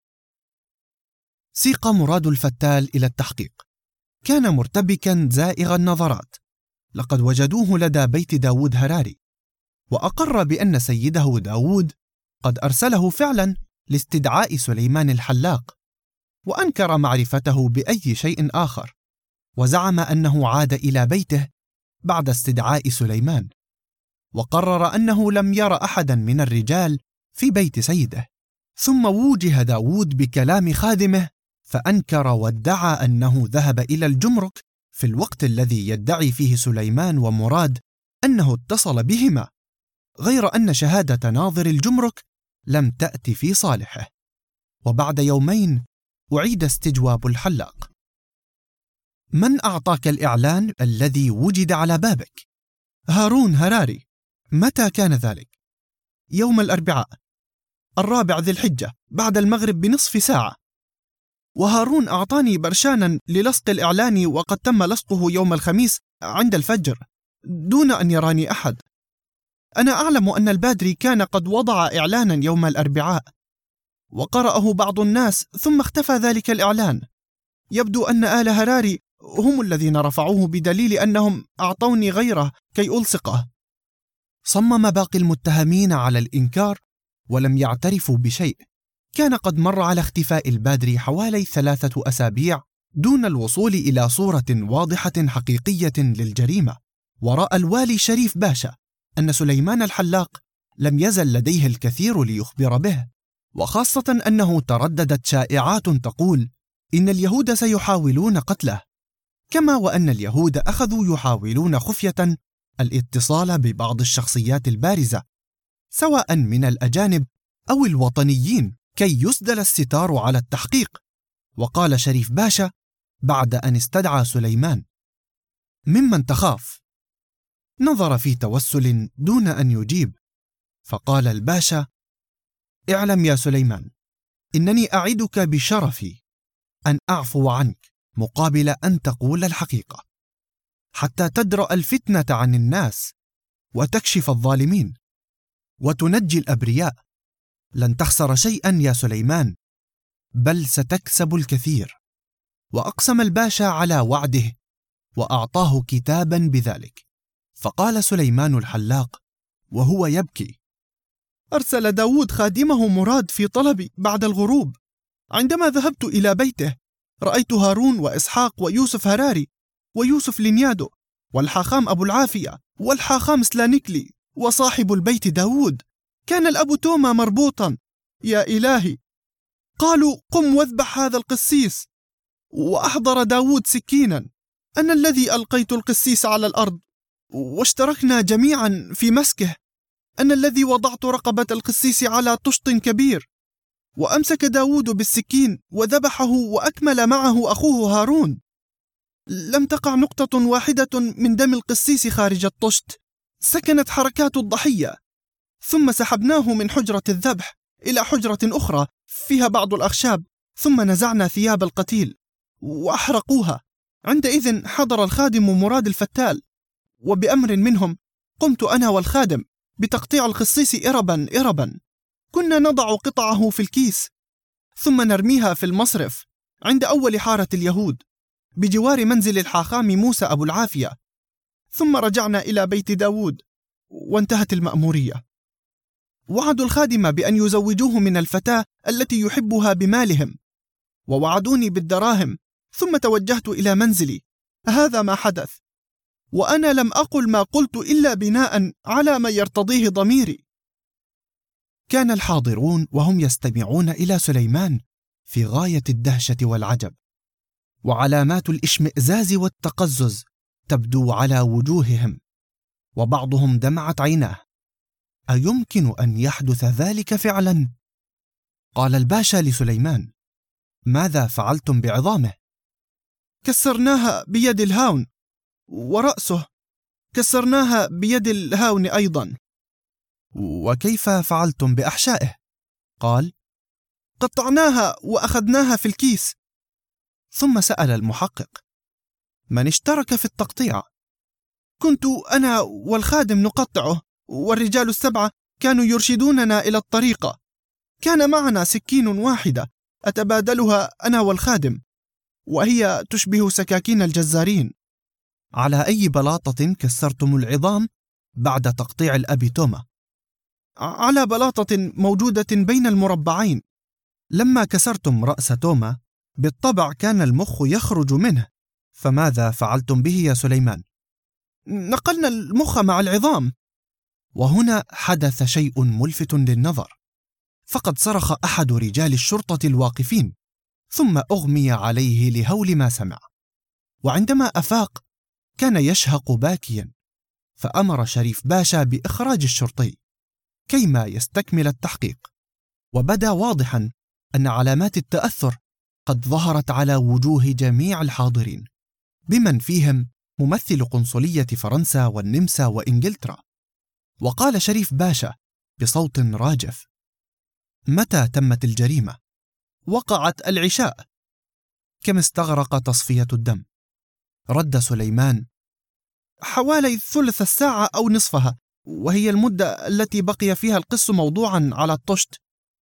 Speaker 1: سيق مراد الفتال إلى التحقيق. كان مرتبكا زائغ النظرات. لقد وجدوه لدى بيت داود هراري، وأقر بأن سيده داود قد أرسله فعلا لاستدعاء سليمان الحلاق، وأنكر معرفته بأي شيء آخر، وزعم أنه عاد إلى بيته بعد استدعاء سليمان، وقرر أنه لم ير أحدا من الرجال في بيت سيده. ثم ووجه داود بكلام خادمه، فأنكر وادعى أنه ذهب إلى الجمرك في الوقت الذي يدعي فيه سليمان ومراد أنه اتصل بهما، غير أن شهادة ناظر الجمرك لم تأت في صالحه. وبعد يومين أعيد استجواب الحلاق. من أعطاك الإعلان الذي وجد على بابك؟ هارون هراري. متى كان ذلك؟ يوم الأربعاء 4 ذي الحجة بعد المغرب بنصف ساعة. وهارون أعطاني برشانا للصق الإعلان، وقد تم لصقه يوم الخميس عند الفجر دون أن يراني أحد. أنا أعلم أن البادري كان قد وضع إعلانا يوم الأربعاء، وقرأه بعض الناس ثم اختفى ذلك الإعلان. يبدو أن آل هراري هم الذين رفعوه بدليل أنهم أعطوني غيره كي ألصقه. صمم باقي المتهمين على الإنكار ولم يعترفوا بشيء. كان قد مر على اختفاء البادري حوالي 3 أسابيع دون الوصول إلى صورة واضحة حقيقية للجريمة. ورأى الوالي شريف باشا أن سليمان الحلاق لم يزل لديه الكثير ليخبر به، وخاصة أنه ترددت شائعات تقول إن اليهود سيحاولون قتله، كما وأن اليهود أخذوا يحاولون خفية الاتصال ببعض الشخصيات البارزة سواء من الأجانب أو الوطنيين كي يسدل الستار على التحقيق. وقال شريف باشا بعد أن استدعى سليمان: ممن تخاف؟ نظر في توسل دون أن يجيب، فقال الباشا: اعلم يا سليمان إنني أعدك بشرفي أن أعفو عنك مقابل أن تقول الحقيقة، حتى تدرأ الفتنة عن الناس وتكشف الظالمين وتنجي الأبرياء. لن تخسر شيئا يا سليمان، بل ستكسب الكثير. وأقسم الباشا على وعده وأعطاه كتابا بذلك. فقال سليمان الحلاق وهو يبكي: أرسل داود خادمه مراد في طلبي بعد الغروب. عندما ذهبت إلى بيته رأيت هارون وإسحاق ويوسف هراري ويوسف لينيادو والحاخام أبو العافية والحاخام سلانيكلي وصاحب البيت داود. كان الأب توما مربوطا. يا إلهي! قالوا: قم واذبح هذا القسيس. وأحضر داود سكينا. أنا الذي ألقيت القسيس على الأرض، واشتركنا جميعا في مسكه. أنا الذي وضعت رقبة القسيس على طشت كبير. وأمسك داود بالسكين وذبحه، وأكمل معه أخوه هارون. لم تقع نقطة واحدة من دم القسيس خارج الطشت. سكنت حركات الضحية. ثم سحبناه من حجرة الذبح إلى حجرة أخرى فيها بعض الأخشاب، ثم نزعنا ثياب القتيل وأحرقوها. عندئذ حضر الخادم مراد الفتال، وبأمر منهم قمت أنا والخادم بتقطيع القسيس إربا إربا. كنا نضع قطعه في الكيس ثم نرميها في المصرف عند أول حارة اليهود بجوار منزل الحاخام موسى أبو العافية. ثم رجعنا إلى بيت داود وانتهت المأمورية. وعدوا الخادم بأن يزوجوه من الفتاة التي يحبها بمالهم، ووعدوني بالدراهم، ثم توجهت إلى منزلي. هذا ما حدث، وأنا لم أقل ما قلت إلا بناء على ما يرتضيه ضميري. كان الحاضرون وهم يستمعون إلى سليمان في غاية الدهشة والعجب، وعلامات الإشمئزاز والتقزز تبدو على وجوههم، وبعضهم دمعت عيناه. أيمكن أن يحدث ذلك فعلا؟ قال الباشا لسليمان: ماذا فعلتم بعظامه؟ كسرناها بيد الهاون، ورأسه كسرناها بيد الهاون أيضا. وكيف فعلتم بأحشائه؟ قال: قطعناها وأخذناها في الكيس. ثم سأل المحقق: من اشترك في التقطيع؟ كنت أنا والخادم نقطعه، والرجال السبعة كانوا يرشدوننا إلى الطريقة. كان معنا سكين واحدة أتبادلها أنا والخادم، وهي تشبه سكاكين الجزارين. على أي بلاطة كسرتم العظام بعد تقطيع الأب توما؟ على بلاطة موجودة بين المربعين. لما كسرتم رأس توما بالطبع كان المخ يخرج منه، فماذا فعلتم به يا سليمان؟ نقلنا المخ مع العظام. وهنا حدث شيء ملفت للنظر، فقد صرخ أحد رجال الشرطة الواقفين، ثم أغمي عليه لهول ما سمع، وعندما أفاق كان يشهق باكيا، فأمر شريف باشا بإخراج الشرطي كيما يستكمل التحقيق. وبدا واضحا أن علامات التأثر قد ظهرت على وجوه جميع الحاضرين، بمن فيهم ممثل قنصلية فرنسا والنمسا وإنجلترا. وقال شريف باشا بصوت راجف: متى تمت الجريمة؟ وقعت العشاء. كم استغرق تصفية الدم؟ رد سليمان: حوالي ثلث الساعة أو نصفها، وهي المدة التي بقي فيها القس موضوعا على الطشت.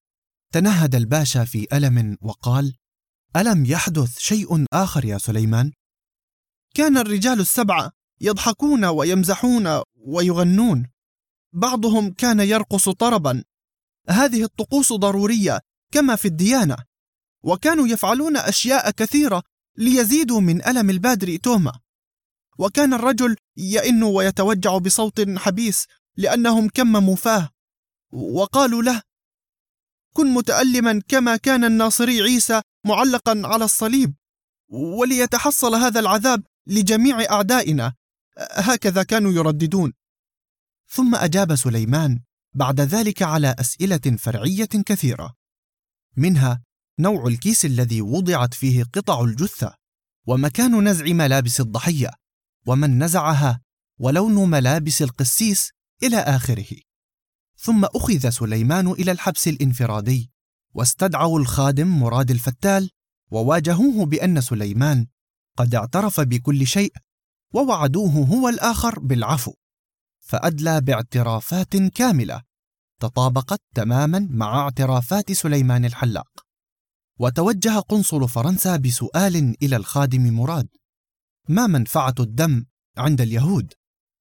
Speaker 1: تنهد الباشا في ألم وقال: ألم يحدث شيء آخر يا سليمان؟ كان الرجال السبعة يضحكون ويمزحون ويغنون، بعضهم كان يرقص طربا. هذه الطقوس ضرورية كما في الديانة، وكانوا يفعلون أشياء كثيرة ليزيدوا من ألم البادر توما. وكان الرجل يئن ويتوجع بصوت حبيس لأنهم كمموا فاه، وقالوا له: كن متألما كما كان الناصري عيسى معلقا على الصليب، وليتحصل هذا العذاب لجميع أعدائنا. هكذا كانوا يرددون. ثم أجاب سليمان بعد ذلك على أسئلة فرعية كثيرة، منها نوع الكيس الذي وضعت فيه قطع الجثة، ومكان نزع ملابس الضحية، ومن نزعها، ولون ملابس القسيس، إلى آخره. ثم أخذ سليمان إلى الحبس الانفرادي، واستدعوا الخادم مراد الفتال، وواجهوه بأن سليمان قد اعترف بكل شيء، ووعدوه هو الآخر بالعفو، فأدلى باعترافات كاملة تطابقت تماما مع اعترافات سليمان الحلاق. وتوجه قنصل فرنسا بسؤال إلى الخادم مراد: ما منفعة الدم عند اليهود؟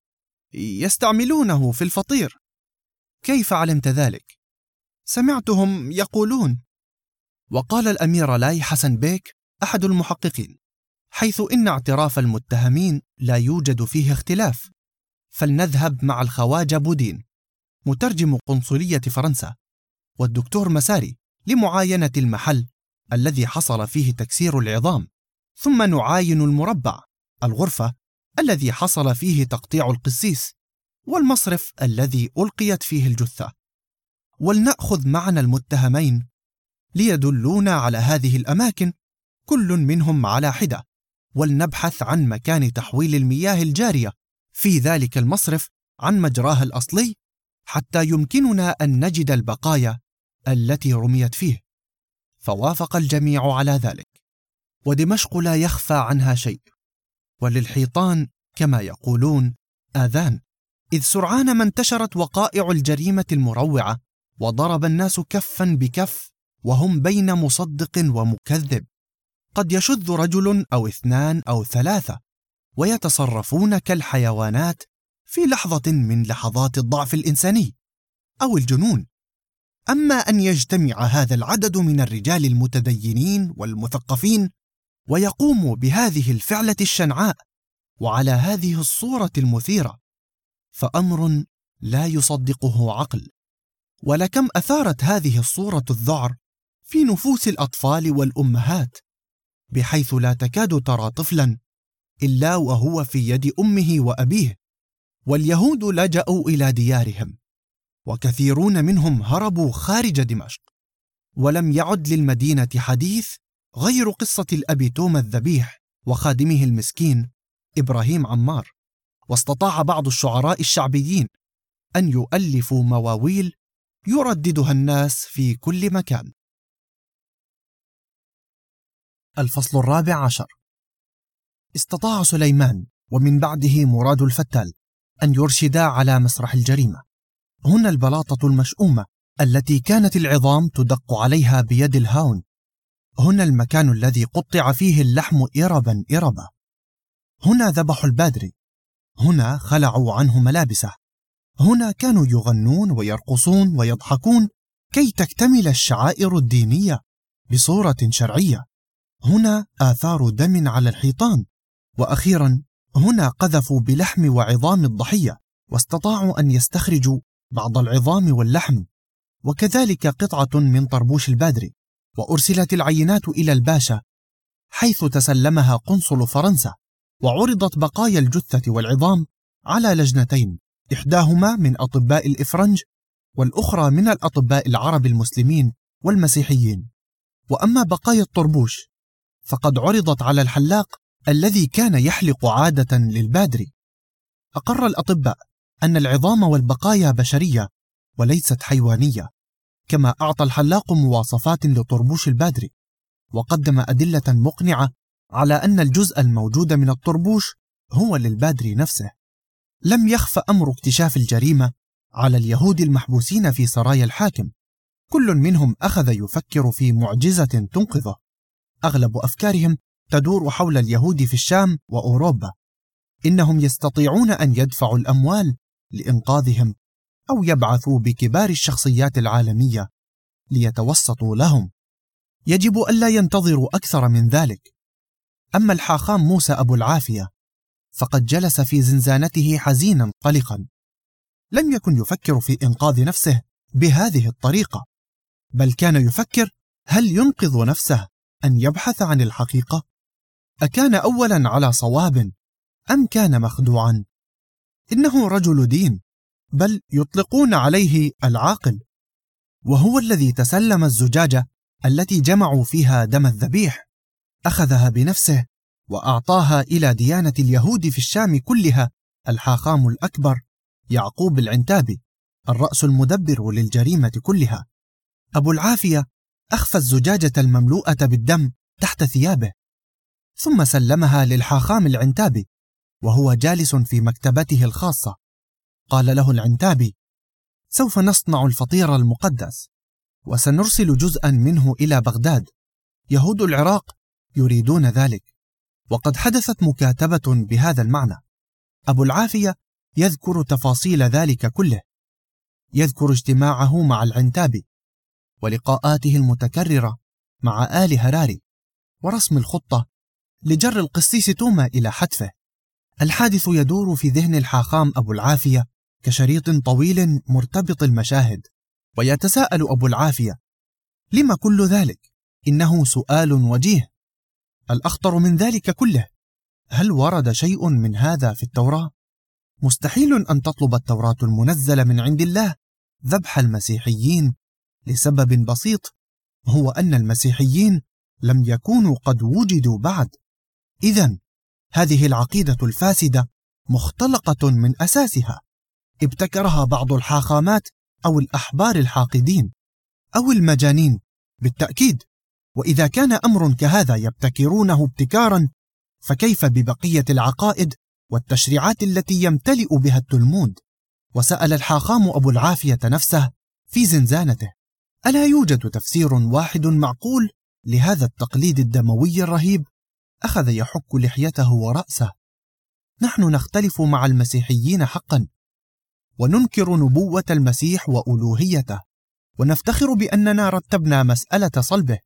Speaker 1: يستعملونه في الفطير. كيف علمت ذلك؟ سمعتهم يقولون. وقال الأمير لاي حسن بيك أحد المحققين: حيث إن اعتراف المتهمين لا يوجد فيه اختلاف، فلنذهب مع الخواجة بودين مترجم قنصلية فرنسا والدكتور مساري لمعاينة المحل الذي حصل فيه تكسير العظام، ثم نعاين المربع، الغرفة الذي حصل فيه تقطيع القسيس، والمصرف الذي ألقيت فيه الجثة، ولنأخذ معنا المتهمين ليدلونا على هذه الأماكن كل منهم على حدة، ولنبحث عن مكان تحويل المياه الجارية في ذلك المصرف عن مجراها الأصلي، حتى يمكننا أن نجد البقايا التي رميت فيه. فوافق الجميع على ذلك، ودمشق لا يخفى عنها شيء، وللحيطان كما يقولون آذان، إذ سرعان ما انتشرت وقائع الجريمة المروعة، وضرب الناس كفا بكف وهم بين مصدق ومكذب. قد يشذ رجل أو اثنان أو ثلاثة ويتصرفون كالحيوانات في لحظة من لحظات الضعف الإنساني، أو الجنون. أما أن يجتمع هذا العدد من الرجال المتدينين والمثقفين ويقوموا بهذه الفعلة الشنعاء وعلى هذه الصورة المثيرة، فأمر لا يصدقه عقل. ولكم أثارت هذه الصورة الذعر في نفوس الأطفال والأمهات، بحيث لا تكاد ترى طفلا إلا وهو في يد أمه وأبيه. واليهود لجأوا إلى ديارهم، وكثيرون منهم هربوا خارج دمشق، ولم يعد للمدينة حديث غير قصة الأب توما الذبيح وخادمه المسكين إبراهيم عمار. واستطاع بعض الشعراء الشعبيين أن يؤلفوا مواويل يرددها الناس في كل مكان. الفصل 14. استطاع سليمان ومن بعده مراد الفتال أن يرشدا على مسرح الجريمة. هنا البلاطة المشؤومة التي كانت العظام تدق عليها بيد الهاون. هنا المكان الذي قطع فيه اللحم إربا إربا. هنا ذبحوا البادري. هنا خلعوا عنه ملابسه. هنا كانوا يغنون ويرقصون ويضحكون كي تكتمل الشعائر الدينية بصورة شرعية. هنا آثار دم على الحيطان. وأخيرا هنا قذفوا بلحم وعظام الضحية، واستطاعوا أن يستخرجوا بعض العظام واللحم، وكذلك قطعة من طربوش البادري. وأرسلت العينات إلى الباشا، حيث تسلمها قنصل فرنسا، وعرضت بقايا الجثة والعظام على لجنتين، إحداهما من أطباء الإفرنج، والأخرى من الأطباء العرب المسلمين والمسيحيين. وأما بقايا الطربوش فقد عرضت على الحلاق الذي كان يحلق عادة للبادري. أقر الأطباء أن العظام والبقايا بشرية وليست حيوانية، كما أعطى الحلاق مواصفات لطربوش البادري، وقدم أدلة مقنعة على أن الجزء الموجود من الطربوش هو للبادري نفسه. لم يخف أمر اكتشاف الجريمة على اليهود المحبوسين في سرايا الحاكم. كل منهم أخذ يفكر في معجزة تنقذه. أغلب أفكارهم تدور حول اليهود في الشام وأوروبا. إنهم يستطيعون أن يدفعوا الأموال لإنقاذهم، أو يبعثوا بكبار الشخصيات العالمية ليتوسطوا لهم. يجب ألا ينتظروا أكثر من ذلك. أما الحاخام موسى أبو العافية فقد جلس في زنزانته حزينا قلقا. لم يكن يفكر في إنقاذ نفسه بهذه الطريقة، بل كان يفكر هل ينقذ نفسه أن يبحث عن الحقيقة؟ أكان أولا على صواب أم كان مخدوعا؟ إنه رجل دين، بل يطلقون عليه العاقل، وهو الذي تسلم الزجاجة التي جمعوا فيها دم الذبيح. أخذها بنفسه وأعطاها إلى ديانة اليهود في الشام كلها الحاخام الأكبر يعقوب العنتابي، الرأس المدبر للجريمة كلها. أبو العافية أخفى الزجاجة المملوءة بالدم تحت ثيابه، ثم سلمها للحاخام العنتابي وهو جالس في مكتبته الخاصة. قال له العنتابي: سوف نصنع الفطير المقدس، وسنرسل جزءا منه إلى بغداد. يهود العراق يريدون ذلك، وقد حدثت مكاتبة بهذا المعنى. أبو العافية يذكر تفاصيل ذلك كله، يذكر اجتماعه مع العنتابي ولقاءاته المتكررة مع آل هراري، ورسم الخطة لجر القسيس توما إلى حتفه. الحادث يدور في ذهن الحاخام أبو العافية كشريط طويل مرتبط المشاهد، ويتساءل أبو العافية: لما كل ذلك؟ إنه سؤال وجيه. الأخطر من ذلك كله: هل ورد شيء من هذا في التوراة؟ مستحيل أن تطلب التوراة المنزلة من عند الله ذبح المسيحيين لسبب بسيط، هو أن المسيحيين لم يكونوا قد وجدوا بعد. إذن هذه العقيدة الفاسدة مختلقة من أساسها، ابتكرها بعض الحاخامات أو الأحبار الحاقدين أو المجانين بالتأكيد. وإذا كان أمر كهذا يبتكرونه ابتكارا، فكيف ببقية العقائد والتشريعات التي يمتلئ بها التلمود؟ وسأل الحاخام أبو العافية نفسه في زنزانته: ألا يوجد تفسير واحد معقول لهذا التقليد الدموي الرهيب؟ أخذ يحك لحيته ورأسه. نحن نختلف مع المسيحيين حقا، وننكر نبوة المسيح وألوهيته، ونفتخر بأننا رتبنا مسألة صلبه،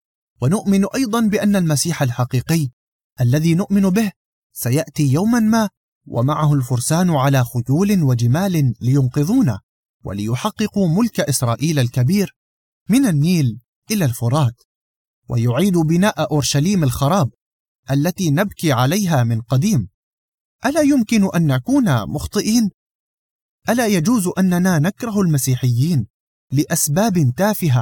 Speaker 1: ونؤمن أيضا بأن المسيح الحقيقي الذي نؤمن به سيأتي يوما ما ومعه الفرسان على خيول وجمال لينقذونا وليحققوا ملك إسرائيل الكبير من النيل إلى الفرات، ويعيد بناء أورشليم الخراب التي نبكي عليها من قديم. ألا يمكن أن نكون مخطئين؟ ألا يجوز أننا نكره المسيحيين لأسباب تافهة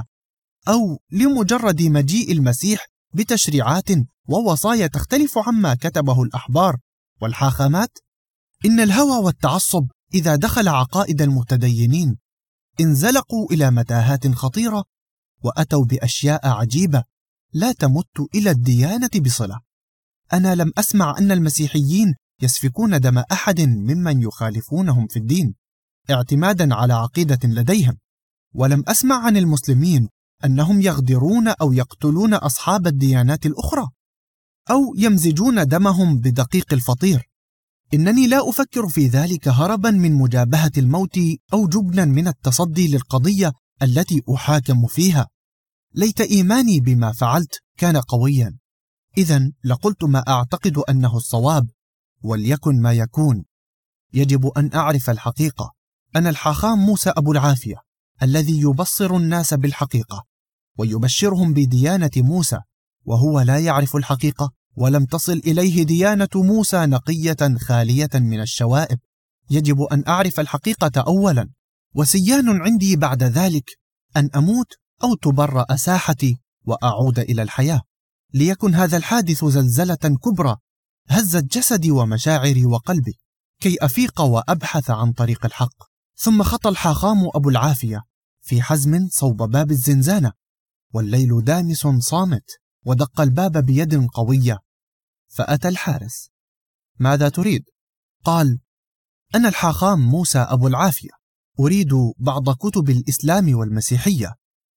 Speaker 1: أو لمجرد مجيء المسيح بتشريعات ووصايا تختلف عما كتبه الأحبار والحاخامات؟ إن الهوى والتعصب إذا دخل عقائد المتدينين انزلقوا إلى متاهات خطيرة وأتوا بأشياء عجيبة لا تمت إلى الديانة بصلة. أنا لم أسمع أن المسيحيين يسفكون دم أحد ممن يخالفونهم في الدين اعتمادا على عقيدة لديهم، ولم أسمع عن المسلمين أنهم يغدرون أو يقتلون أصحاب الديانات الأخرى أو يمزجون دمهم بدقيق الفطير. إنني لا أفكر في ذلك هربا من مجابهة الموت أو جبنا من التصدي للقضية التي أحاكم فيها. ليت إيماني بما فعلت كان قويا، إذن لقلت ما أعتقد أنه الصواب، وليكن ما يكون. يجب أن أعرف الحقيقة. أنا الحاخام موسى أبو العافية الذي يبصر الناس بالحقيقة ويبشرهم بديانة موسى، وهو لا يعرف الحقيقة، ولم تصل إليه ديانة موسى نقية خالية من الشوائب. يجب أن أعرف الحقيقة أولا، وسيان عندي بعد ذلك أن أموت أو تبرأ ساحتي وأعود إلى الحياة، ليكن هذا الحادث زلزلة كبرى هزت جسدي ومشاعري وقلبي كي أفيق وأبحث عن طريق الحق. ثم خطى الحاخام أبو العافية في حزم صوب باب الزنزانة، والليل دامس صامت، ودق الباب بيد قوية، فأتى الحارس. ماذا تريد؟ قال: أنا الحاخام موسى أبو العافية، أريد بعض كتب الإسلام والمسيحية.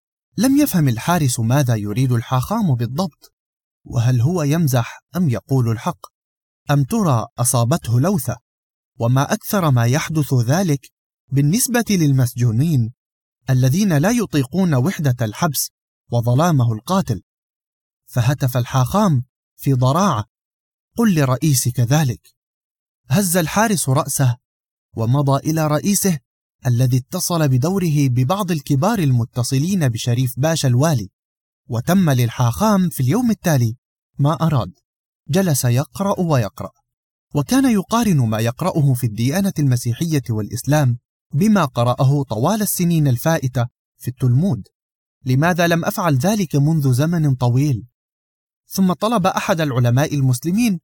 Speaker 1: لم يفهم الحارس ماذا يريد الحاخام بالضبط، وهل هو يمزح أم يقول الحق، أم ترى أصابته لوثة، وما أكثر ما يحدث ذلك بالنسبة للمسجونين الذين لا يطيقون وحدة الحبس وظلامه القاتل. فهتف الحاخام في ضراعة: قل لرئيسك ذلك. هز الحارس رأسه ومضى إلى رئيسه الذي اتصل بدوره ببعض الكبار المتصلين بشريف باشا الوالي. وتم للحاخام في اليوم التالي ما أراد. جلس يقرأ ويقرأ، وكان يقارن ما يقرأه في الديانة المسيحية والإسلام بما قرأه طوال السنين الفائتة في التلمود. لماذا لم أفعل ذلك منذ زمن طويل؟ ثم طلب أحد العلماء المسلمين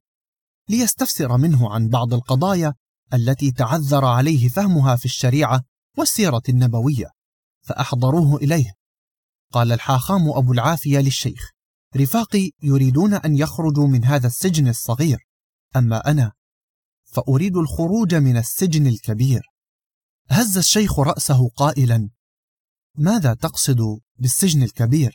Speaker 1: ليستفسر منه عن بعض القضايا التي تعذر عليه فهمها في الشريعة والسيرة النبوية، فأحضروه إليه. قال الحاخام أبو العافية للشيخ: رفاقي يريدون أن يخرجوا من هذا السجن الصغير، أما أنا فأريد الخروج من السجن الكبير. هز الشيخ رأسه قائلا: ماذا تقصد بالسجن الكبير؟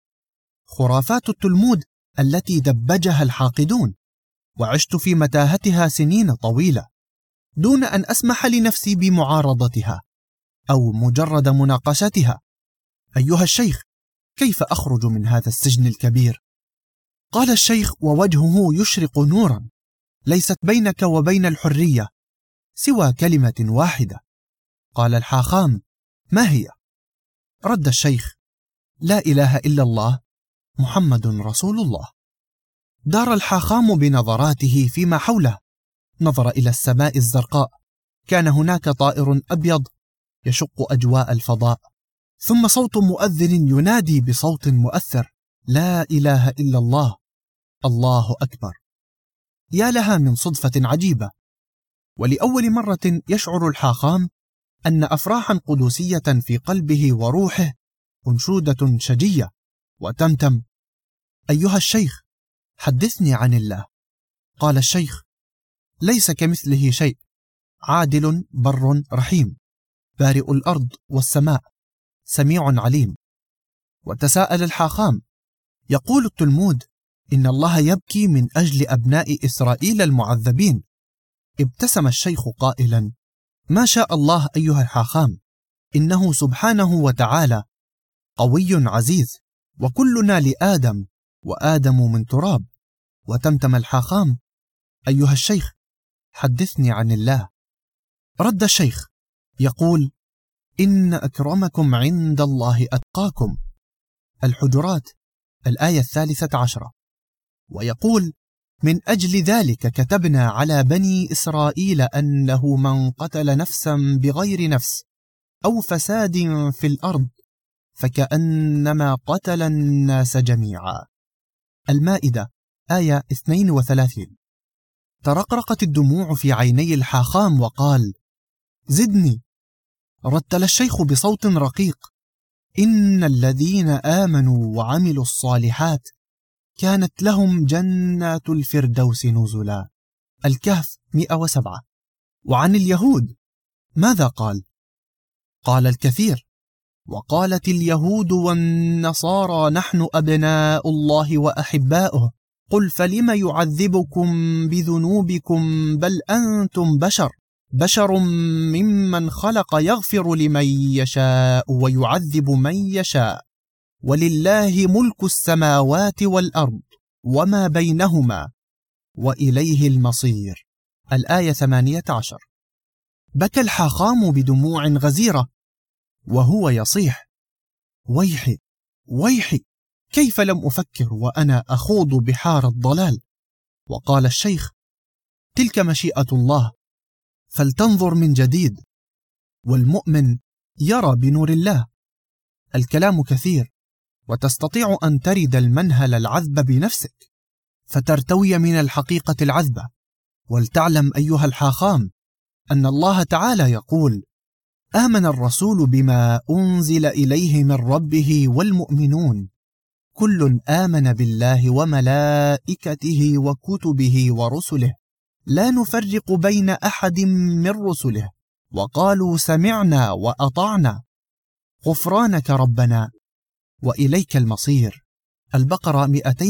Speaker 1: خرافات التلمود التي دبجها الحاقدون، وعشت في متاهتها سنين طويلة دون أن أسمح لنفسي بمعارضتها أو مجرد مناقشتها. أيها الشيخ، كيف أخرج من هذا السجن الكبير؟ قال الشيخ ووجهه يشرق نورا: ليست بينك وبين الحرية سوى كلمة واحدة. قال الحاخام: ما هي؟ رد الشيخ: لا إله إلا الله محمد رسول الله. دار الحاخام بنظراته فيما حوله، نظر إلى السماء الزرقاء، كان هناك طائر أبيض يشق أجواء الفضاء، ثم صوت مؤذن ينادي بصوت مؤثر: لا إله إلا الله، الله أكبر. يا لها من صدفة عجيبة! ولأول مرة يشعر الحاخام أن أفراحا قدسية في قلبه وروحه أنشودة شجية، وتمتم: أيها الشيخ، حدثني عن الله. قال الشيخ: ليس كمثله شيء، عادل بر رحيم، بارئ الأرض والسماء، سميع عليم. وتساءل الحاخام: يقول التلمود إن الله يبكي من أجل أبناء إسرائيل المعذبين. ابتسم الشيخ قائلا: ما شاء الله أيها الحاخام، إنه سبحانه وتعالى قوي عزيز، وكلنا لآدم، وآدم من تراب. وتمتم الحاخام: أيها الشيخ، حدثني عن الله. رد الشيخ يقول: إن أكرمكم عند الله أتقاكم. الحجرات الآية 13. ويقول: من أجل ذلك كتبنا على بني إسرائيل أنه من قتل نفسا بغير نفس أو فساد في الأرض فكأنما قتل الناس جميعا. المائدة آية 32. ترقرقت الدموع في عيني الحاخام وقال: زدني. رتل الشيخ بصوت رقيق: إن الذين آمنوا وعملوا الصالحات كانت لهم جنات الفردوس نزلا. الكهف 107. وعن اليهود ماذا قال؟ قال الكثير: وقالت اليهود والنصارى نحن أبناء الله وأحباؤه، قل فلم يعذبكم بذنوبكم بل أنتم بشر ممن خلق يغفر لمن يشاء ويعذب من يشاء، ولله ملك السماوات والأرض وما بينهما وإليه المصير. الآية 18. بكى الحاخام بدموع غزيرة وهو يصيح: ويحي ويحي، كيف لم أفكر وأنا أخوض بحار الضلال. وقال الشيخ: تلك مشيئة الله، فلتنظر من جديد، والمؤمن يرى بنور الله. الكلام كثير، وتستطيع أن ترد المنهل العذب بنفسك فترتوي من الحقيقة العذبة. ولتعلم أيها الحاخام أن الله تعالى يقول: آمن الرسول بما أنزل إليه من ربه والمؤمنون كل آمن بالله وملائكته وكتبه ورسله لا نفرق بين أحد من رسله وقالوا سمعنا وأطعنا غفرانك ربنا وإليك المصير. البقرة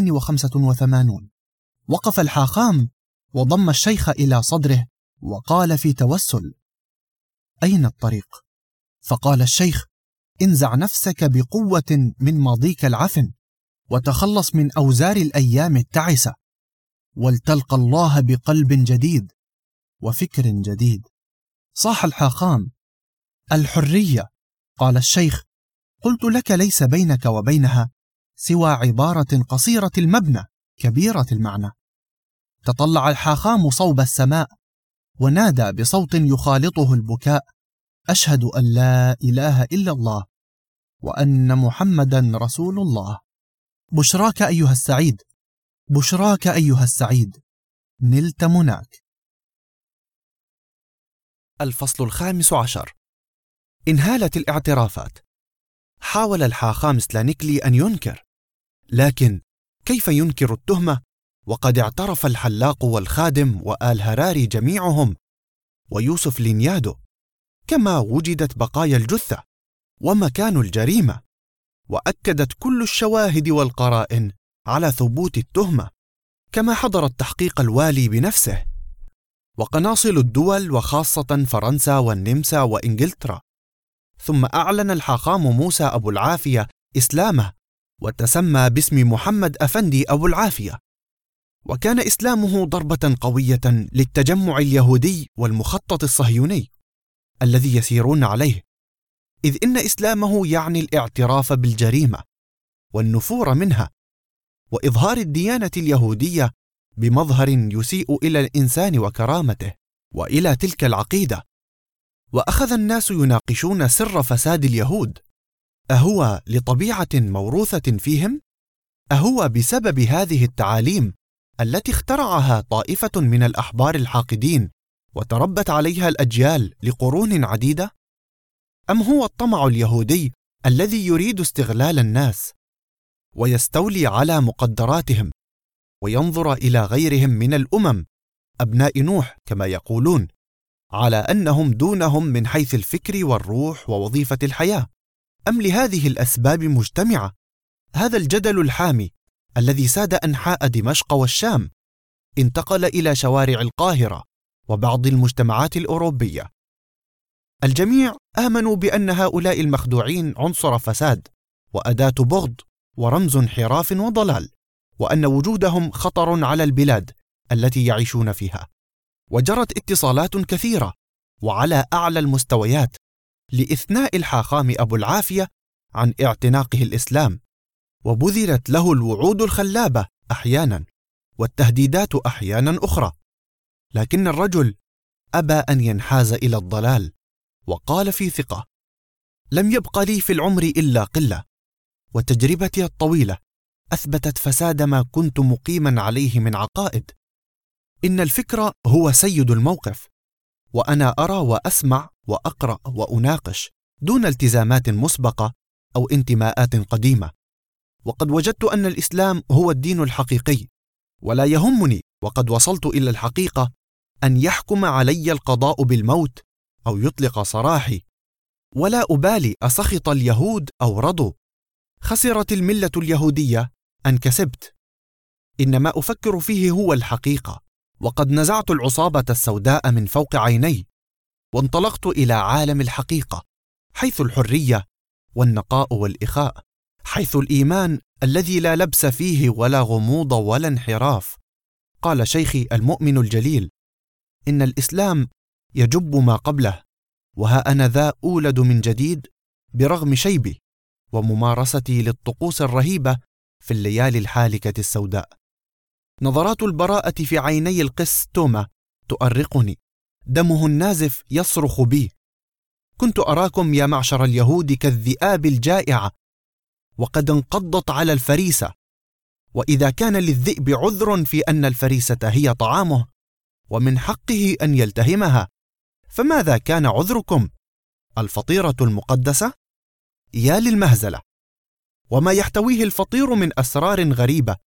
Speaker 1: 285. وقف الحاخام وضم الشيخ إلى صدره وقال في توسل: أين الطريق؟ فقال الشيخ: انزع نفسك بقوة من ماضيك العفن، وتخلص من أوزار الأيام التعسة، ولتلقى الله بقلب جديد وفكر جديد. صاح الحاخام: الحرية. قال الشيخ: قلت لك ليس بينك وبينها سوى عبارة قصيرة المبنى كبيرة المعنى. تطلع الحاخام صوب السماء ونادى بصوت يخالطه البكاء: أشهد أن لا إله إلا الله وأن محمدا رسول الله. بشراك أيها السعيد، بشراك أيها السعيد، نلت مناك. الفصل 15. انهالت الاعترافات. حاول الحاخام سلانيكلي أن ينكر، لكن كيف ينكر التهمة وقد اعترف الحلاق والخادم وآل هراري جميعهم ويوسف لينيادو، كما وجدت بقايا الجثة ومكان الجريمة، وأكدت كل الشواهد والقرائن على ثبوت التهمة، كما حضر التحقيق الوالي بنفسه وقناصل الدول وخاصة فرنسا والنمسا وإنجلترا. ثم أعلن الحاخام موسى أبو العافية إسلامه وتسمى باسم محمد أفندي أبو العافية، وكان إسلامه ضربة قوية للتجمع اليهودي والمخطط الصهيوني الذي يسيرون عليه، إذ إن إسلامه يعني الاعتراف بالجريمة والنفور منها وإظهار الديانة اليهودية بمظهر يسيء إلى الإنسان وكرامته وإلى تلك العقيدة. وأخذ الناس يناقشون سر فساد اليهود: أهو لطبيعة موروثة فيهم؟ أهو بسبب هذه التعاليم التي اخترعها طائفة من الأحبار الحاقدين وتربت عليها الأجيال لقرون عديدة؟ أم هو الطمع اليهودي الذي يريد استغلال الناس ويستولي على مقدراتهم وينظر إلى غيرهم من الأمم أبناء نوح كما يقولون على أنهم دونهم من حيث الفكر والروح ووظيفة الحياة؟ أم لهذه الأسباب مجتمعة هذا الجدل الحامي الذي ساد أنحاء دمشق والشام انتقل إلى شوارع القاهرة وبعض المجتمعات الأوروبية، الجميع آمنوا بأن هؤلاء المخدوعين عنصر فساد وأداة بغض ورمز انحراف وضلال، وأن وجودهم خطر على البلاد التي يعيشون فيها. وجرت اتصالات كثيرة وعلى أعلى المستويات لإثناء الحاخام أبو العافية عن اعتناقه الإسلام، وبذلت له الوعود الخلابة أحيانا والتهديدات أحيانا أخرى، لكن الرجل أبى أن ينحاز إلى الضلال، وقال في ثقة: لم يبق لي في العمر إلا قلة، وتجربتي الطويلة أثبتت فساد ما كنت مقيما عليه من عقائد. إن الفكر هو سيد الموقف، وأنا أرى وأسمع وأقرأ وأناقش دون التزامات مسبقة أو انتماءات قديمة. وقد وجدت أن الإسلام هو الدين الحقيقي، ولا يهمني وقد وصلت إلى الحقيقة أن يحكم علي القضاء بالموت أو يطلق سراحي، ولا أبالي أسخط اليهود أو رضوا. خسرت الملة اليهودية أن كسبت. إن ما أفكر فيه هو الحقيقة، وقد نزعت العصابة السوداء من فوق عيني وانطلقت إلى عالم الحقيقة، حيث الحرية والنقاء والإخاء، حيث الإيمان الذي لا لبس فيه ولا غموض ولا انحراف. قال شيخي المؤمن الجليل: إن الإسلام يجب ما قبله، وها أنا ذا أولد من جديد برغم شيبي وممارستي للطقوس الرهيبة في الليالي الحالكة السوداء. نظرات البراءة في عيني القس توما تؤرقني، دمه النازف يصرخ بي: كنت أراكم يا معشر اليهود كالذئاب الجائعة، وقد انقضت على الفريسة، وإذا كان للذئب عذر في أن الفريسة هي طعامه ومن حقه أن يلتهمها، فماذا كان عذركم؟ الفطيرة المقدسة؟ يا للمهزلة، وما يحتويه الفطير من أسرار غريبة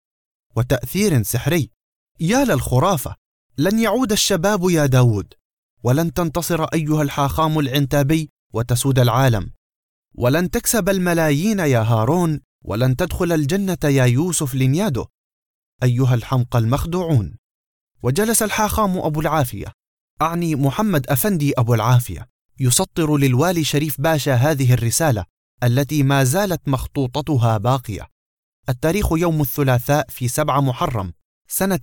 Speaker 1: وتأثير سحري. يا للخرافة، لن يعود الشباب يا داود، ولن تنتصر أيها الحاخام العنتابي وتسود العالم، ولن تكسب الملايين يا هارون، ولن تدخل الجنة يا يوسف لنيادو، أيها الحمقى المخدوعون. وجلس الحاخام أبو العافية، أعني محمد أفندي أبو العافية، يسطر للوالي شريف باشا هذه الرسالة التي ما زالت مخطوطتها باقية. التاريخ يوم الثلاثاء في 7 محرم سنة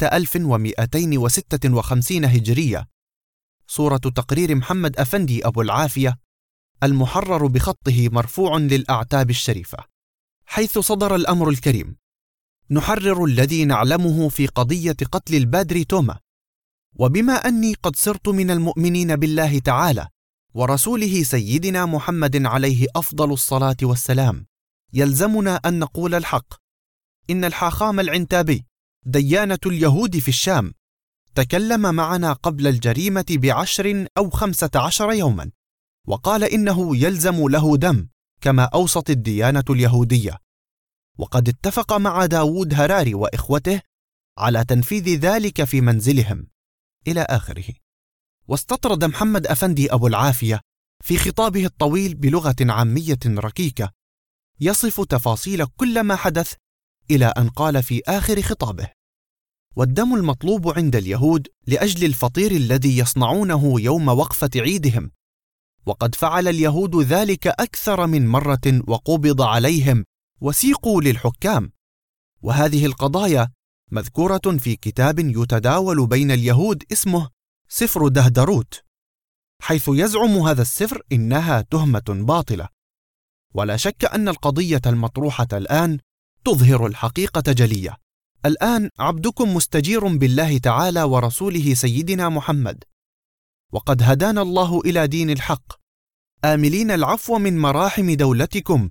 Speaker 1: 1256 هجرية. صورة تقرير محمد أفندي أبو العافية المحرر بخطه مرفوع للأعتاب الشريفة، حيث صدر الأمر الكريم: نحرر الذي نعلمه في قضية قتل البادر توما، وبما أني قد صرت من المؤمنين بالله تعالى ورسوله سيدنا محمد عليه أفضل الصلاة والسلام، يلزمنا أن نقول الحق. إن الحاخام العنتابي ديانة اليهود في الشام تكلم معنا قبل الجريمة ب10 أو 15 يوما، وقال إنه يلزم له دم كما أوصت الديانة اليهودية، وقد اتفق مع داود هراري وإخوته على تنفيذ ذلك في منزلهم إلى آخره. واستطرد محمد أفندي أبو العافية في خطابه الطويل بلغة عامية ركيكة يصف تفاصيل كل ما حدث، إلى أن قال في آخر خطابه: والدم المطلوب عند اليهود لأجل الفطير الذي يصنعونه يوم وقفة عيدهم، وقد فعل اليهود ذلك أكثر من مرة وقبض عليهم وسيقوا للحكام، وهذه القضايا مذكورة في كتاب يتداول بين اليهود اسمه سفر دهدروت، حيث يزعم هذا السفر إنها تهمة باطلة. ولا شك أن القضية المطروحة الآن تظهر الحقيقة جلية. الآن عبدكم مستجير بالله تعالى ورسوله سيدنا محمد، وقد هدانا الله إلى دين الحق، آملين العفو من مراحم دولتكم،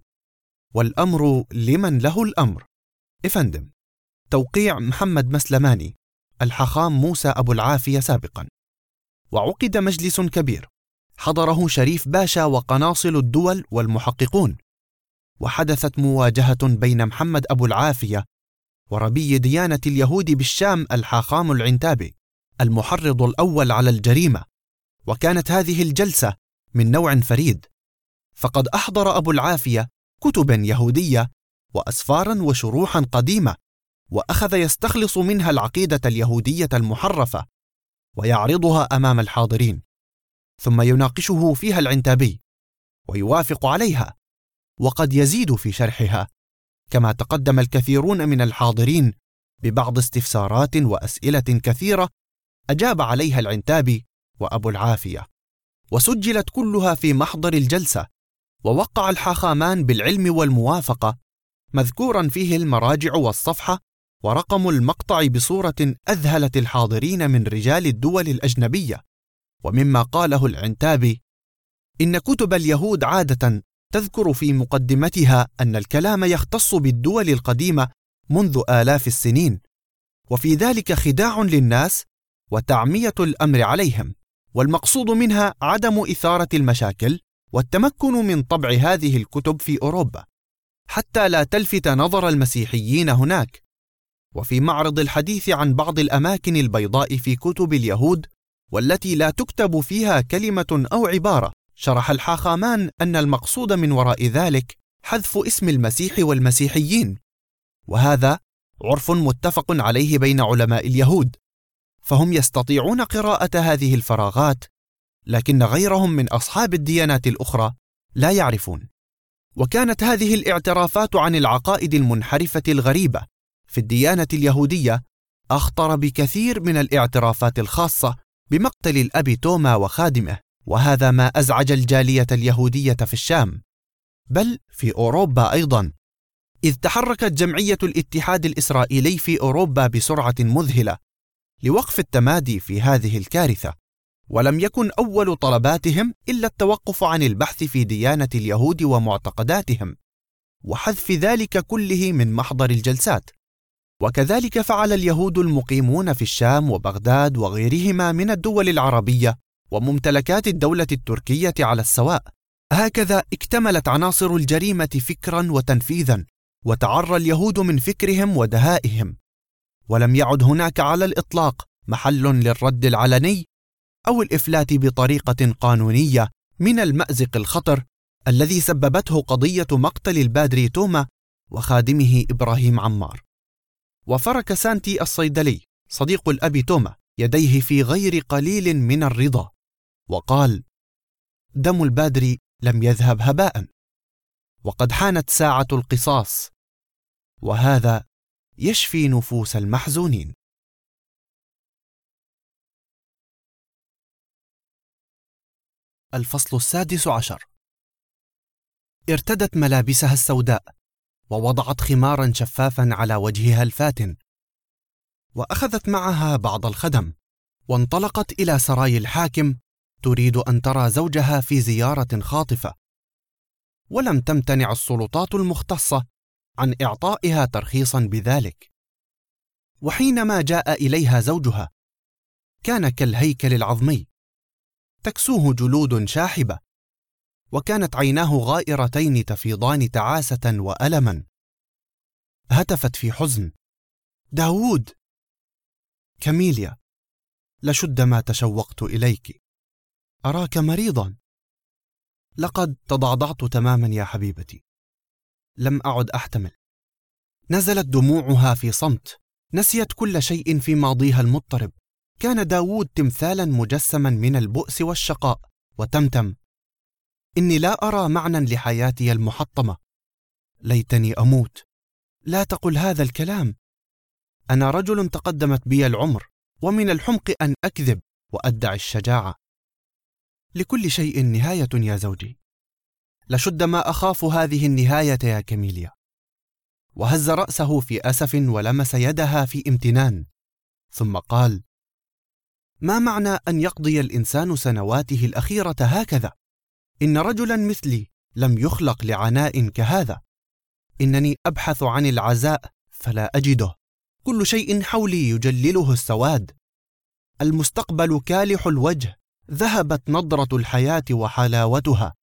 Speaker 1: والأمر لمن له الأمر. إفندم. توقيع محمد مسلماني، الحاخام موسى أبو العافية سابقا. وعقد مجلس كبير حضره شريف باشا وقناصل الدول والمحققون، وحدثت مواجهة بين محمد أبو العافية وربي ديانة اليهود بالشام الحاخام العنتابي المحرض الأول على الجريمة. وكانت هذه الجلسة من نوع فريد، فقد أحضر أبو العافية كتبا يهودية وأسفارا وشروحا قديمة، وأخذ يستخلص منها العقيدة اليهودية المحرفة ويعرضها أمام الحاضرين. ثم يناقشه فيها العنتابي ويوافق عليها، وقد يزيد في شرحها، كما تقدم الكثيرون من الحاضرين ببعض استفسارات وأسئلة كثيرة أجاب عليها العنتابي وأبو العافية، وسجلت كلها في محضر الجلسة، ووقع الحاخامان بالعلم والموافقة، مذكورا فيه المراجع والصفحة ورقم المقطع بصورة أذهلت الحاضرين من رجال الدول الأجنبية. ومما قاله العنتابي: إن كتب اليهود عادة تذكر في مقدمتها أن الكلام يختص بالدول القديمة منذ آلاف السنين، وفي ذلك خداع للناس وتعمية الأمر عليهم، والمقصود منها عدم إثارة المشاكل والتمكن من طبع هذه الكتب في أوروبا حتى لا تلفت نظر المسيحيين هناك. وفي معرض الحديث عن بعض الأماكن البيضاء في كتب اليهود والتي لا تكتب فيها كلمة أو عبارة، شرح الحاخامان أن المقصود من وراء ذلك حذف اسم المسيح والمسيحيين، وهذا عرف متفق عليه بين علماء اليهود، فهم يستطيعون قراءة هذه الفراغات، لكن غيرهم من أصحاب الديانات الأخرى لا يعرفون. وكانت هذه الاعترافات عن العقائد المنحرفة الغريبة في الديانة اليهودية أخطر بكثير من الاعترافات الخاصة بمقتل الأب توما وخادمه، وهذا ما أزعج الجالية اليهودية في الشام، بل في أوروبا أيضا، إذ تحركت جمعية الاتحاد الإسرائيلي في أوروبا بسرعة مذهلة لوقف التمادي في هذه الكارثة، ولم يكن أول طلباتهم إلا التوقف عن البحث في ديانة اليهود ومعتقداتهم وحذف ذلك كله من محضر الجلسات. وكذلك فعل اليهود المقيمون في الشام وبغداد وغيرهما من الدول العربية وممتلكات الدولة التركية على السواء. هكذا اكتملت عناصر الجريمة فكرا وتنفيذا، وتعرى اليهود من فكرهم ودهائهم، ولم يعد هناك على الإطلاق محل للرد العلني أو الإفلات بطريقة قانونية من المأزق الخطر الذي سببته قضية مقتل البادري توما وخادمه إبراهيم عمار. وفرك سانتي الصيدلي صديق الأب توما يديه في غير قليل من الرضا، وقال: دم البادري لم يذهب هباء، وقد حانت ساعة القصاص، وهذا يشفي نفوس المحزونين. الفصل 16. ارتدت ملابسها السوداء ووضعت خمارا شفافا على وجهها الفاتن، وأخذت معها بعض الخدم، وانطلقت إلى سراي الحاكم تريد أن ترى زوجها في زيارة خاطفة، ولم تمتنع السلطات المختصة عن إعطائها ترخيصا بذلك. وحينما جاء إليها زوجها كان كالهيكل العظمي، تكسوه جلود شاحبة، وكانت عيناه غائرتين تفيضان تعاسة وألما. هتفت في حزن: داوود! كاميليا، لشد ما تشوقت إليك، أراك مريضا. لقد تضعضعت تماما يا حبيبتي، لم أعد أحتمل. نزلت دموعها في صمت، نسيت كل شيء في ماضيها المضطرب. كان داوود تمثالا مجسما من البؤس والشقاء، وتمتم: إني لا أرى معنى لحياتي المحطمة، ليتني أموت. لا تقل هذا الكلام، أنا رجل تقدمت بي العمر، ومن الحمق أن أكذب وأدعي الشجاعة. لكل شيء نهاية يا زوجي، لشد ما أخاف هذه النهاية يا كاميليا. وهز رأسه في أسف ولمس يدها في امتنان، ثم قال: ما معنى أن يقضي الإنسان سنواته الأخيرة هكذا؟ إن رجلا مثلي لم يخلق لعناء كهذا. إنني أبحث عن العزاء فلا أجده، كل شيء حولي يجلله السواد، المستقبل كالح الوجه، ذهبت نضرة الحياة وحلاوتها.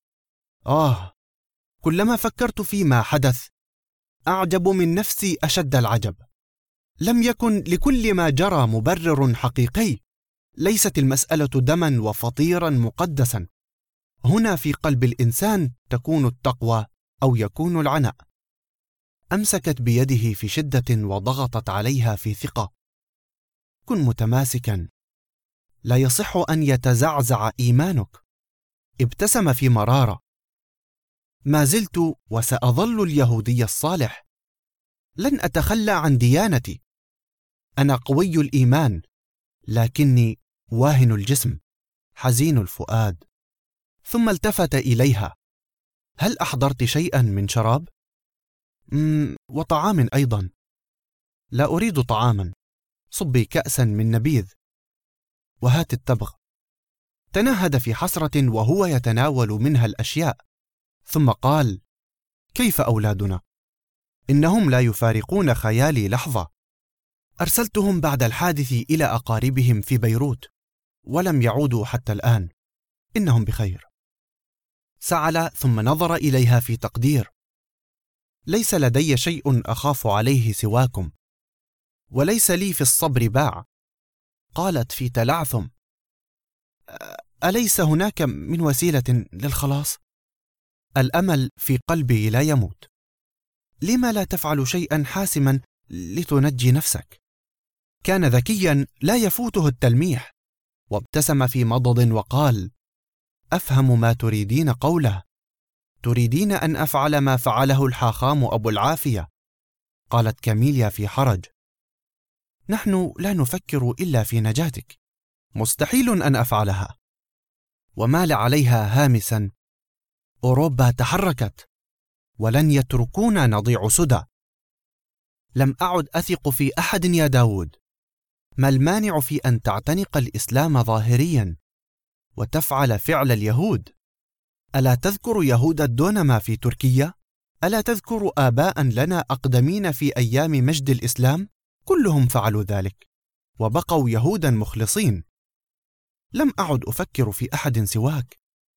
Speaker 1: كلما فكرت فيما حدث أعجب من نفسي أشد العجب. لم يكن لكل ما جرى مبرر حقيقي، ليست المسألة دما وفطيرا مقدسا. هنا في قلب الإنسان تكون التقوى أو يكون العناء. أمسكت بيده في شدة وضغطت عليها في ثقة: كن متماسكا، لا يصح أن يتزعزع إيمانك. ابتسم في مرارة. ما زلت وسأظل اليهودي الصالح. لن أتخلى عن ديانتي. أنا قوي الإيمان، لكني واهن الجسم، حزين الفؤاد. ثم التفت إليها. هل أحضرت شيئا من شراب؟ وطعام أيضا. لا أريد طعاما. صبي كأسا من نبيذ، وهات التبغ. تنهد في حسرة وهو يتناول منها الأشياء، ثم قال: كيف أولادنا؟ إنهم لا يفارقون خيالي لحظة. أرسلتهم بعد الحادث إلى أقاربهم في بيروت، ولم يعودوا حتى الآن. إنهم بخير. سعل ثم نظر إليها في تقدير. ليس لدي شيء أخاف عليه سواكم، وليس لي في الصبر باع. قالت في تلعثم: أليس هناك من وسيلة للخلاص؟ الأمل في قلبي لا يموت. لما لا تفعل شيئا حاسما لتنجي نفسك؟ كان ذكيا لا يفوته التلميح، وابتسم في مضض وقال: أفهم ما تريدين قوله. تريدين أن أفعل ما فعله الحاخام أبو العافية؟ قالت كاميليا في حرج. نحن لا نفكر إلا في نجاتك. مستحيل أن أفعلها. ومال عليها هامسا: أوروبا تحركت، ولن يتركونا نضيع سدى. لم أعد أثق في أحد يا داود. ما المانع في أن تعتنق الإسلام ظاهريا وتفعل فعل اليهود؟ ألا تذكر يهود الدونما في تركيا؟ ألا تذكر آباء لنا أقدمين في أيام مجد الإسلام؟ كلهم فعلوا ذلك وبقوا يهودا مخلصين. لم أعد أفكر في أحد سواك.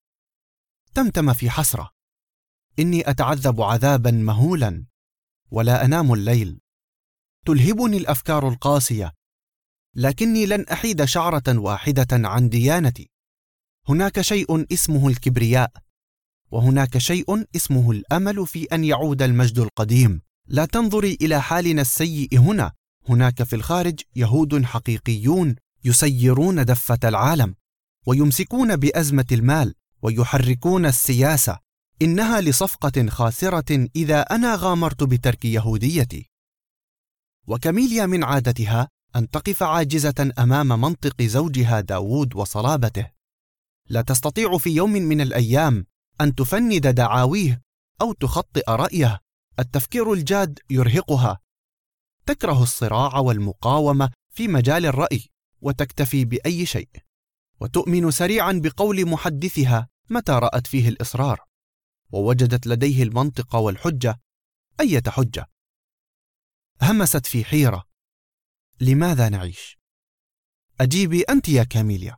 Speaker 1: تمتم في حسرة. إني أتعذب عذابا مهولا ولا أنام الليل. تلهبني الأفكار القاسية، لكني لن أحيد شعرة واحدة عن ديانتي. هناك شيء اسمه الكبرياء، وهناك شيء اسمه الأمل في أن يعود المجد القديم. لا تنظري إلى حالنا السيء هنا. هناك في الخارج يهود حقيقيون يسيرون دفة العالم، ويمسكون بأزمة المال، ويحركون السياسة. إنها لصفقة خاسرة إذا أنا غامرت بترك يهوديتي. وكاميليا من عادتها أن تقف عاجزة أمام منطق زوجها داود وصلابته. لا تستطيع في يوم من الأيام أن تفند دعاويه أو تخطئ رأيه. التفكير الجاد يرهقها. تكره الصراع والمقاومة في مجال الرأي، وتكتفي بأي شيء، وتؤمن سريعا بقول محدثها متى رأت فيه الإصرار، ووجدت لديه المنطق والحجة. أية حجة؟ همست في حيرة. لماذا نعيش؟ أجيبي أنت يا كاميليا.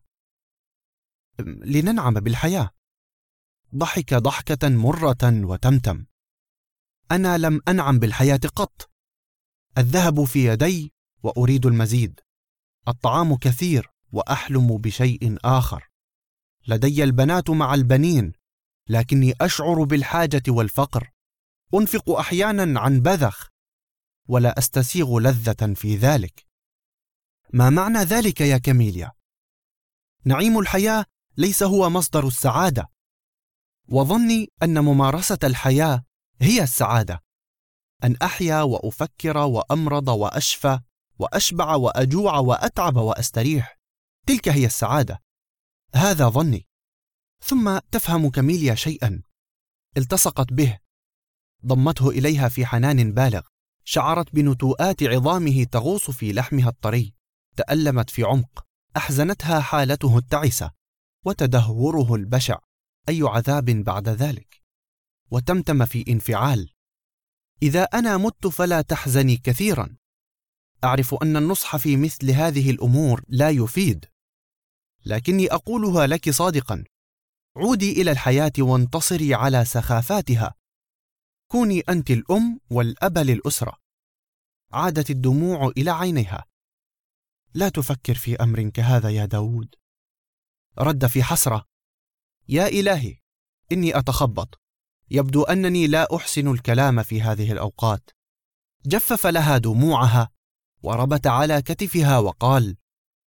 Speaker 1: لننعم بالحياة. ضحك ضحكة مرة وتمتم. أنا لم أنعم بالحياة قط. الذهب في يدي وأريد المزيد. الطعام كثير وأحلم بشيء آخر. لدي البنات مع البنين، لكني أشعر بالحاجة والفقر. أنفق أحيانا عن بذخ، ولا أستسيغ لذة في ذلك. ما معنى ذلك يا كاميليا؟ نعيم الحياة ليس هو مصدر السعادة، وظني أن ممارسة الحياة هي السعادة. أن أحيا وأفكر وأمرض وأشفى وأشبع وأجوع وأتعب وأستريح، تلك هي السعادة. هذا ظني. ثم تفهم كاميليا شيئا. التصقت به، ضمته إليها في حنان بالغ. شعرت بنتوءات عظامه تغوص في لحمها الطري. تألمت في عمق. أحزنتها حالته التعسة وتدهوره البشع. أي عذاب بعد ذلك؟ وتمتم في انفعال. إذا أنا مت فلا تحزني كثيرا. أعرف أن النصح في مثل هذه الأمور لا يفيد، لكني أقولها لك صادقا. عودي إلى الحياة وانتصري على سخافاتها. كوني أنت الأم والأب للأسرة. عادت الدموع إلى عينيها. لا تفكر في أمر كهذا يا داود. رد في حسرة: يا إلهي، إني أتخبط. يبدو أنني لا أحسن الكلام في هذه الأوقات. جفف لها دموعها وربت على كتفها وقال: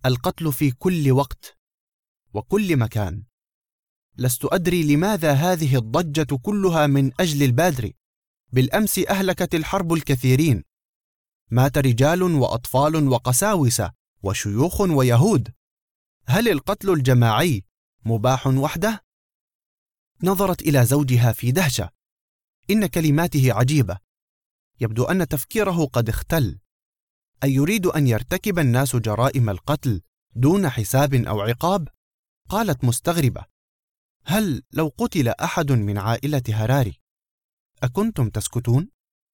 Speaker 1: القتل في كل وقت وكل مكان. لست أدري لماذا هذه الضجة كلها من أجل البادري. بالأمس أهلكت الحرب الكثيرين، مات رجال وأطفال وقساوسة وشيوخ ويهود. هل القتل الجماعي مباح وحده؟ نظرت إلى زوجها في دهشة. إن كلماته عجيبة، يبدو أن تفكيره قد اختل. أي يريد أن يرتكب الناس جرائم القتل دون حساب أو عقاب؟ قالت مستغربة: هل لو قتل أحد من عائلة هراري أكنتم تسكتون؟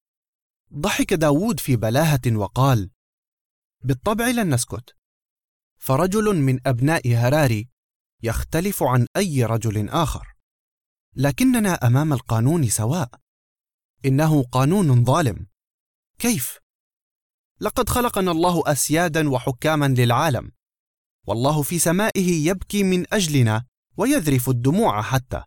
Speaker 1: ضحك داوود في بلاهة وقال: بالطبع لن نسكت، فرجل من أبناء هراري يختلف عن أي رجل آخر، لكننا أمام القانون سواء. إنه قانون ظالم. كيف؟ لقد خلقنا الله أسيادا وحكاما للعالم، والله في سمائه يبكي من أجلنا ويذرف الدموع حتى.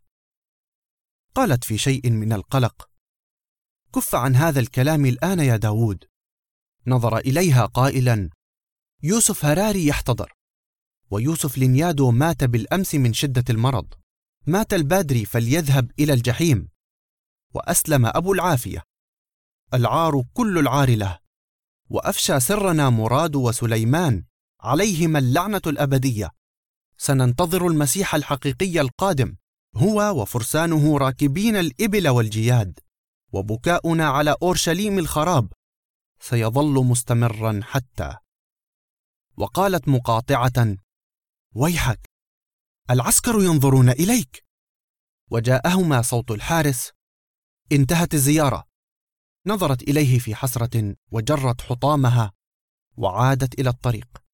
Speaker 1: قالت في شيء من القلق: كف عن هذا الكلام الآن يا داود. نظر إليها قائلا: يوسف هراري يحتضر، ويوسف لنيادو مات بالأمس من شدة المرض. مات البادري فليذهب إلى الجحيم، وأسلم أبو العافية، العار كل العار له، وأفشى سرنا مراد وسليمان عليهما اللعنة الأبدية. سننتظر المسيح الحقيقي القادم، هو وفرسانه راكبين الإبل والجياد، وبكاؤنا على أورشليم الخراب سيظل مستمرا حتى. وقالت مقاطعة: ويحك، العسكر ينظرون إليك. وجاءهما صوت الحارس: انتهت الزيارة. نظرت إليه في حسرة وجرت حطامها وعادت إلى الطريق.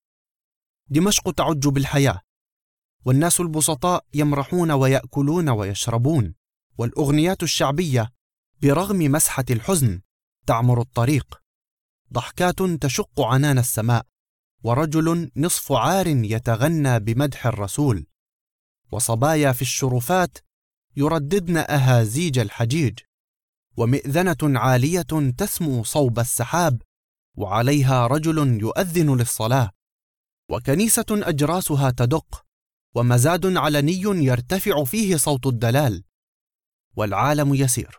Speaker 1: دمشق تعج بالحياة، والناس البسطاء يمرحون ويأكلون ويشربون، والأغنيات الشعبية برغم مسحة الحزن تعمر الطريق. ضحكات تشق عنان السماء، ورجل نصف عار يتغنى بمدح الرسول، وصبايا في الشرفات يرددن أهازيج الحجيج، ومئذنة عالية تسمو صوب السحاب وعليها رجل يؤذن للصلاة، وكنيسة أجراسها تدق، ومزاد علني يرتفع فيه صوت الدلال. والعالم يسير،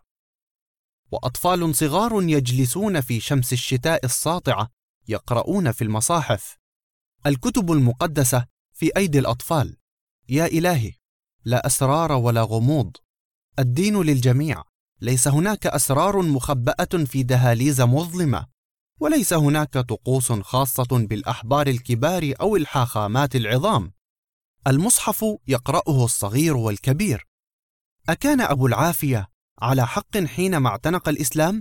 Speaker 1: وأطفال صغار يجلسون في شمس الشتاء الساطعة يقرؤون في المصاحف. الكتب المقدسة في أيدي الأطفال. يا إلهي، لا أسرار ولا غموض، الدين للجميع. ليس هناك أسرار مخبأة في دهاليز مظلمة، وليس هناك طقوس خاصة بالأحبار الكبار أو الحاخامات العظام. المصحف يقرأه الصغير والكبير. أكان أبو العافية على حق حينما اعتنق الإسلام؟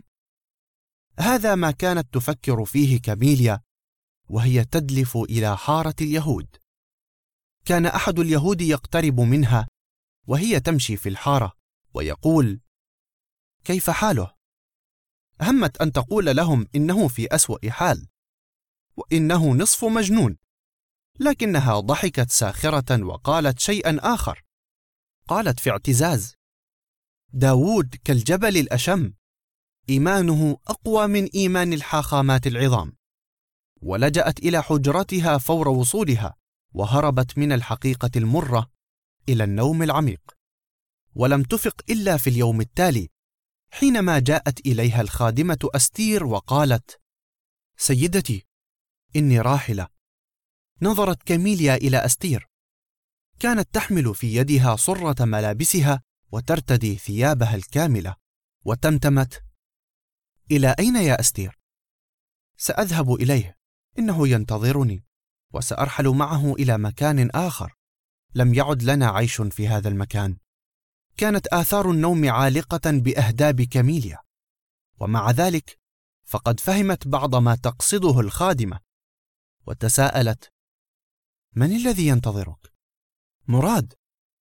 Speaker 1: هذا ما كانت تفكر فيه كاميليا وهي تدلف إلى حارة اليهود. كان أحد اليهود يقترب منها وهي تمشي في الحارة ويقول: كيف حاله؟ همت أن تقول لهم إنه في أسوأ حال وإنه نصف مجنون، لكنها ضحكت ساخرة وقالت شيئا آخر. قالت في اعتزاز: داود كالجبل الأشم، إيمانه أقوى من إيمان الحاخامات العظام. ولجأت إلى حجرتها فور وصولها، وهربت من الحقيقة المرة إلى النوم العميق. ولم تفق إلا في اليوم التالي، حينما جاءت إليها الخادمة أستير وقالت: سيدتي، إني راحلة. نظرت كاميليا إلى أستير، كانت تحمل في يدها صرة ملابسها وترتدي ثيابها الكاملة، وتمتمت: إلى أين يا أستير؟ سأذهب إليه، إنه ينتظرني، وسأرحل معه إلى مكان آخر. لم يعد لنا عيش في هذا المكان. كانت آثار النوم عالقة بأهداب كاميليا، ومع ذلك فقد فهمت بعض ما تقصده الخادمة، وتساءلت: من الذي ينتظرك؟ مراد.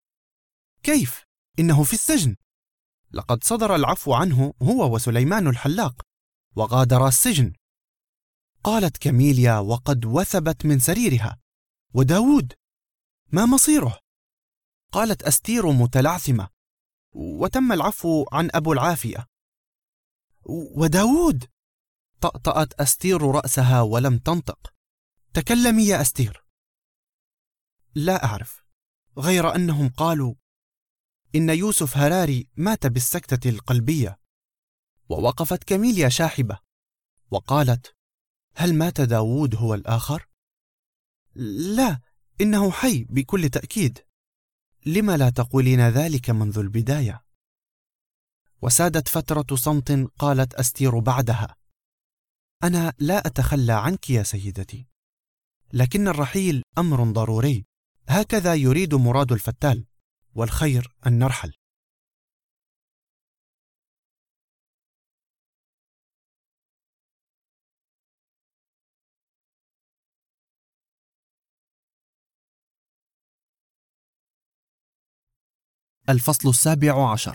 Speaker 1: كيف؟ إنه في السجن. لقد صدر العفو عنه هو وسليمان الحلاق، وغادرا السجن. قالت كاميليا وقد وثبت من سريرها: وداود ما مصيره؟ قالت أستير متلعثمة: وتم العفو عن أبو العافية. وداود؟ طأطأت أستير رأسها ولم تنطق. تكلمي يا أستير. لا أعرف، غير أنهم قالوا إن يوسف هراري مات بالسكتة القلبية. ووقفت كاميليا شاحبة وقالت: هل مات داوود هو الآخر؟ لا، إنه حي بكل تأكيد. لما لا تقولين ذلك منذ البداية؟ وسادت فترة صمت. قالت أستير بعدها: أنا لا أتخلى عنك يا سيدتي، لكن الرحيل أمر ضروري، هكذا يريد مراد الفتال، والخير أن نرحل. الفصل 17.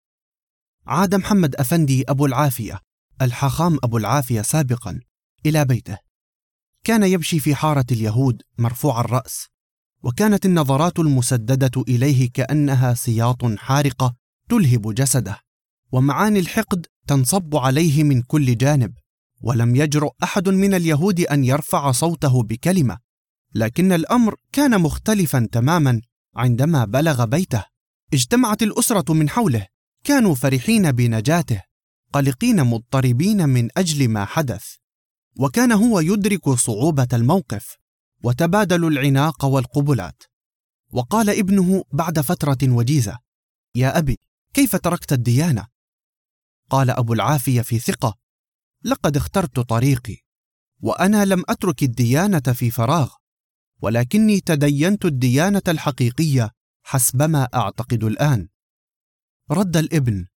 Speaker 1: عاد محمد أفندي أبو العافية الحاخام أبو العافية سابقا إلى بيته. كان يمشي في حارة اليهود مرفوع الرأس، وكانت النظرات المسددة إليه كأنها سياط حارقة تلهب جسده، ومعاني الحقد تنصب عليه من كل جانب. ولم يجرؤ أحد من اليهود أن يرفع صوته بكلمة، لكن الأمر كان مختلفا تماما عندما بلغ بيته. اجتمعت الأسرة من حوله، كانوا فرحين بنجاته، قلقين مضطربين من أجل ما حدث، وكان هو يدرك صعوبة الموقف، وتبادلوا العناق والقبلات. وقال ابنه بعد فترة وجيزة: يا أبي، كيف تركت الديانة؟ قال أبو العافية في ثقة: لقد اخترت طريقي، وأنا لم أترك الديانة في فراغ، ولكني تدينت الديانة الحقيقية حسبما أعتقد الآن. رد الابن: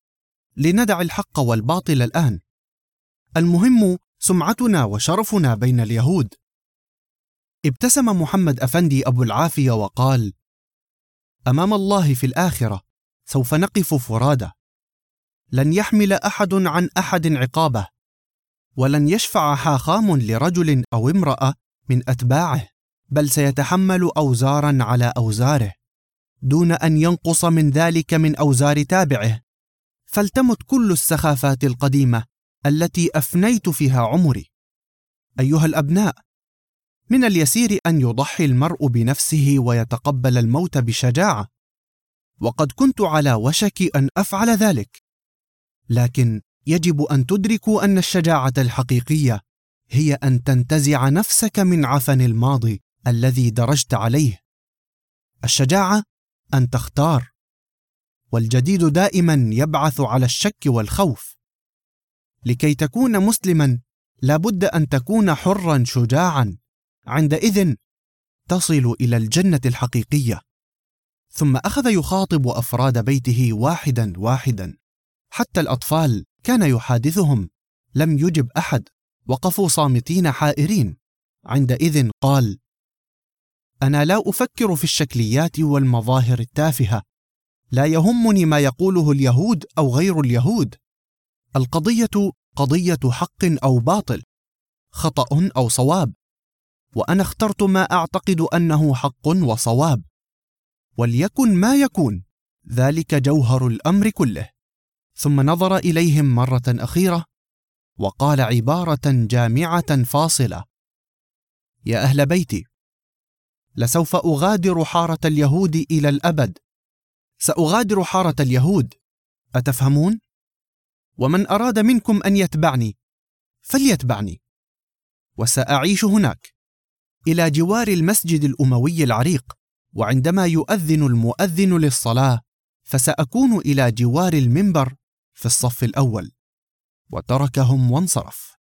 Speaker 1: لندع الحق والباطل الآن، المهم سمعتنا وشرفنا بين اليهود. ابتسم محمد أفندي أبو العافية وقال: أمام الله في الآخرة سوف نقف فرادى، لن يحمل أحد عن أحد عقابه، ولن يشفع حاخام لرجل أو امرأة من أتباعه، بل سيتحمل أوزارا على أوزاره دون أن ينقص من ذلك من أوزار تابعه. فلتمت كل السخافات القديمة التي أفنيت فيها عمري. أيها الأبناء، من اليسير أن يضحي المرء بنفسه ويتقبل الموت بشجاعة، وقد كنت على وشك أن أفعل ذلك، لكن يجب أن تدركوا أن الشجاعة الحقيقية هي أن تنتزع نفسك من عفن الماضي الذي درجت عليه. الشجاعة أن تختار، والجديد دائما يبعث على الشك والخوف. لكي تكون مسلما لابد أن تكون حرا شجاعا، عندئذ تصل إلى الجنة الحقيقية. ثم أخذ يخاطب أفراد بيته واحدا واحدا، حتى الأطفال كان يحادثهم. لم يجب أحد، وقفوا صامتين حائرين. عندئذ قال: أنا لا أفكر في الشكليات والمظاهر التافهة، لا يهمني ما يقوله اليهود أو غير اليهود. القضية قضية حق أو باطل، خطأ أو صواب، وأنا اخترت ما أعتقد أنه حق وصواب، وليكن ما يكون، ذلك جوهر الأمر كله. ثم نظر إليهم مرة أخيرة وقال عبارة جامعة فاصلة: يا أهل بيتي، لسوف أغادر حارة اليهود إلى الأبد. سأغادر حارة اليهود، أتفهمون؟ ومن أراد منكم أن يتبعني فليتبعني، وسأعيش هناك إلى جوار المسجد الأموي العريق، وعندما يؤذن المؤذن للصلاة فسأكون إلى جوار المنبر في الصف الأول. وتركهم وانصرف.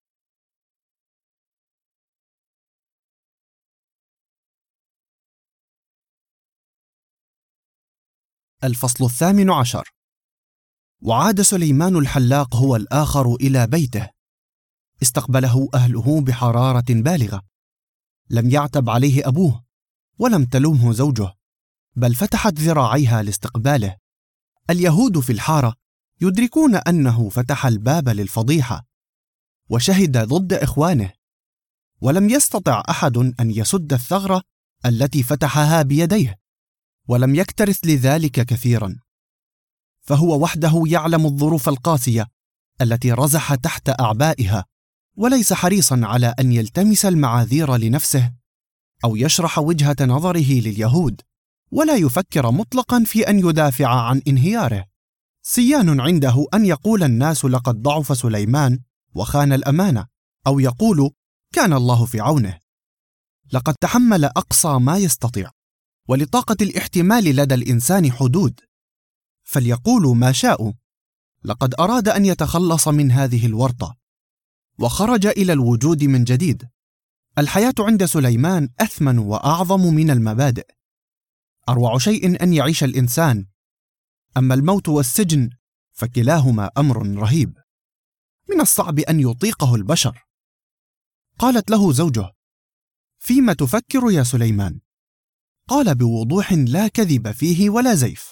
Speaker 1: الفصل 18. وعاد سليمان الحلاق هو الآخر إلى بيته. استقبله أهله بحرارة بالغة. لم يعتب عليه أبوه، ولم تلومه زوجه، بل فتحت ذراعيها لاستقباله. اليهود في الحارة يدركون أنه فتح الباب للفضيحة، وشهد ضد إخوانه، ولم يستطع أحد أن يسد الثغرة التي فتحها بيديه، ولم يكترث لذلك كثيرا، فهو وحده يعلم الظروف القاسية التي رزح تحت أعبائها، وليس حريصا على أن يلتمس المعاذير لنفسه أو يشرح وجهة نظره لليهود، ولا يفكر مطلقا في أن يدافع عن انهياره. سيان عنده أن يقول الناس لقد ضعف سليمان وخان الأمانة، أو يقول كان الله في عونه. لقد تحمل أقصى ما يستطيع، ولطاقة الاحتمال لدى الإنسان حدود، فليقولوا ما شاءوا. لقد أراد أن يتخلص من هذه الورطة، وخرج إلى الوجود من جديد. الحياة عند سليمان أثمن وأعظم من المبادئ. أروع شيء أن يعيش الإنسان، أما الموت والسجن فكلاهما أمر رهيب، من الصعب أن يطيقه البشر. قالت له زوجه: فيما تفكر يا سليمان؟ قال بوضوح لا كذب فيه ولا زيف: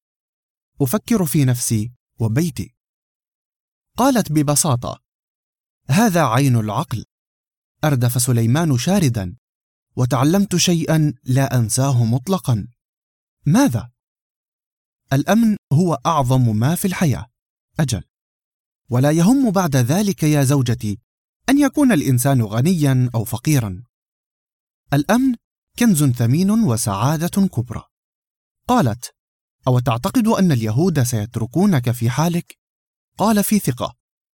Speaker 1: أفكر في نفسي وبيتي. قالت ببساطة: هذا عين العقل. أردف سليمان شاردا: وتعلمت شيئا لا أنساه مطلقا. ماذا؟ الأمن هو أعظم ما في الحياة. أجل، ولا يهم بعد ذلك يا زوجتي أن يكون الإنسان غنيا أو فقيرا. الأمن كنز ثمين وسعادة كبرى. قالت: أو تعتقد أن اليهود سيتركونك في حالك؟ قال في ثقة: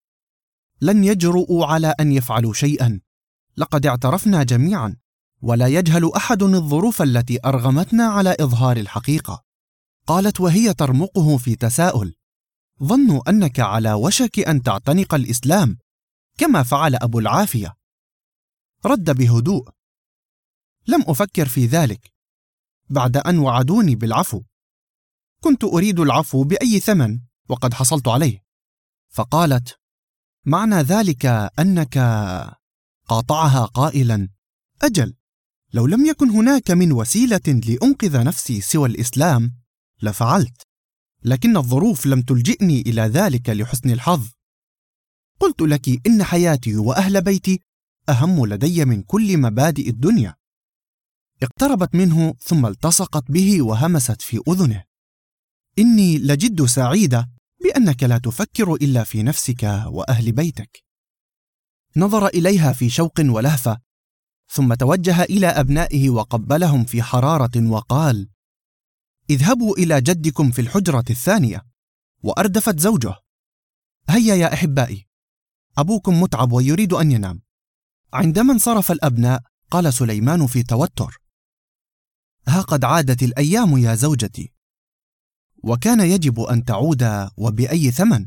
Speaker 1: لن يجرؤوا على أن يفعلوا شيئا، لقد اعترفنا جميعا، ولا يجهل أحد الظروف التي أرغمتنا على إظهار الحقيقة. قالت وهي ترمقه في تساؤل: ظنوا أنك على وشك أن تعتنق الإسلام كما فعل أبو العافية. رد بهدوء: لم أفكر في ذلك بعد أن وعدوني بالعفو. كنت أريد العفو بأي ثمن وقد حصلت عليه. فقالت: معنى ذلك أنك… قاطعها قائلا: أجل، لو لم يكن هناك من وسيلة لأنقذ نفسي سوى الإسلام لفعلت، لكن الظروف لم تلجئني إلى ذلك لحسن الحظ. قلت لك إن حياتي وأهل بيتي أهم لدي من كل مبادئ الدنيا. اقتربت منه ثم التصقت به وهمست في أذنه: إني لجد سعيدة بأنك لا تفكر إلا في نفسك وأهل بيتك. نظر إليها في شوق ولهفة، ثم توجه إلى أبنائه وقبلهم في حرارة وقال: اذهبوا إلى جدكم في الحجرة الثانية. وأردفت زوجه: هيا يا أحبائي، أبوكم متعب ويريد أن ينام. عندما انصرف الأبناء قال سليمان في توتر: ها قد عادت الأيام يا زوجتي، وكان يجب أن تعود وبأي ثمن.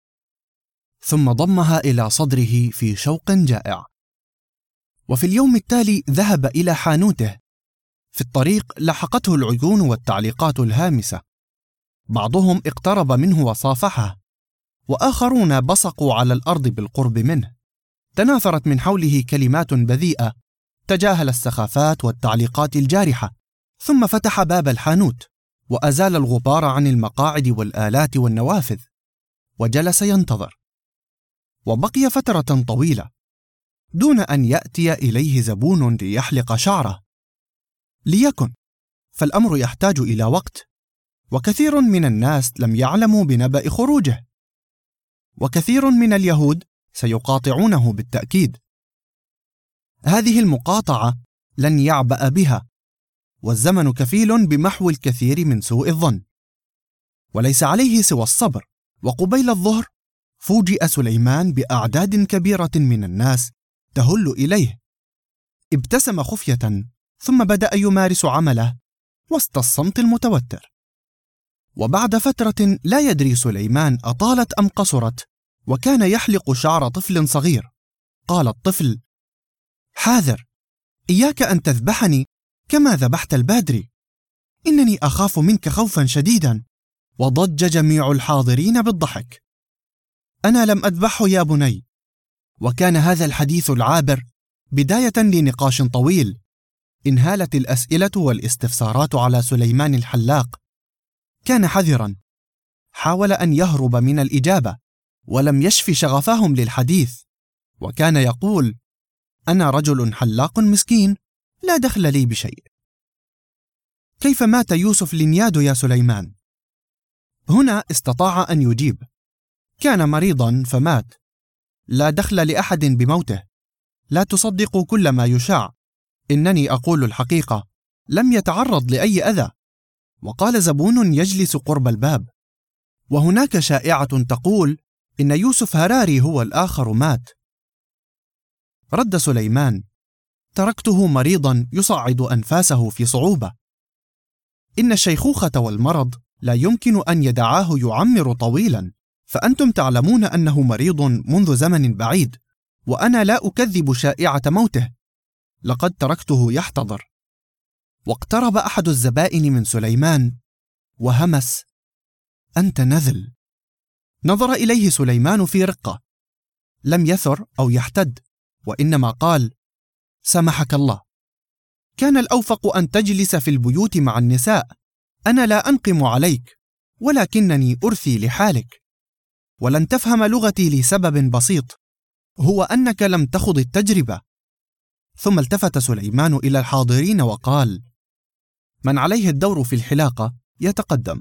Speaker 1: ثم ضمها إلى صدره في شوق جائع. وفي اليوم التالي ذهب إلى حانوته. في الطريق لحقته العيون والتعليقات الهامسة، بعضهم اقترب منه وصافحه، وآخرون بصقوا على الأرض بالقرب منه. تناثرت من حوله كلمات بذيئة، تجاهل السخافات والتعليقات الجارحة، ثم فتح باب الحانوت وأزال الغبار عن المقاعد والآلات والنوافذ، وجلس ينتظر. وبقي فترة طويلة دون أن يأتي إليه زبون ليحلق شعره. ليكن، فالأمر يحتاج إلى وقت، وكثير من الناس لم يعلموا بنبأ خروجه، وكثير من اليهود سيقاطعونه بالتأكيد. هذه المقاطعة لن يعبأ بها، والزمن كفيل بمحو الكثير من سوء الظن، وليس عليه سوى الصبر. وقبيل الظهر فوجئ سليمان بأعداد كبيرة من الناس تهل إليه. ابتسم خفية، ثم بدأ يمارس عمله وسط الصمت المتوتر. وبعد فترة لا يدري سليمان أطالت أم قصرت، وكان يحلق شعر طفل صغير. قال الطفل: حاذر، إياك أن تذبحني كما ذبحت البادري، إنني أخاف منك خوفا شديدا. وضج جميع الحاضرين بالضحك. أنا لم أذبحه يا بني. وكان هذا الحديث العابر بداية لنقاش طويل. انهالت الأسئلة والاستفسارات على سليمان الحلاق. كان حذرا، حاول أن يهرب من الإجابة، ولم يشف شغفهم للحديث، وكان يقول: أنا رجل حلاق مسكين، لا دخل لي بشيء. كيف مات يوسف لنياد يا سليمان؟ هنا استطاع أن يجيب: كان مريضا فمات، لا دخل لأحد بموته، لا تصدقوا كل ما يشاع، إنني أقول الحقيقة، لم يتعرض لأي أذى. وقال زبون يجلس قرب الباب: وهناك شائعة تقول إن يوسف هراري هو الآخر مات. رد سليمان: تركته مريضا يصعد أنفاسه في صعوبة. إن الشيخوخة والمرض لا يمكن أن يدعاه يعمر طويلا، فأنتم تعلمون أنه مريض منذ زمن بعيد، وأنا لا أكذب شائعة موته، لقد تركته يحتضر. واقترب أحد الزبائن من سليمان وهمس: أنت نذل. نظر إليه سليمان في رقة، لم يثر أو يحتد، وإنما قال: سامحك الله. كان الأوفق أن تجلس في البيوت مع النساء، أنا لا أنقم عليك، ولكنني أرثي لحالك. ولن تفهم لغتي لسبب بسيط، هو أنك لم تخض التجربة. ثم التفت سليمان إلى الحاضرين وقال: من عليه الدور في الحلاقة يتقدم.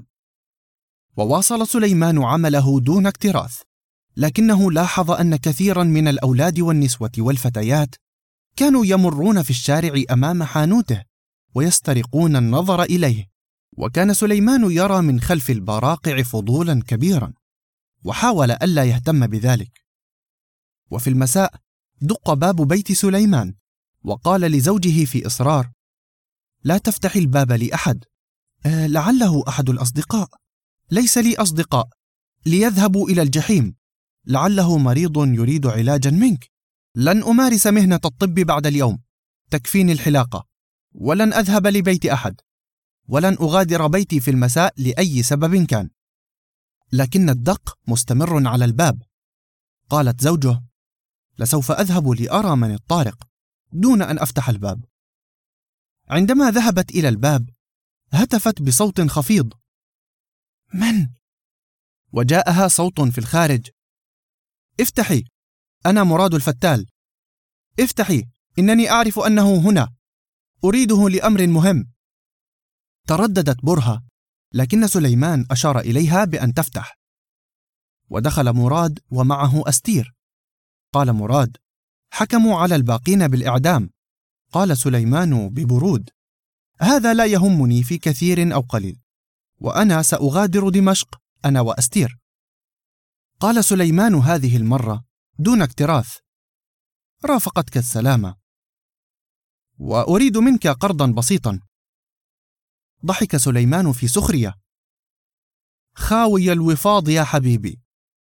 Speaker 1: وواصل سليمان عمله دون اكتراث، لكنه لاحظ أن كثيرا من الأولاد والنسوة والفتيات كانوا يمرون في الشارع أمام حانوته ويسترقون النظر إليه، وكان سليمان يرى من خلف البراقع فضولا كبيرا، وحاول ألا يهتم بذلك. وفي المساء دق باب بيت سليمان، وقال لزوجه في إصرار: لا تفتح الباب لأحد، لعله أحد الأصدقاء. ليس لي أصدقاء، ليذهبوا إلى الجحيم، لعله مريض يريد علاجا منك. لن أمارس مهنة الطب بعد اليوم، تكفيني الحلاقة، ولن أذهب لبيت أحد، ولن أغادر بيتي في المساء لأي سبب كان. لكن الدق مستمر على الباب. قالت زوجه: لسوف أذهب لأرى من الطارق دون أن أفتح الباب. عندما ذهبت إلى الباب هتفت بصوت خفيض: من؟ وجاءها صوت في الخارج: افتحي، أنا مراد الفتال. افتحي، إنني أعرف أنه هنا، أريده لأمر مهم. ترددت برهة، لكن سليمان أشار إليها بأن تفتح. ودخل مراد ومعه أستير. قال مراد: حكموا على الباقين بالإعدام. قال سليمان ببرود: هذا لا يهمني في كثير أو قليل، وأنا سأغادر دمشق أنا وأستير. قال سليمان هذه المرة دون اكتراث: رافقتك السلامة، وأريد منك قرضا بسيطا. ضحك سليمان في سخرية: خاوي الوفاض يا حبيبي،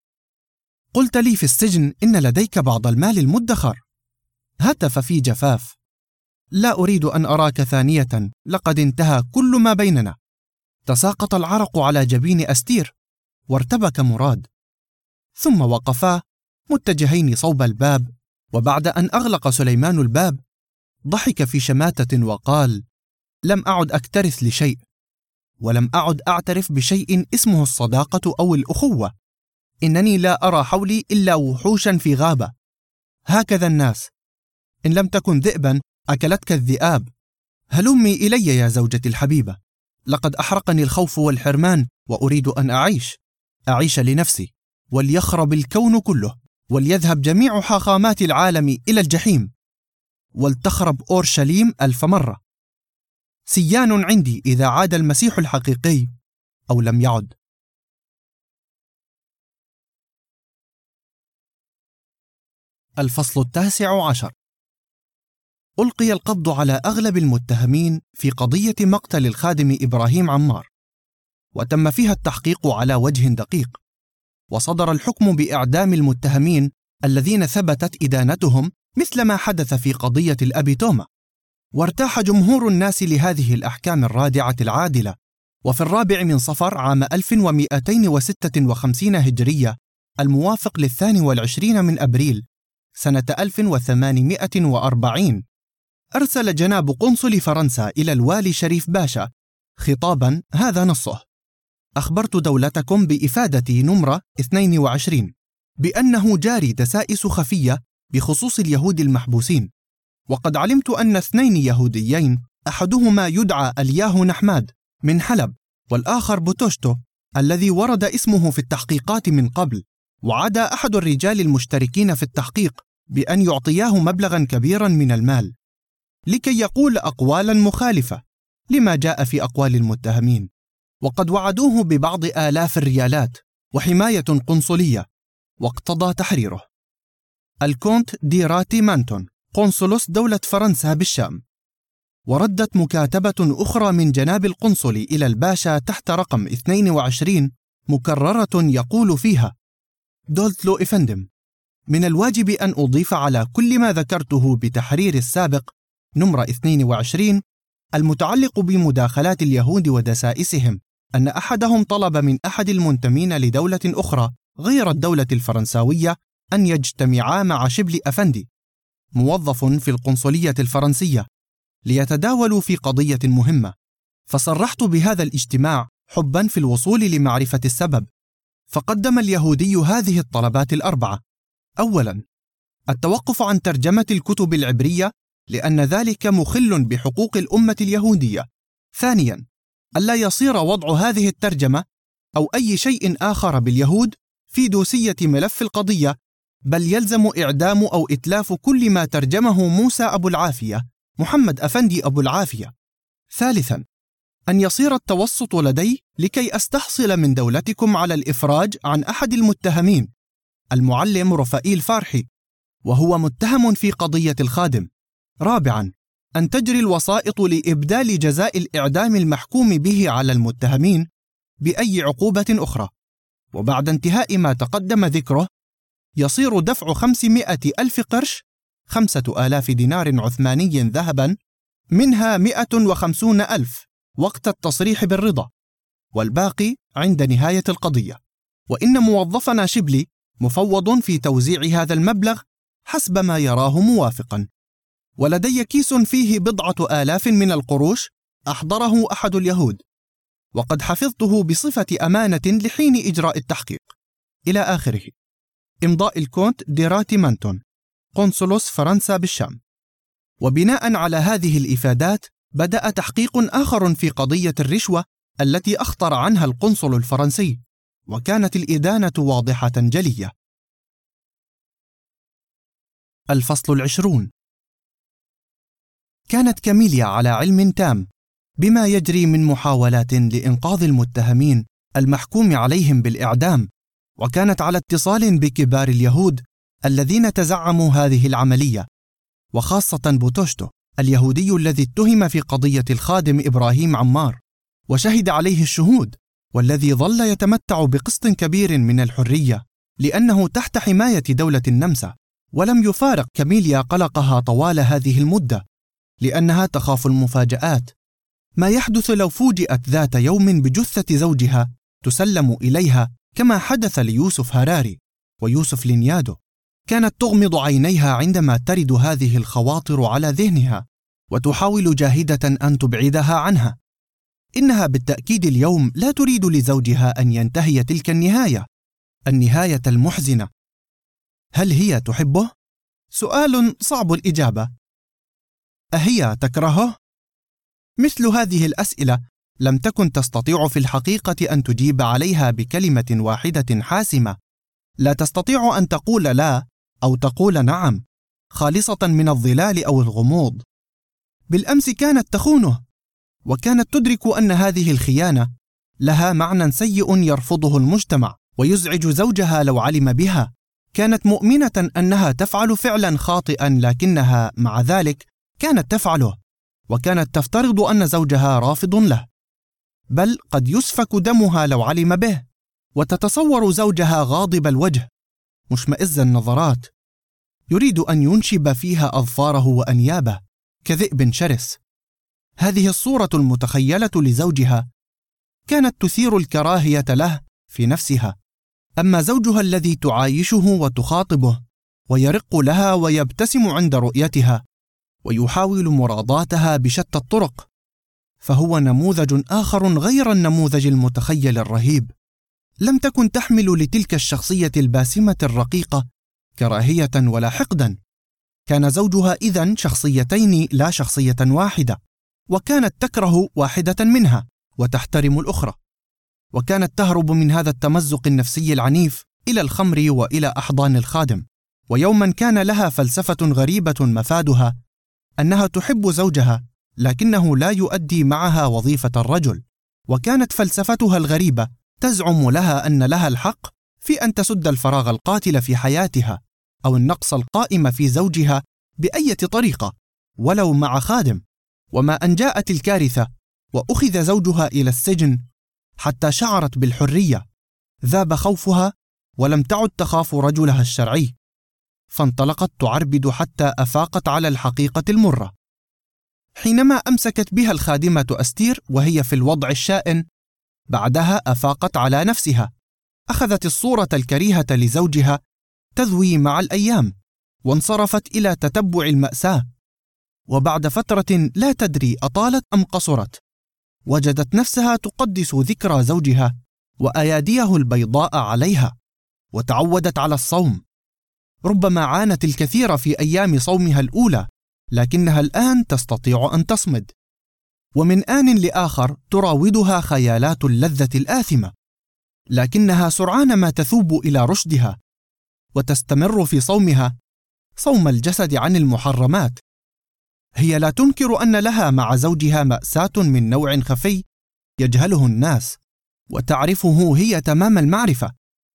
Speaker 1: قلت لي في السجن إن لديك بعض المال المدخر. هتف في جفاف: لا أريد أن أراك ثانية، لقد انتهى كل ما بيننا. تساقط العرق على جبين أستير، وارتبك مراد، ثم وقفا متجهين صوب الباب. وبعد أن أغلق سليمان الباب ضحك في شماتة وقال: لم أعد أكترث لشيء، ولم أعد أعترف بشيء اسمه الصداقة أو الأخوة. إنني لا أرى حولي إلا وحوشا في غابة. هكذا الناس، إن لم تكن ذئبا أكلتك الذئاب. هلمي إلي يا زوجتي الحبيبة، لقد أحرقني الخوف والحرمان، وأريد أن أعيش لنفسي، وليخرب الكون كله، وليذهب جميع حاخامات العالم إلى الجحيم، ولتخرب أورشليم 1000 مرة. سيان عندي إذا عاد المسيح الحقيقي أو لم يعد. الفصل 19. ألقي القبض على أغلب المتهمين في قضية مقتل الخادم إبراهيم عمار، وتم فيها التحقيق على وجه دقيق، وصدر الحكم بإعدام المتهمين الذين ثبتت إدانتهم، مثل ما حدث في قضية الأب توما. وارتاح جمهور الناس لهذه الأحكام الرادعة العادلة. وفي 4 من صفر عام 1256 هجرية، الموافق 22 من أبريل سنة 1840، أرسل جناب قنصل فرنسا إلى الوالي شريف باشا خطابا هذا نصه: أخبرت دولتكم بإفادة نمرة 22 بأنه جاري دسائس خفية بخصوص اليهود المحبوسين، وقد علمت أن 2 يهوديين، أحدهما يدعى الياهو نحماد من حلب، والآخر بوتوشتو الذي ورد اسمه في التحقيقات من قبل، وعدا أحد الرجال المشتركين في التحقيق بأن يعطياه مبلغا كبيرا من المال. لكي يقول أقوالا مخالفة لما جاء في أقوال المتهمين، وقد وعدوه ببعض آلاف الريالات وحماية قنصلية، واقتضى تحريره. الكونت دي راتي مانتون قنصلوس دولة فرنسا بالشام. وردت مكاتبة أخرى من جناب القنصل إلى الباشا تحت رقم 22 مكررة يقول فيها: دولت لو إفندم، من الواجب أن أضيف على كل ما ذكرته بتحرير السابق نمرة 22 المتعلق بمداخلات اليهود ودسائسهم أن أحدهم طلب من أحد المنتمين لدولة أخرى غير الدولة الفرنساوية أن يجتمعا مع شبل أفندي موظف في القنصلية الفرنسية ليتداولوا في قضية مهمة، فصرحت بهذا الاجتماع حبا في الوصول لمعرفة السبب. فقدم اليهودي هذه الطلبات الأربعة: أولا، التوقف عن ترجمة الكتب العبرية لأن ذلك مخل بحقوق الأمة اليهودية. ثانيا، ألا يصير وضع هذه الترجمة أو أي شيء آخر باليهود في دوسية ملف القضية، بل يلزم إعدام أو إتلاف كل ما ترجمه موسى أبو العافية محمد أفندي أبو العافية. ثالثا، أن يصير التوسط لدي لكي أستحصل من دولتكم على الإفراج عن أحد المتهمين المعلم رفائيل فارحي، وهو متهم في قضية الخادم. رابعا، أن تجري الوسائط لإبدال جزاء الإعدام المحكوم به على المتهمين بأي عقوبة أخرى، وبعد انتهاء ما تقدم ذكره يصير دفع 500,000 قرش 5,000 دينار عثماني ذهبا، منها 150,000 وقت التصريح بالرضا، والباقي عند نهاية القضية. وإن موظفنا شبلي مفوض في توزيع هذا المبلغ حسب ما يراه موافقا، ولدي كيس فيه 1,000 من القروش أحضره أحد اليهود، وقد حفظته بصفة أمانة لحين إجراء التحقيق. إلى آخره. إمضاء الكونت دي راتي مانتون قنصلوس فرنسا بالشام. وبناء على هذه الإفادات بدأ تحقيق آخر في قضية الرشوة التي أخطر عنها القنصل الفرنسي، وكانت الإدانة واضحة جلية. الفصل 20. كانت كاميليا على علم تام بما يجري من محاولات لإنقاذ المتهمين المحكوم عليهم بالإعدام، وكانت على اتصال بكبار اليهود الذين تزعموا هذه العملية، وخاصة بوتوشتو اليهودي الذي اتهم في قضية الخادم إبراهيم عمار وشهد عليه الشهود، والذي ظل يتمتع بقسط كبير من الحرية لأنه تحت حماية دولة النمسا. ولم يفارق كاميليا قلقها طوال هذه المدة لأنها تخاف المفاجآت. ما يحدث لو فوجئت ذات يوم بجثة زوجها تسلم إليها كما حدث ليوسف هراري ويوسف لينيادو؟ كانت تغمض عينيها عندما ترد هذه الخواطر على ذهنها وتحاول جاهدة أن تبعدها عنها. إنها بالتأكيد اليوم لا تريد لزوجها أن ينتهي تلك النهاية المحزنة. هل هي تحبه؟ سؤال صعب الإجابة. أهي تكرهه؟ مثل هذه الأسئلة لم تكن تستطيع في الحقيقة أن تجيب عليها بكلمة واحدة حاسمة. لا تستطيع أن تقول لا أو تقول نعم، خالصة من الظلال أو الغموض. بالأمس كانت تخونه، وكانت تدرك أن هذه الخيانة لها معنى سيء يرفضه المجتمع ويزعج زوجها لو علم بها. كانت مؤمنة أنها تفعل فعلا خاطئا، لكنها مع ذلك كانت تفعله، وكانت تفترض أن زوجها رافض له، بل قد يسفك دمها لو علم به. وتتصور زوجها غاضب الوجه مشمئز النظرات، يريد أن ينشب فيها أظفاره وأنيابه كذئب شرس. هذه الصورة المتخيلة لزوجها كانت تثير الكراهية له في نفسها. أما زوجها الذي تعايشه وتخاطبه ويرق لها ويبتسم عند رؤيتها ويحاول مراضاتها بشتى الطرق، فهو نموذج آخر غير النموذج المتخيل الرهيب. لم تكن تحمل لتلك الشخصية الباسمة الرقيقة كراهية ولا حقدا. كان زوجها إذن شخصيتين لا شخصية واحدة، وكانت تكره واحدة منها وتحترم الأخرى، وكانت تهرب من هذا التمزق النفسي العنيف إلى الخمر وإلى أحضان الخادم. ويوما كان لها فلسفة غريبة مفادها أنها تحب زوجها لكنه لا يؤدي معها وظيفة الرجل، وكانت فلسفتها الغريبة تزعم لها أن لها الحق في أن تسد الفراغ القاتل في حياتها أو النقص القائم في زوجها بأية طريقة ولو مع خادم. وما أن جاءت الكارثة وأخذ زوجها إلى السجن حتى شعرت بالحرية، ذاب خوفها ولم تعد تخاف رجلها الشرعي، فانطلقت تعربد حتى أفاقت على الحقيقة المرة. حينما أمسكت بها الخادمة أستير وهي في الوضع الشائن، بعدها أفاقت على نفسها، أخذت الصورة الكريهة لزوجها تذوي مع الأيام، وانصرفت إلى تتبع المأساة. وبعد فترة لا تدري أطالت أم قصرت، وجدت نفسها تقدس ذكرى زوجها وأياديه البيضاء عليها، وتعودت على الصوم. ربما عانت الكثير في أيام صومها الأولى، لكنها الآن تستطيع أن تصمد. ومن آن لآخر تراودها خيالات اللذة الآثمة، لكنها سرعان ما تثوب إلى رشدها وتستمر في صومها، صوم الجسد عن المحرمات. هي لا تنكر أن لها مع زوجها مأساة من نوع خفي يجهله الناس، وتعرفه هي تمام المعرفة،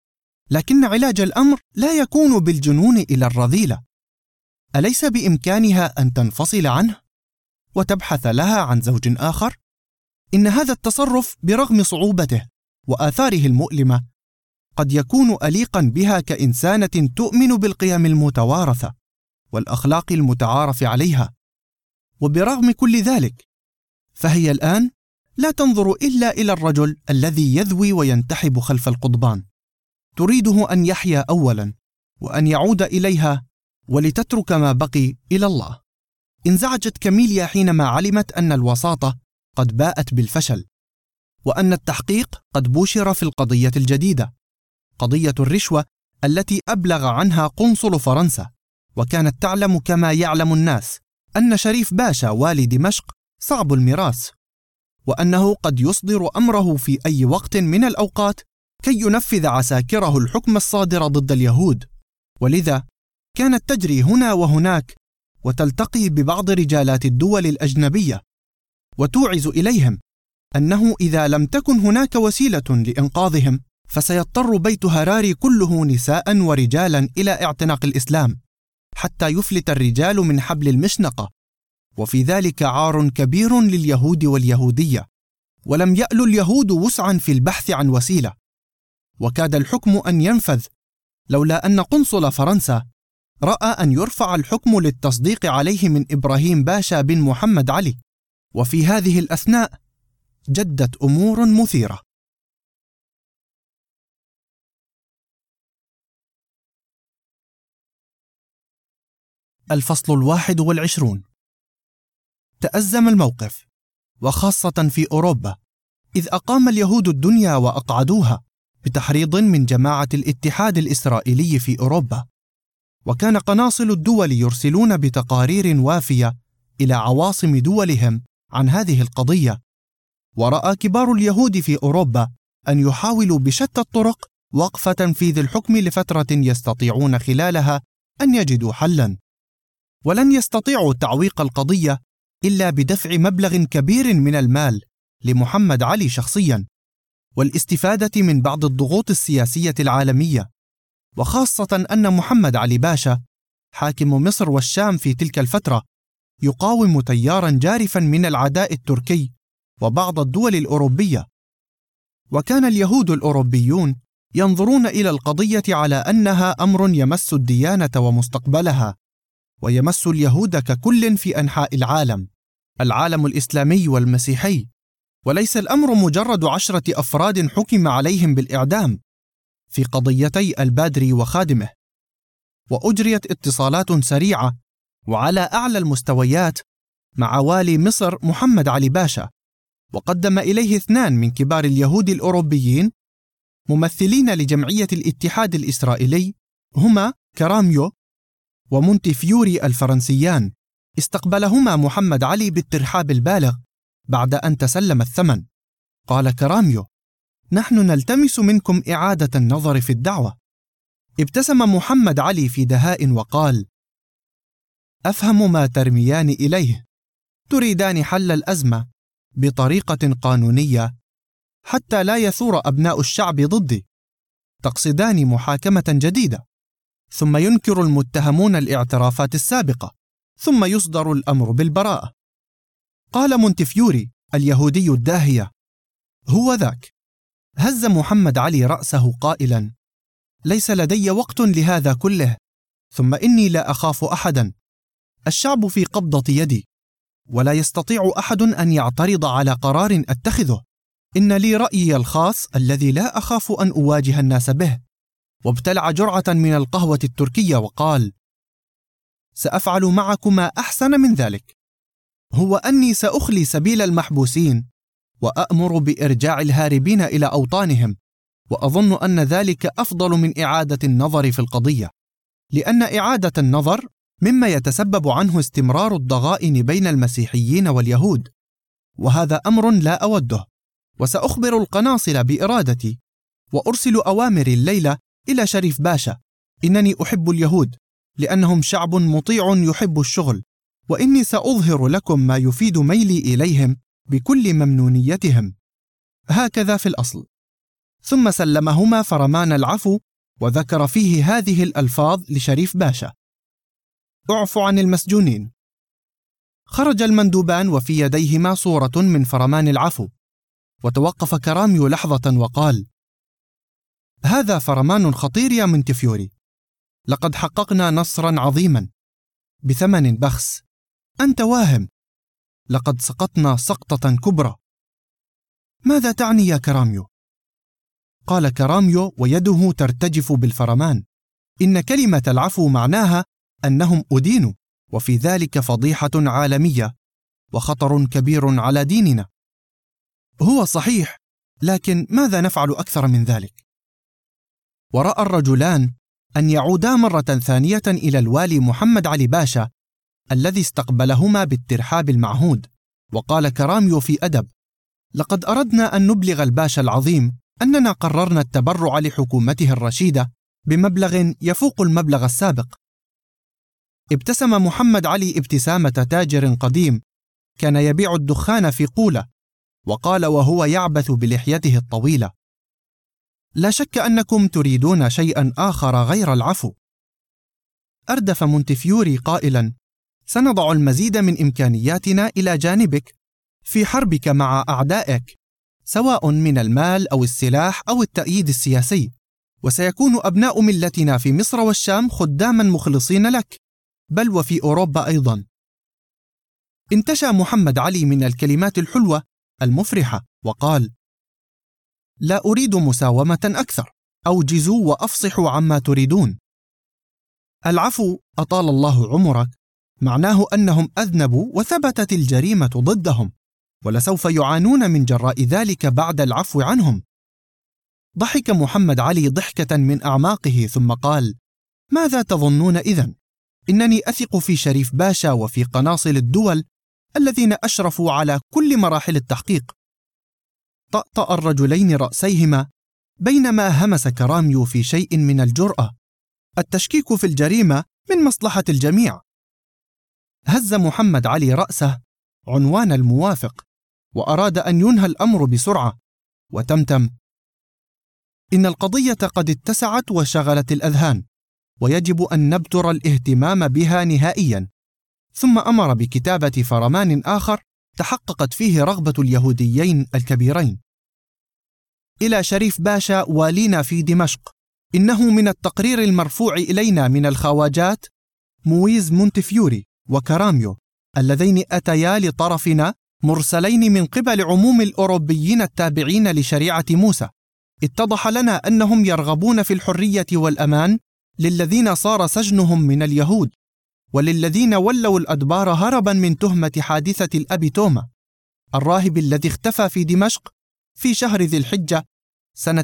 Speaker 1: لكن علاج الأمر لا يكون بالجنون إلى الرذيلة. أليس بإمكانها أن تنفصل عنه وتبحث لها عن زوج آخر؟ إن هذا التصرف برغم صعوبته وآثاره المؤلمة قد يكون أليقا بها كإنسانة تؤمن بالقيم المتوارثة والأخلاق المتعارف عليها. وبرغم كل ذلك فهي الآن لا تنظر إلا إلى الرجل الذي يذوي وينتحب خلف القضبان، تريده أن يحيا أولا وأن يعود إليها ولتترك ما بقي إلى الله. انزعجت كاميليا حينما علمت أن الوساطة قد باءت بالفشل، وأن التحقيق قد بوشر في القضية الجديدة، قضية الرشوة التي أبلغ عنها قنصل فرنسا. وكانت تعلم كما يعلم الناس أن شريف باشا والي دمشق صعب الميراث، وأنه قد يصدر أمره في أي وقت من الأوقات كي ينفذ عساكره الحكم الصادر ضد اليهود. ولذا كانت تجري هنا وهناك وتلتقي ببعض رجالات الدول الأجنبية، وتوعز إليهم أنه إذا لم تكن هناك وسيلة لإنقاذهم فسيضطر بيت هراري كله نساء ورجالا إلى اعتناق الإسلام حتى يفلت الرجال من حبل المشنقة، وفي ذلك عار كبير لليهود واليهودية. ولم يأل اليهود وسعا في البحث عن وسيلة، وكاد الحكم أن ينفذ لولا أن قنصل فرنسا رأى أن يرفع الحكم للتصديق عليه من إبراهيم باشا بن محمد علي. وفي هذه الأثناء جدت أمور مثيرة. الفصل 21. تأزم الموقف، وخاصة في أوروبا، إذ أقام اليهود الدنيا وأقعدوها بتحريض من جماعة الاتحاد الإسرائيلي في أوروبا. وكان قناصل الدول يرسلون بتقارير وافية إلى عواصم دولهم عن هذه القضية. ورأى كبار اليهود في أوروبا أن يحاولوا بشتى الطرق وقف تنفيذ الحكم لفترة يستطيعون خلالها أن يجدوا حلاً. ولن يستطيعوا تعويق القضية إلا بدفع مبلغ كبير من المال لمحمد علي شخصياً، والاستفادة من بعض الضغوط السياسية العالمية، وخاصة أن محمد علي باشا حاكم مصر والشام في تلك الفترة يقاوم تياراً جارفاً من العداء التركي وبعض الدول الأوروبية. وكان اليهود الأوروبيون ينظرون إلى القضية على أنها أمر يمس الديانة ومستقبلها، ويمس اليهود ككل في أنحاء العالم الإسلامي والمسيحي، وليس الأمر مجرد 10 أفراد حكم عليهم بالإعدام في قضيتي البادري وخادمه. وأجريت اتصالات سريعة وعلى أعلى المستويات مع والي مصر محمد علي باشا، وقدم إليه 2 من كبار اليهود الأوروبيين ممثلين لجمعية الاتحاد الإسرائيلي، هما كراميو ومونتيفيوري الفرنسيان. استقبلهما محمد علي بالترحاب البالغ بعد أن تسلم الثمن. قال كراميو: نحن نلتمس منكم إعادة النظر في الدعوة. ابتسم محمد علي في دهاء وقال: أفهم ما ترميان إليه. تريدان حل الأزمة بطريقة قانونية حتى لا يثور أبناء الشعب ضدي. تقصدان محاكمة جديدة، ثم ينكر المتهمون الاعترافات السابقة، ثم يصدر الأمر بالبراءة. قال مونتفيوري اليهودي الداهية: هو ذاك. هز محمد علي رأسه قائلا: ليس لدي وقت لهذا كله، ثم إني لا أخاف أحدا. الشعب في قبضة يدي، ولا يستطيع أحد أن يعترض على قرار أتخذه. إن لي رأيي الخاص الذي لا أخاف أن أواجه الناس به. وابتلع جرعة من القهوة التركية وقال: سأفعل معكما أحسن من ذلك، هو أني سأخلي سبيل المحبوسين وأأمر بإرجاع الهاربين إلى أوطانهم، وأظن أن ذلك أفضل من إعادة النظر في القضية، لأن إعادة النظر مما يتسبب عنه استمرار الضغائن بين المسيحيين واليهود، وهذا أمر لا أوده. وسأخبر القناصل بإرادتي، وأرسل أوامري الليلة إلى شريف باشا. إنني أحب اليهود لأنهم شعب مطيع يحب الشغل، وإني سأظهر لكم ما يفيد ميلي إليهم بكل ممنونيتهم. هكذا في الأصل. ثم سلمهما فرمان العفو، وذكر فيه هذه الألفاظ لشريف باشا: اعف عن المسجونين. خرج المندوبان وفي يديهما صورة من فرمان العفو، وتوقف كراميو لحظة وقال: هذا فرمان خطير يا مونتفيوري، لقد حققنا نصرا عظيما بثمن بخس. أنت واهم، لقد سقطنا سقطة كبرى. ماذا تعني يا كراميو؟ قال كراميو ويده ترتجف بالفرمان: إن كلمة العفو معناها أنهم أدينوا، وفي ذلك فضيحة عالمية وخطر كبير على ديننا. هو صحيح، لكن ماذا نفعل أكثر من ذلك؟ ورأى الرجلان أن يعودا مرة ثانية إلى الوالي محمد علي باشا الذي استقبلهما بالترحاب المعهود. وقال كراميو في أدب: لقد أردنا أن نبلغ الباشا العظيم أننا قررنا التبرع لحكومته الرشيدة بمبلغ يفوق المبلغ السابق. ابتسم محمد علي ابتسامة تاجر قديم كان يبيع الدخان في قولة، وقال وهو يعبث بلحيته الطويلة: لا شك أنكم تريدون شيئا آخر غير العفو. أردف مونتفيوري قائلا: سنضع المزيد من إمكانياتنا إلى جانبك في حربك مع أعدائك، سواء من المال أو السلاح أو التأييد السياسي، وسيكون أبناء ملتنا في مصر والشام خداما مخلصين لك، بل وفي أوروبا أيضا. انتشى محمد علي من الكلمات الحلوة المفرحة وقال: لا أريد مساومة أكثر، أوجزوا وأفصحوا عما تريدون. العفو أطال الله عمرك معناه أنهم أذنبوا وثبتت الجريمة ضدهم، ولسوف يعانون من جراء ذلك بعد العفو عنهم. ضحك محمد علي ضحكة من أعماقه ثم قال: ماذا تظنون إذن؟ إنني أثق في شريف باشا وفي قناصل الدول الذين أشرفوا على كل مراحل التحقيق. طأطأ الرجلين رأسيهما بينما همس كراميو في شيء من الجرأة. التشكيك في الجريمة من مصلحة الجميع. هز محمد علي رأسه عنوان الموافق، وأراد أن ينهى الأمر بسرعة، وتمتم: إن القضية قد اتسعت وشغلت الأذهان، ويجب أن نبتر الاهتمام بها نهائيا. ثم أمر بكتابة فرمان آخر تحققت فيه رغبة اليهوديين الكبيرين. إلى شريف باشا والينا في دمشق: إنه من التقرير المرفوع إلينا من الخواجات مويز مونتفيوري وكراميو اللذين أتيا لطرفنا مرسلين من قبل عموم الأوروبيين التابعين لشريعة موسى، اتضح لنا أنهم يرغبون في الحرية والأمان للذين صار سجنهم من اليهود، وللذين ولوا الأدبار هربا من تهمة حادثة الأب توما الراهب الذي اختفى في دمشق في شهر ذي الحجة سنة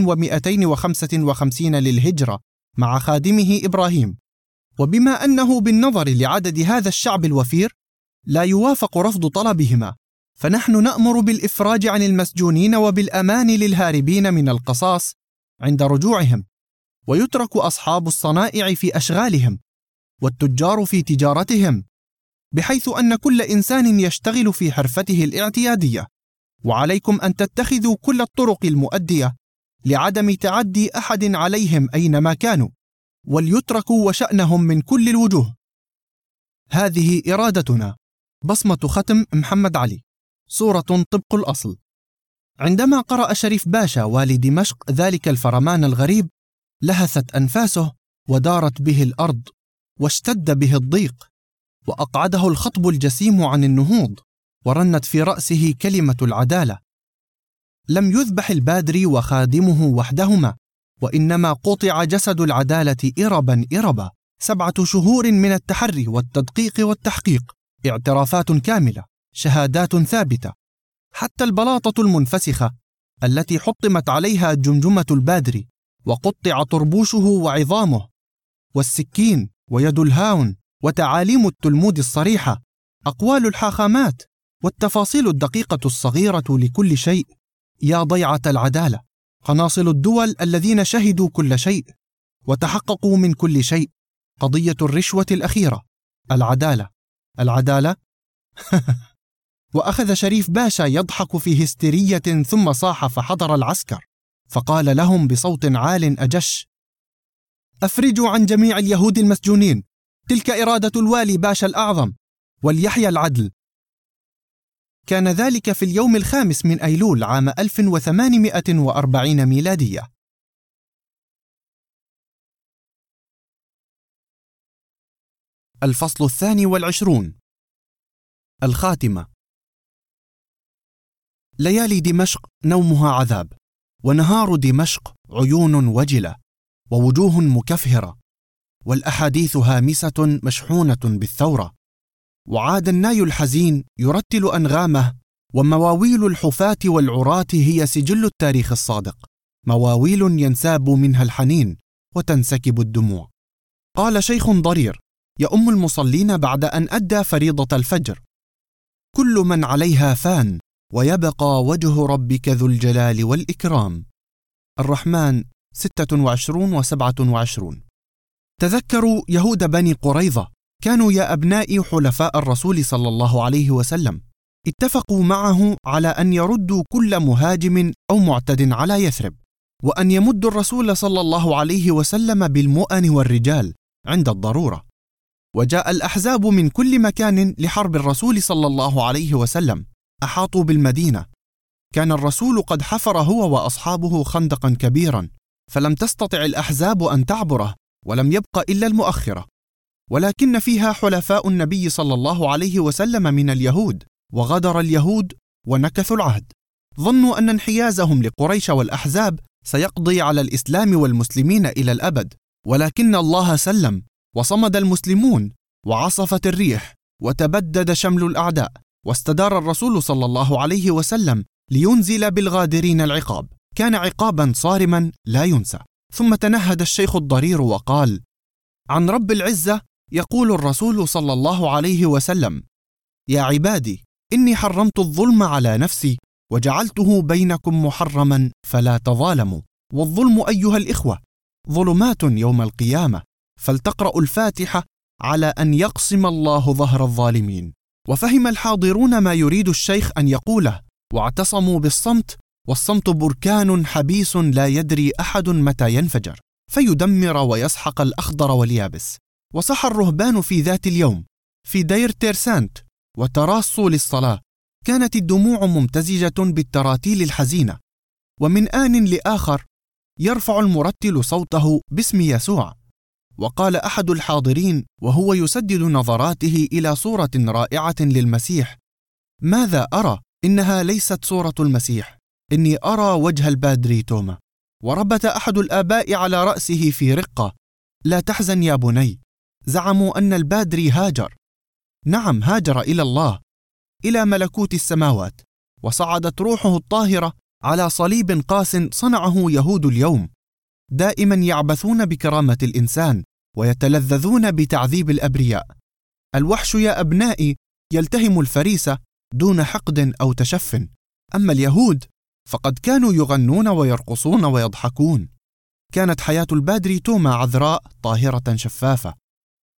Speaker 1: 1255 للهجرة مع خادمه إبراهيم. وبما أنه بالنظر لعدد هذا الشعب الوفير لا يوافق رفض طلبهما، فنحن نأمر بالإفراج عن المسجونين وبالأمان للهاربين من القصاص عند رجوعهم، ويترك أصحاب الصنائع في أشغالهم، والتجار في تجارتهم، بحيث أن كل إنسان يشتغل في حرفته الاعتيادية، وعليكم أن تتخذوا كل الطرق المؤدية لعدم تعدي أحد عليهم أينما كانوا، وليتركوا وشأنهم من كل الوجوه. هذه إرادتنا. بصمة ختم محمد علي. صورة طبق الأصل. عندما قرأ شريف باشا والي دمشق ذلك الفرمان الغريب، لهثت أنفاسه ودارت به الأرض، واشتد به الضيق، وأقعده الخطب الجسيم عن النهوض، ورنت في رأسه كلمة العدالة. لم يذبح البادري وخادمه وحدهما، وإنما قطع جسد العدالة إربا إربا، 7 شهور من التحري والتدقيق والتحقيق، اعترافات كاملة، شهادات ثابتة، حتى البلاطة المنفسخة التي حطمت عليها جمجمة البادري وقطع طربوشه وعظامه، والسكين ويد الهاون وتعاليم التلمود الصريحة، أقوال الحاخامات والتفاصيل الدقيقة الصغيرة لكل شيء. يا ضيعة العدالة، قناصل الدول الذين شهدوا كل شيء وتحققوا من كل شيء. قضية الرشوة الأخيرة، العدالة، العدالة. وأخذ شريف باشا يضحك في هستيرية، ثم صاح فحضر العسكر، فقال لهم بصوت عال أجش: أفرجوا عن جميع اليهود المسجونين، تلك إرادة الوالي باشا الأعظم، وليحيى العدل. كان ذلك في اليوم 5 من أيلول عام 1840 ميلادية. الفصل 22. الخاتمة. ليالي دمشق نومها عذاب، ونهار دمشق عيون وجلة ووجوه مكفهرة، والأحاديث هامسة مشحونة بالثورة، وعاد الناي الحزين يرتل أنغامه، ومواويل الحفاة والعراة هي سجل التاريخ الصادق، مواويل ينساب منها الحنين وتنسكب الدموع. قال شيخ ضرير يؤم المصلين بعد أن أدى فريضة الفجر: كل من عليها فان، ويبقى وجه ربك ذو الجلال والإكرام. الرحمن 26 و27. تذكروا يهود بني قريظة، كانوا يا أبنائي حلفاء الرسول صلى الله عليه وسلم، اتفقوا معه على أن يردوا كل مهاجم أو معتد على يثرب، وأن يمدوا الرسول صلى الله عليه وسلم بالمؤن والرجال عند الضرورة. وجاء الأحزاب من كل مكان لحرب الرسول صلى الله عليه وسلم، أحاطوا بالمدينة. كان الرسول قد حفر هو وأصحابه خندقا كبيرا، فلم تستطع الأحزاب أن تعبره، ولم يبق إلا المؤخرة، ولكن فيها حلفاء النبي صلى الله عليه وسلم من اليهود، وغدر اليهود ونكثوا العهد. ظنوا أن انحيازهم لقريش والأحزاب سيقضي على الإسلام والمسلمين إلى الأبد، ولكن الله سلم، وصمد المسلمون، وعصفت الريح، وتبدد شمل الأعداء، واستدار الرسول صلى الله عليه وسلم لينزل بالغادرين العقاب. كان عقابا صارما لا ينسى. ثم تنهد الشيخ الضرير وقال: عن رب العزة يقول الرسول صلى الله عليه وسلم: يا عبادي إني حرمت الظلم على نفسي وجعلته بينكم محرما فلا تظالموا. والظلم أيها الإخوة ظلمات يوم القيامة، فلتقرأوا الفاتحة على أن يقسم الله ظهر الظالمين. وفهم الحاضرون ما يريد الشيخ أن يقوله، واعتصموا بالصمت، والصمت بركان حبيس لا يدري أحد متى ينفجر فيدمر ويسحق الأخضر واليابس. وصح الرهبان في ذات اليوم في دير تيرسانت وتراصوا للصلاة، كانت الدموع ممتزجة بالتراتيل الحزينة، ومن آن لآخر يرفع المرتل صوته باسم يسوع. وقال أحد الحاضرين وهو يسدد نظراته إلى صورة رائعة للمسيح: ماذا أرى؟ إنها ليست صورة المسيح، إني أرى وجه البادري توما. وربت أحد الآباء على رأسه في رقة: لا تحزن يا بني. زعموا أن البادري هاجر. نعم، هاجر إلى الله، إلى ملكوت السماوات، وصعدت روحه الطاهرة على صليب قاس صنعه يهود اليوم، دائما يعبثون بكرامة الإنسان ويتلذذون بتعذيب الأبرياء. الوحش يا أبنائي يلتهم الفريسة دون حقد أو تشف، أما اليهود فقد كانوا يغنون ويرقصون ويضحكون. كانت حياة البادري توما عذراء طاهرة شفافة،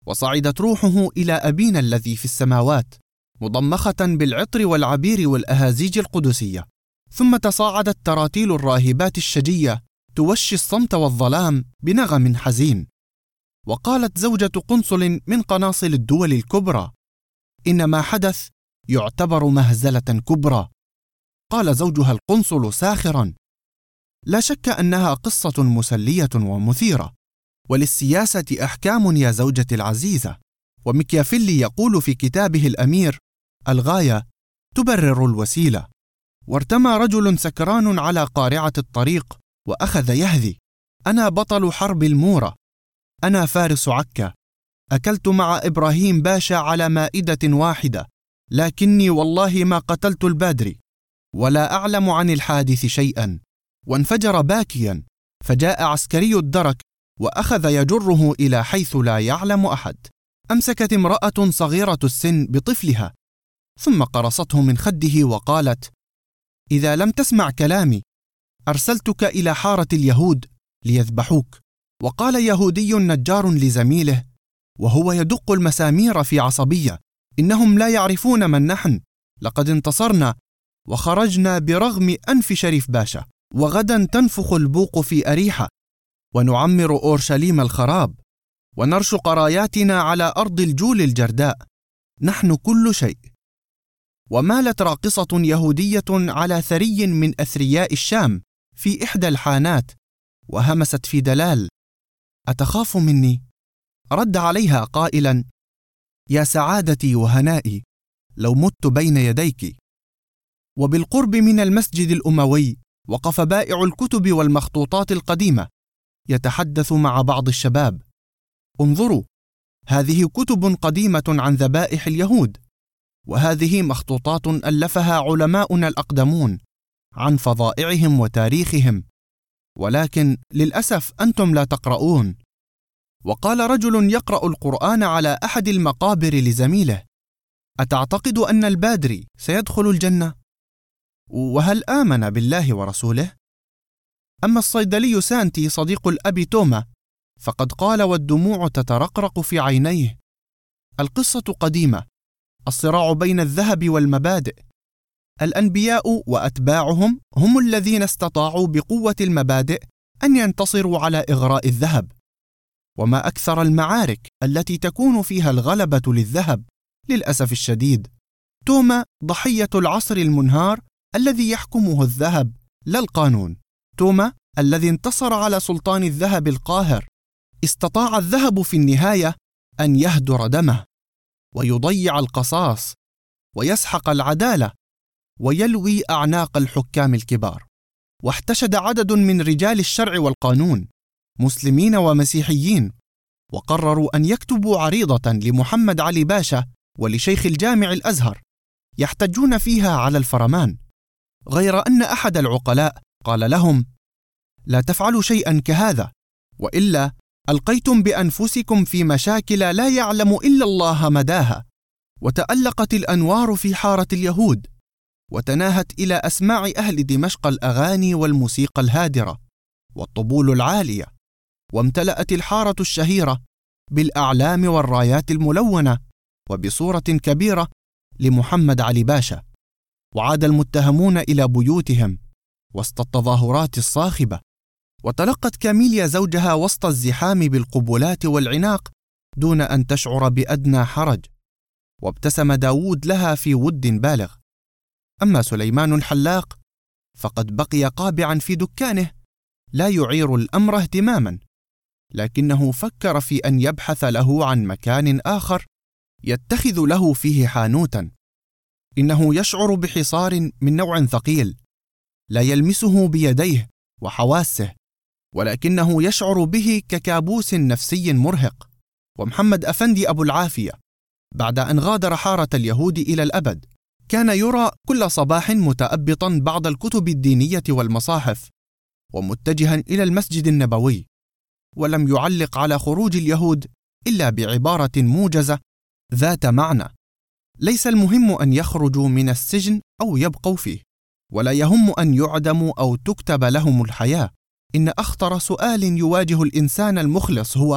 Speaker 1: وصعدت روحه إلى أبينا الذي في السماوات مضمخة بالعطر والعبير والأهازيج القدسية. ثم تصاعدت تراتيل الراهبات الشجية توشي الصمت والظلام بنغم حزين. وقالت زوجة قنصل من قناصل الدول الكبرى: إن ما حدث يعتبر مهزلة كبرى. قال زوجها القنصل ساخرا: لا شك أنها قصة مسلية ومثيرة، وللسياسة أحكام يا زوجتي العزيزة. وميكيافيلي يقول في كتابه الأمير: الغاية تبرر الوسيلة. وارتمى رجل سكران على قارعة الطريق وأخذ يهذي: أنا بطل حرب المورة، أنا فارس عكا، أكلت مع إبراهيم باشا على مائدة واحدة، لكني والله ما قتلت البادري ولا أعلم عن الحادث شيئا. وانفجر باكيا، فجاء عسكري الدرك وأخذ يجره إلى حيث لا يعلم أحد. أمسكت امرأة صغيرة السن بطفلها ثم قرصته من خده وقالت: إذا لم تسمع كلامي أرسلتك إلى حارة اليهود ليذبحوك. وقال يهودي نجار لزميله وهو يدق المسامير في عصبية: إنهم لا يعرفون من نحن، لقد انتصرنا وخرجنا برغم أنف شريف باشا، وغدا تنفخ البوق في أريحة ونعمر أورشليم الخراب ونرشق راياتنا على أرض الجول الجرداء، نحن كل شيء. ومالت راقصة يهودية على ثري من أثرياء الشام في إحدى الحانات وهمست في دلال: أتخاف مني؟ رد عليها قائلا: يا سعادتي وهنائي لو مت بين يديك. وبالقرب من المسجد الأموي وقف بائع الكتب والمخطوطات القديمة يتحدث مع بعض الشباب: انظروا، هذه كتب قديمة عن ذبائح اليهود، وهذه مخطوطات ألفها علماؤنا الأقدمون عن فظائعهم وتاريخهم، ولكن للأسف أنتم لا تقرؤون. وقال رجل يقرأ القرآن على أحد المقابر لزميله: أتعتقد أن البادري سيدخل الجنة؟ وهل آمن بالله ورسوله؟ أما الصيدلي سانتي صديق الأب توما فقد قال والدموع تترقرق في عينيه: القصة قديمة، الصراع بين الذهب والمبادئ، الأنبياء وأتباعهم هم الذين استطاعوا بقوة المبادئ أن ينتصروا على إغراء الذهب، وما أكثر المعارك التي تكون فيها الغلبة للذهب للأسف الشديد. توما ضحية العصر المنهار الذي يحكمه الذهب لا القانون. توما الذي انتصر على سلطان الذهب القاهر، استطاع الذهب في النهاية أن يهدر دمه ويضيع القصاص ويسحق العدالة ويلوي أعناق الحكام الكبار. واحتشد عدد من رجال الشرع والقانون مسلمين ومسيحيين وقرروا أن يكتبوا عريضة لمحمد علي باشا ولشيخ الجامع الأزهر يحتجون فيها على الفرمان، غير أن أحد العقلاء قال لهم: لا تفعلوا شيئا كهذا، وإلا ألقيتم بأنفسكم في مشاكل لا يعلم إلا الله مداها. وتألقت الأنوار في حارة اليهود وتناهت إلى أسماع أهل دمشق الأغاني والموسيقى الهادرة والطبول العالية، وامتلأت الحارة الشهيرة بالأعلام والرايات الملونة وبصورة كبيرة لمحمد علي باشا. وعاد المتهمون إلى بيوتهم وسط التظاهرات الصاخبة، وتلقت كاميليا زوجها وسط الزحام بالقبلات والعناق دون أن تشعر بأدنى حرج، وابتسم داود لها في ود بالغ. أما سليمان الحلاق فقد بقي قابعا في دكانه لا يعير الأمر اهتماما، لكنه فكر في أن يبحث له عن مكان آخر يتخذ له فيه حانوتا. إنه يشعر بحصار من نوع ثقيل لا يلمسه بيديه وحواسه، ولكنه يشعر به ككابوس نفسي مرهق. ومحمد أفندي أبو العافية بعد أن غادر حارة اليهود إلى الأبد كان يرى كل صباح متأبطا بعض الكتب الدينية والمصاحف ومتجها إلى المسجد النبوي، ولم يعلق على خروج اليهود إلا بعبارة موجزة ذات معنى: ليس المهم أن يخرجوا من السجن أو يبقوا فيه، ولا يهم أن يعدموا أو تكتب لهم الحياة. إن أخطر سؤال يواجه الإنسان المخلص هو: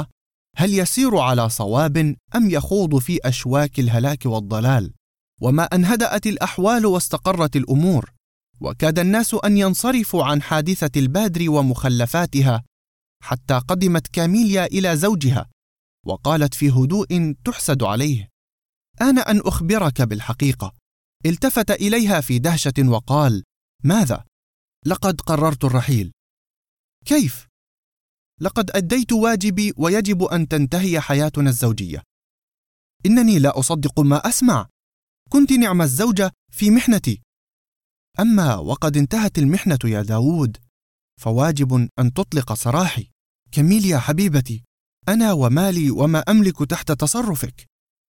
Speaker 1: هل يسير على صواب أم يخوض في أشواك الهلاك والضلال؟ وما أن هدأت الأحوال واستقرت الأمور، وكاد الناس أن ينصرفوا عن حادثة البادر ومخلفاتها، حتى قدمت كاميليا إلى زوجها وقالت في هدوء تحسد عليه: أنا أن أخبرك بالحقيقة. التفت إليها في دهشة وقال: ماذا؟ لقد قررت الرحيل. كيف؟ لقد أديت واجبي ويجب أن تنتهي حياتنا الزوجية. إنني لا أصدق ما أسمع. كنت نعم الزوجة في محنتي. أما وقد انتهت المحنة يا داود، فواجب أن تطلق سراحي. كاميليا حبيبتي، أنا ومالي وما أملك تحت تصرفك.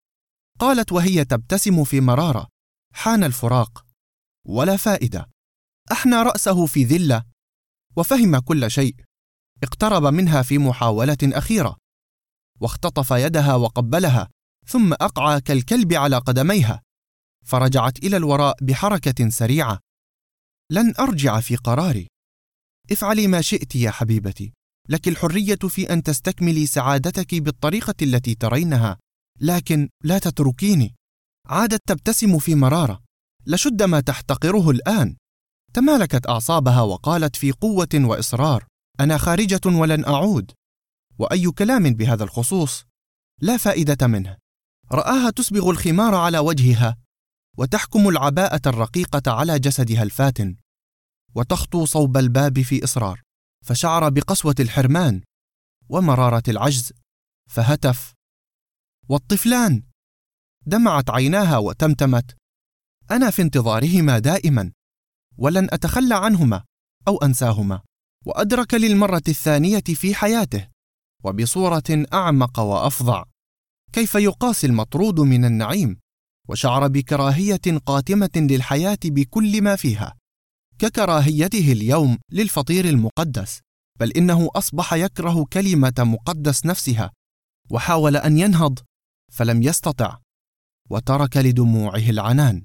Speaker 1: قالت وهي تبتسم في مرارة: حان الفراق، ولا فائدة. أحنى رأسه في ذلة وفهم كل شيء. اقترب منها في محاولة أخيرة، واختطف يدها وقبلها، ثم أقعى كالكلب على قدميها، فرجعت إلى الوراء بحركة سريعة. لن أرجع في قراري. افعلي ما شئت يا حبيبتي، لك الحرية في أن تستكملي سعادتك بالطريقة التي ترينها، لكن لا تتركيني. عادت تبتسم في مرارة، لشد ما تحتقره الآن. تمالكت أعصابها وقالت في قوة وإصرار: أنا خارجة ولن أعود. وأي كلام بهذا الخصوص لا فائدة منه. رآها تسبغ الخمار على وجهها، وتحكم العباءة الرقيقة على جسدها الفاتن، وتخطو صوب الباب في إصرار، فشعر بقسوة الحرمان ومرارة العجز، فهتف: والطفلان؟ دمعت عيناها وتمتمت: أنا في انتظارهما دائما، ولن أتخلى عنهما أو أنساهما. وأدرك للمرة الثانية في حياته، وبصورة أعمق وأفظع، كيف يقاسي المطرود من النعيم، وشعر بكراهية قاتمة للحياة بكل ما فيها، ككراهيته اليوم للفطير المقدس، بل إنه أصبح يكره كلمة مقدس نفسها، وحاول أن ينهض فلم يستطع، وترك لدموعه العنان.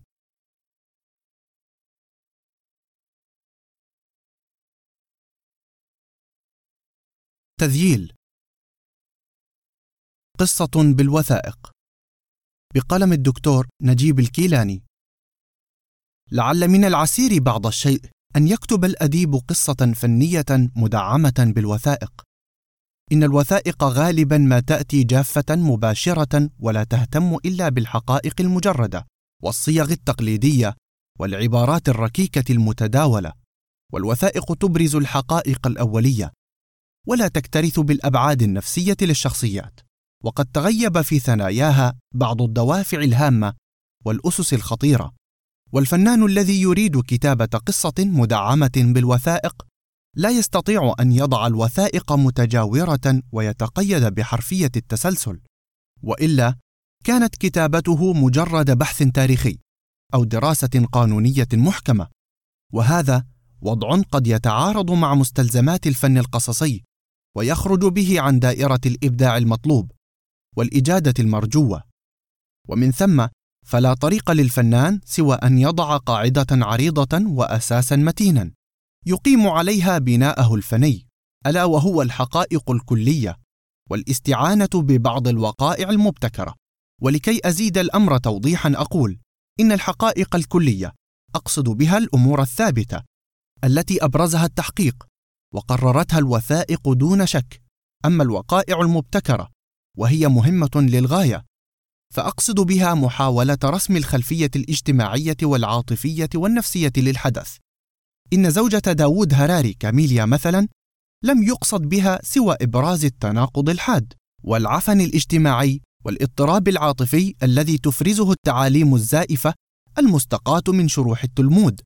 Speaker 1: تذييل. قصة بالوثائق، بقلم الدكتور نجيب الكيلاني. لعل من العسير بعض الشيء أن يكتب الأديب قصة فنية مدعمة بالوثائق. إن الوثائق غالبا ما تأتي جافة مباشرة، ولا تهتم إلا بالحقائق المجردة والصيغ التقليدية والعبارات الركيكة المتداولة. والوثائق تبرز الحقائق الأولية، ولا تكترث بالأبعاد النفسية للشخصيات، وقد تغيب في ثناياها بعض الدوافع الهامة والأسس الخطيرة. والفنان الذي يريد كتابة قصة مدعمة بالوثائق لا يستطيع أن يضع الوثائق متجاورة ويتقيد بحرفية التسلسل، وإلا كانت كتابته مجرد بحث تاريخي أو دراسة قانونية محكمة، وهذا وضع قد يتعارض مع مستلزمات الفن القصصي، ويخرج به عن دائرة الإبداع المطلوب والإجادة المرجوة. ومن ثم فلا طريق للفنان سوى أن يضع قاعدة عريضة وأساسا متينا يقيم عليها بناءه الفني، ألا وهو الحقائق الكلية والاستعانة ببعض الوقائع المبتكرة. ولكي أزيد الأمر توضيحا أقول إن الحقائق الكلية أقصد بها الأمور الثابتة التي أبرزها التحقيق وقررتها الوثائق دون شك. أما الوقائع المبتكرة وهي مهمة للغاية، فأقصد بها محاولة رسم الخلفية الاجتماعية والعاطفية والنفسية للحدث. إن زوجة داود هراري كاميليا مثلا لم يقصد بها سوى إبراز التناقض الحاد والعفن الاجتماعي والاضطراب العاطفي الذي تفرزه التعاليم الزائفة المستقاة من شروح التلمود،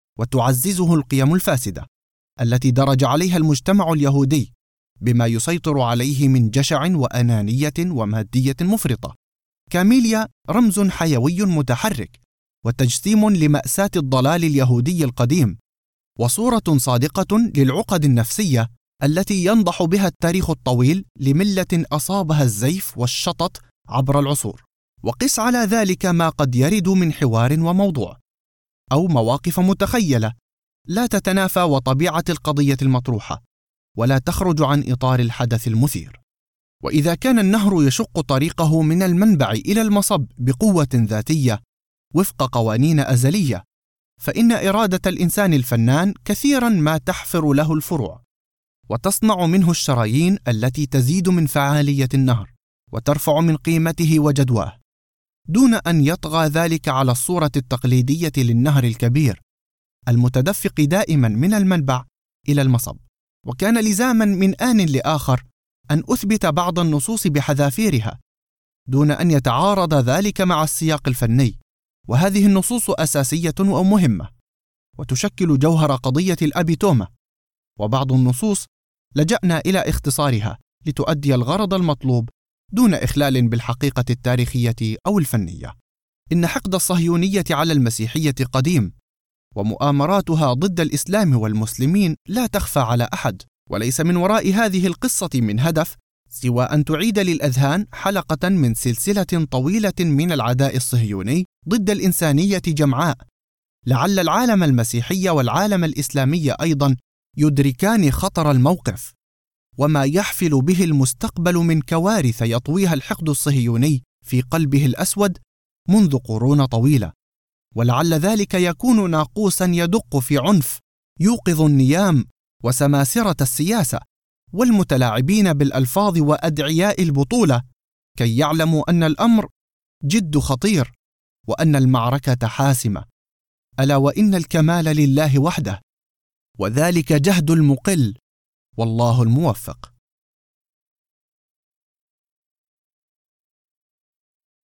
Speaker 1: وتعززه القيم الفاسدة التي درج عليها المجتمع اليهودي بما يسيطر عليه من جشع وأنانية ومادية مفرطة. كاميليا رمز حيوي متحرك وتجسيم لمأساة الضلال اليهودي القديم، وصورة صادقة للعقد النفسية التي ينضح بها التاريخ الطويل لملة أصابها الزيف والشطط عبر العصور. وقس على ذلك ما قد يرد من حوار وموضوع أو مواقف متخيلة لا تتنافى وطبيعة القضية المطروحة، ولا تخرج عن إطار الحدث المثير. وإذا كان النهر يشق طريقه من المنبع إلى المصب بقوة ذاتية وفق قوانين أزلية، فإن إرادة الإنسان الفنان كثيرا ما تحفر له الفروع وتصنع منه الشرايين التي تزيد من فعالية النهر وترفع من قيمته وجدواه، دون أن يطغى ذلك على الصورة التقليدية للنهر الكبير المتدفق دائما من المنبع إلى المصب. وكان لزاما من آن لآخر أن أثبت بعض النصوص بحذافيرها دون أن يتعارض ذلك مع السياق الفني، وهذه النصوص أساسية ومهمة وتشكل جوهر قضية الأب توما، وبعض النصوص لجأنا إلى اختصارها لتؤدي الغرض المطلوب دون إخلال بالحقيقة التاريخية أو الفنية. إن حقد الصهيونية على المسيحية قديم، ومؤامراتها ضد الإسلام والمسلمين لا تخفى على أحد، وليس من وراء هذه القصة من هدف سوى أن تعيد للأذهان حلقة من سلسلة طويلة من العداء الصهيوني ضد الإنسانية جمعاء، لعل العالم المسيحي والعالم الإسلامي أيضا يدركان خطر الموقف وما يحفل به المستقبل من كوارث يطويها الحقد الصهيوني في قلبه الأسود منذ قرون طويلة، ولعل ذلك يكون ناقوسا يدق في عنف يوقظ النيام وسماسرة السياسة والمتلاعبين بالألفاظ وأدعياء البطولة كي يعلموا أن الأمر جد خطير وأن المعركة حاسمة، ألا وإن الكمال لله وحده، وذلك جهد المقل، والله الموفق.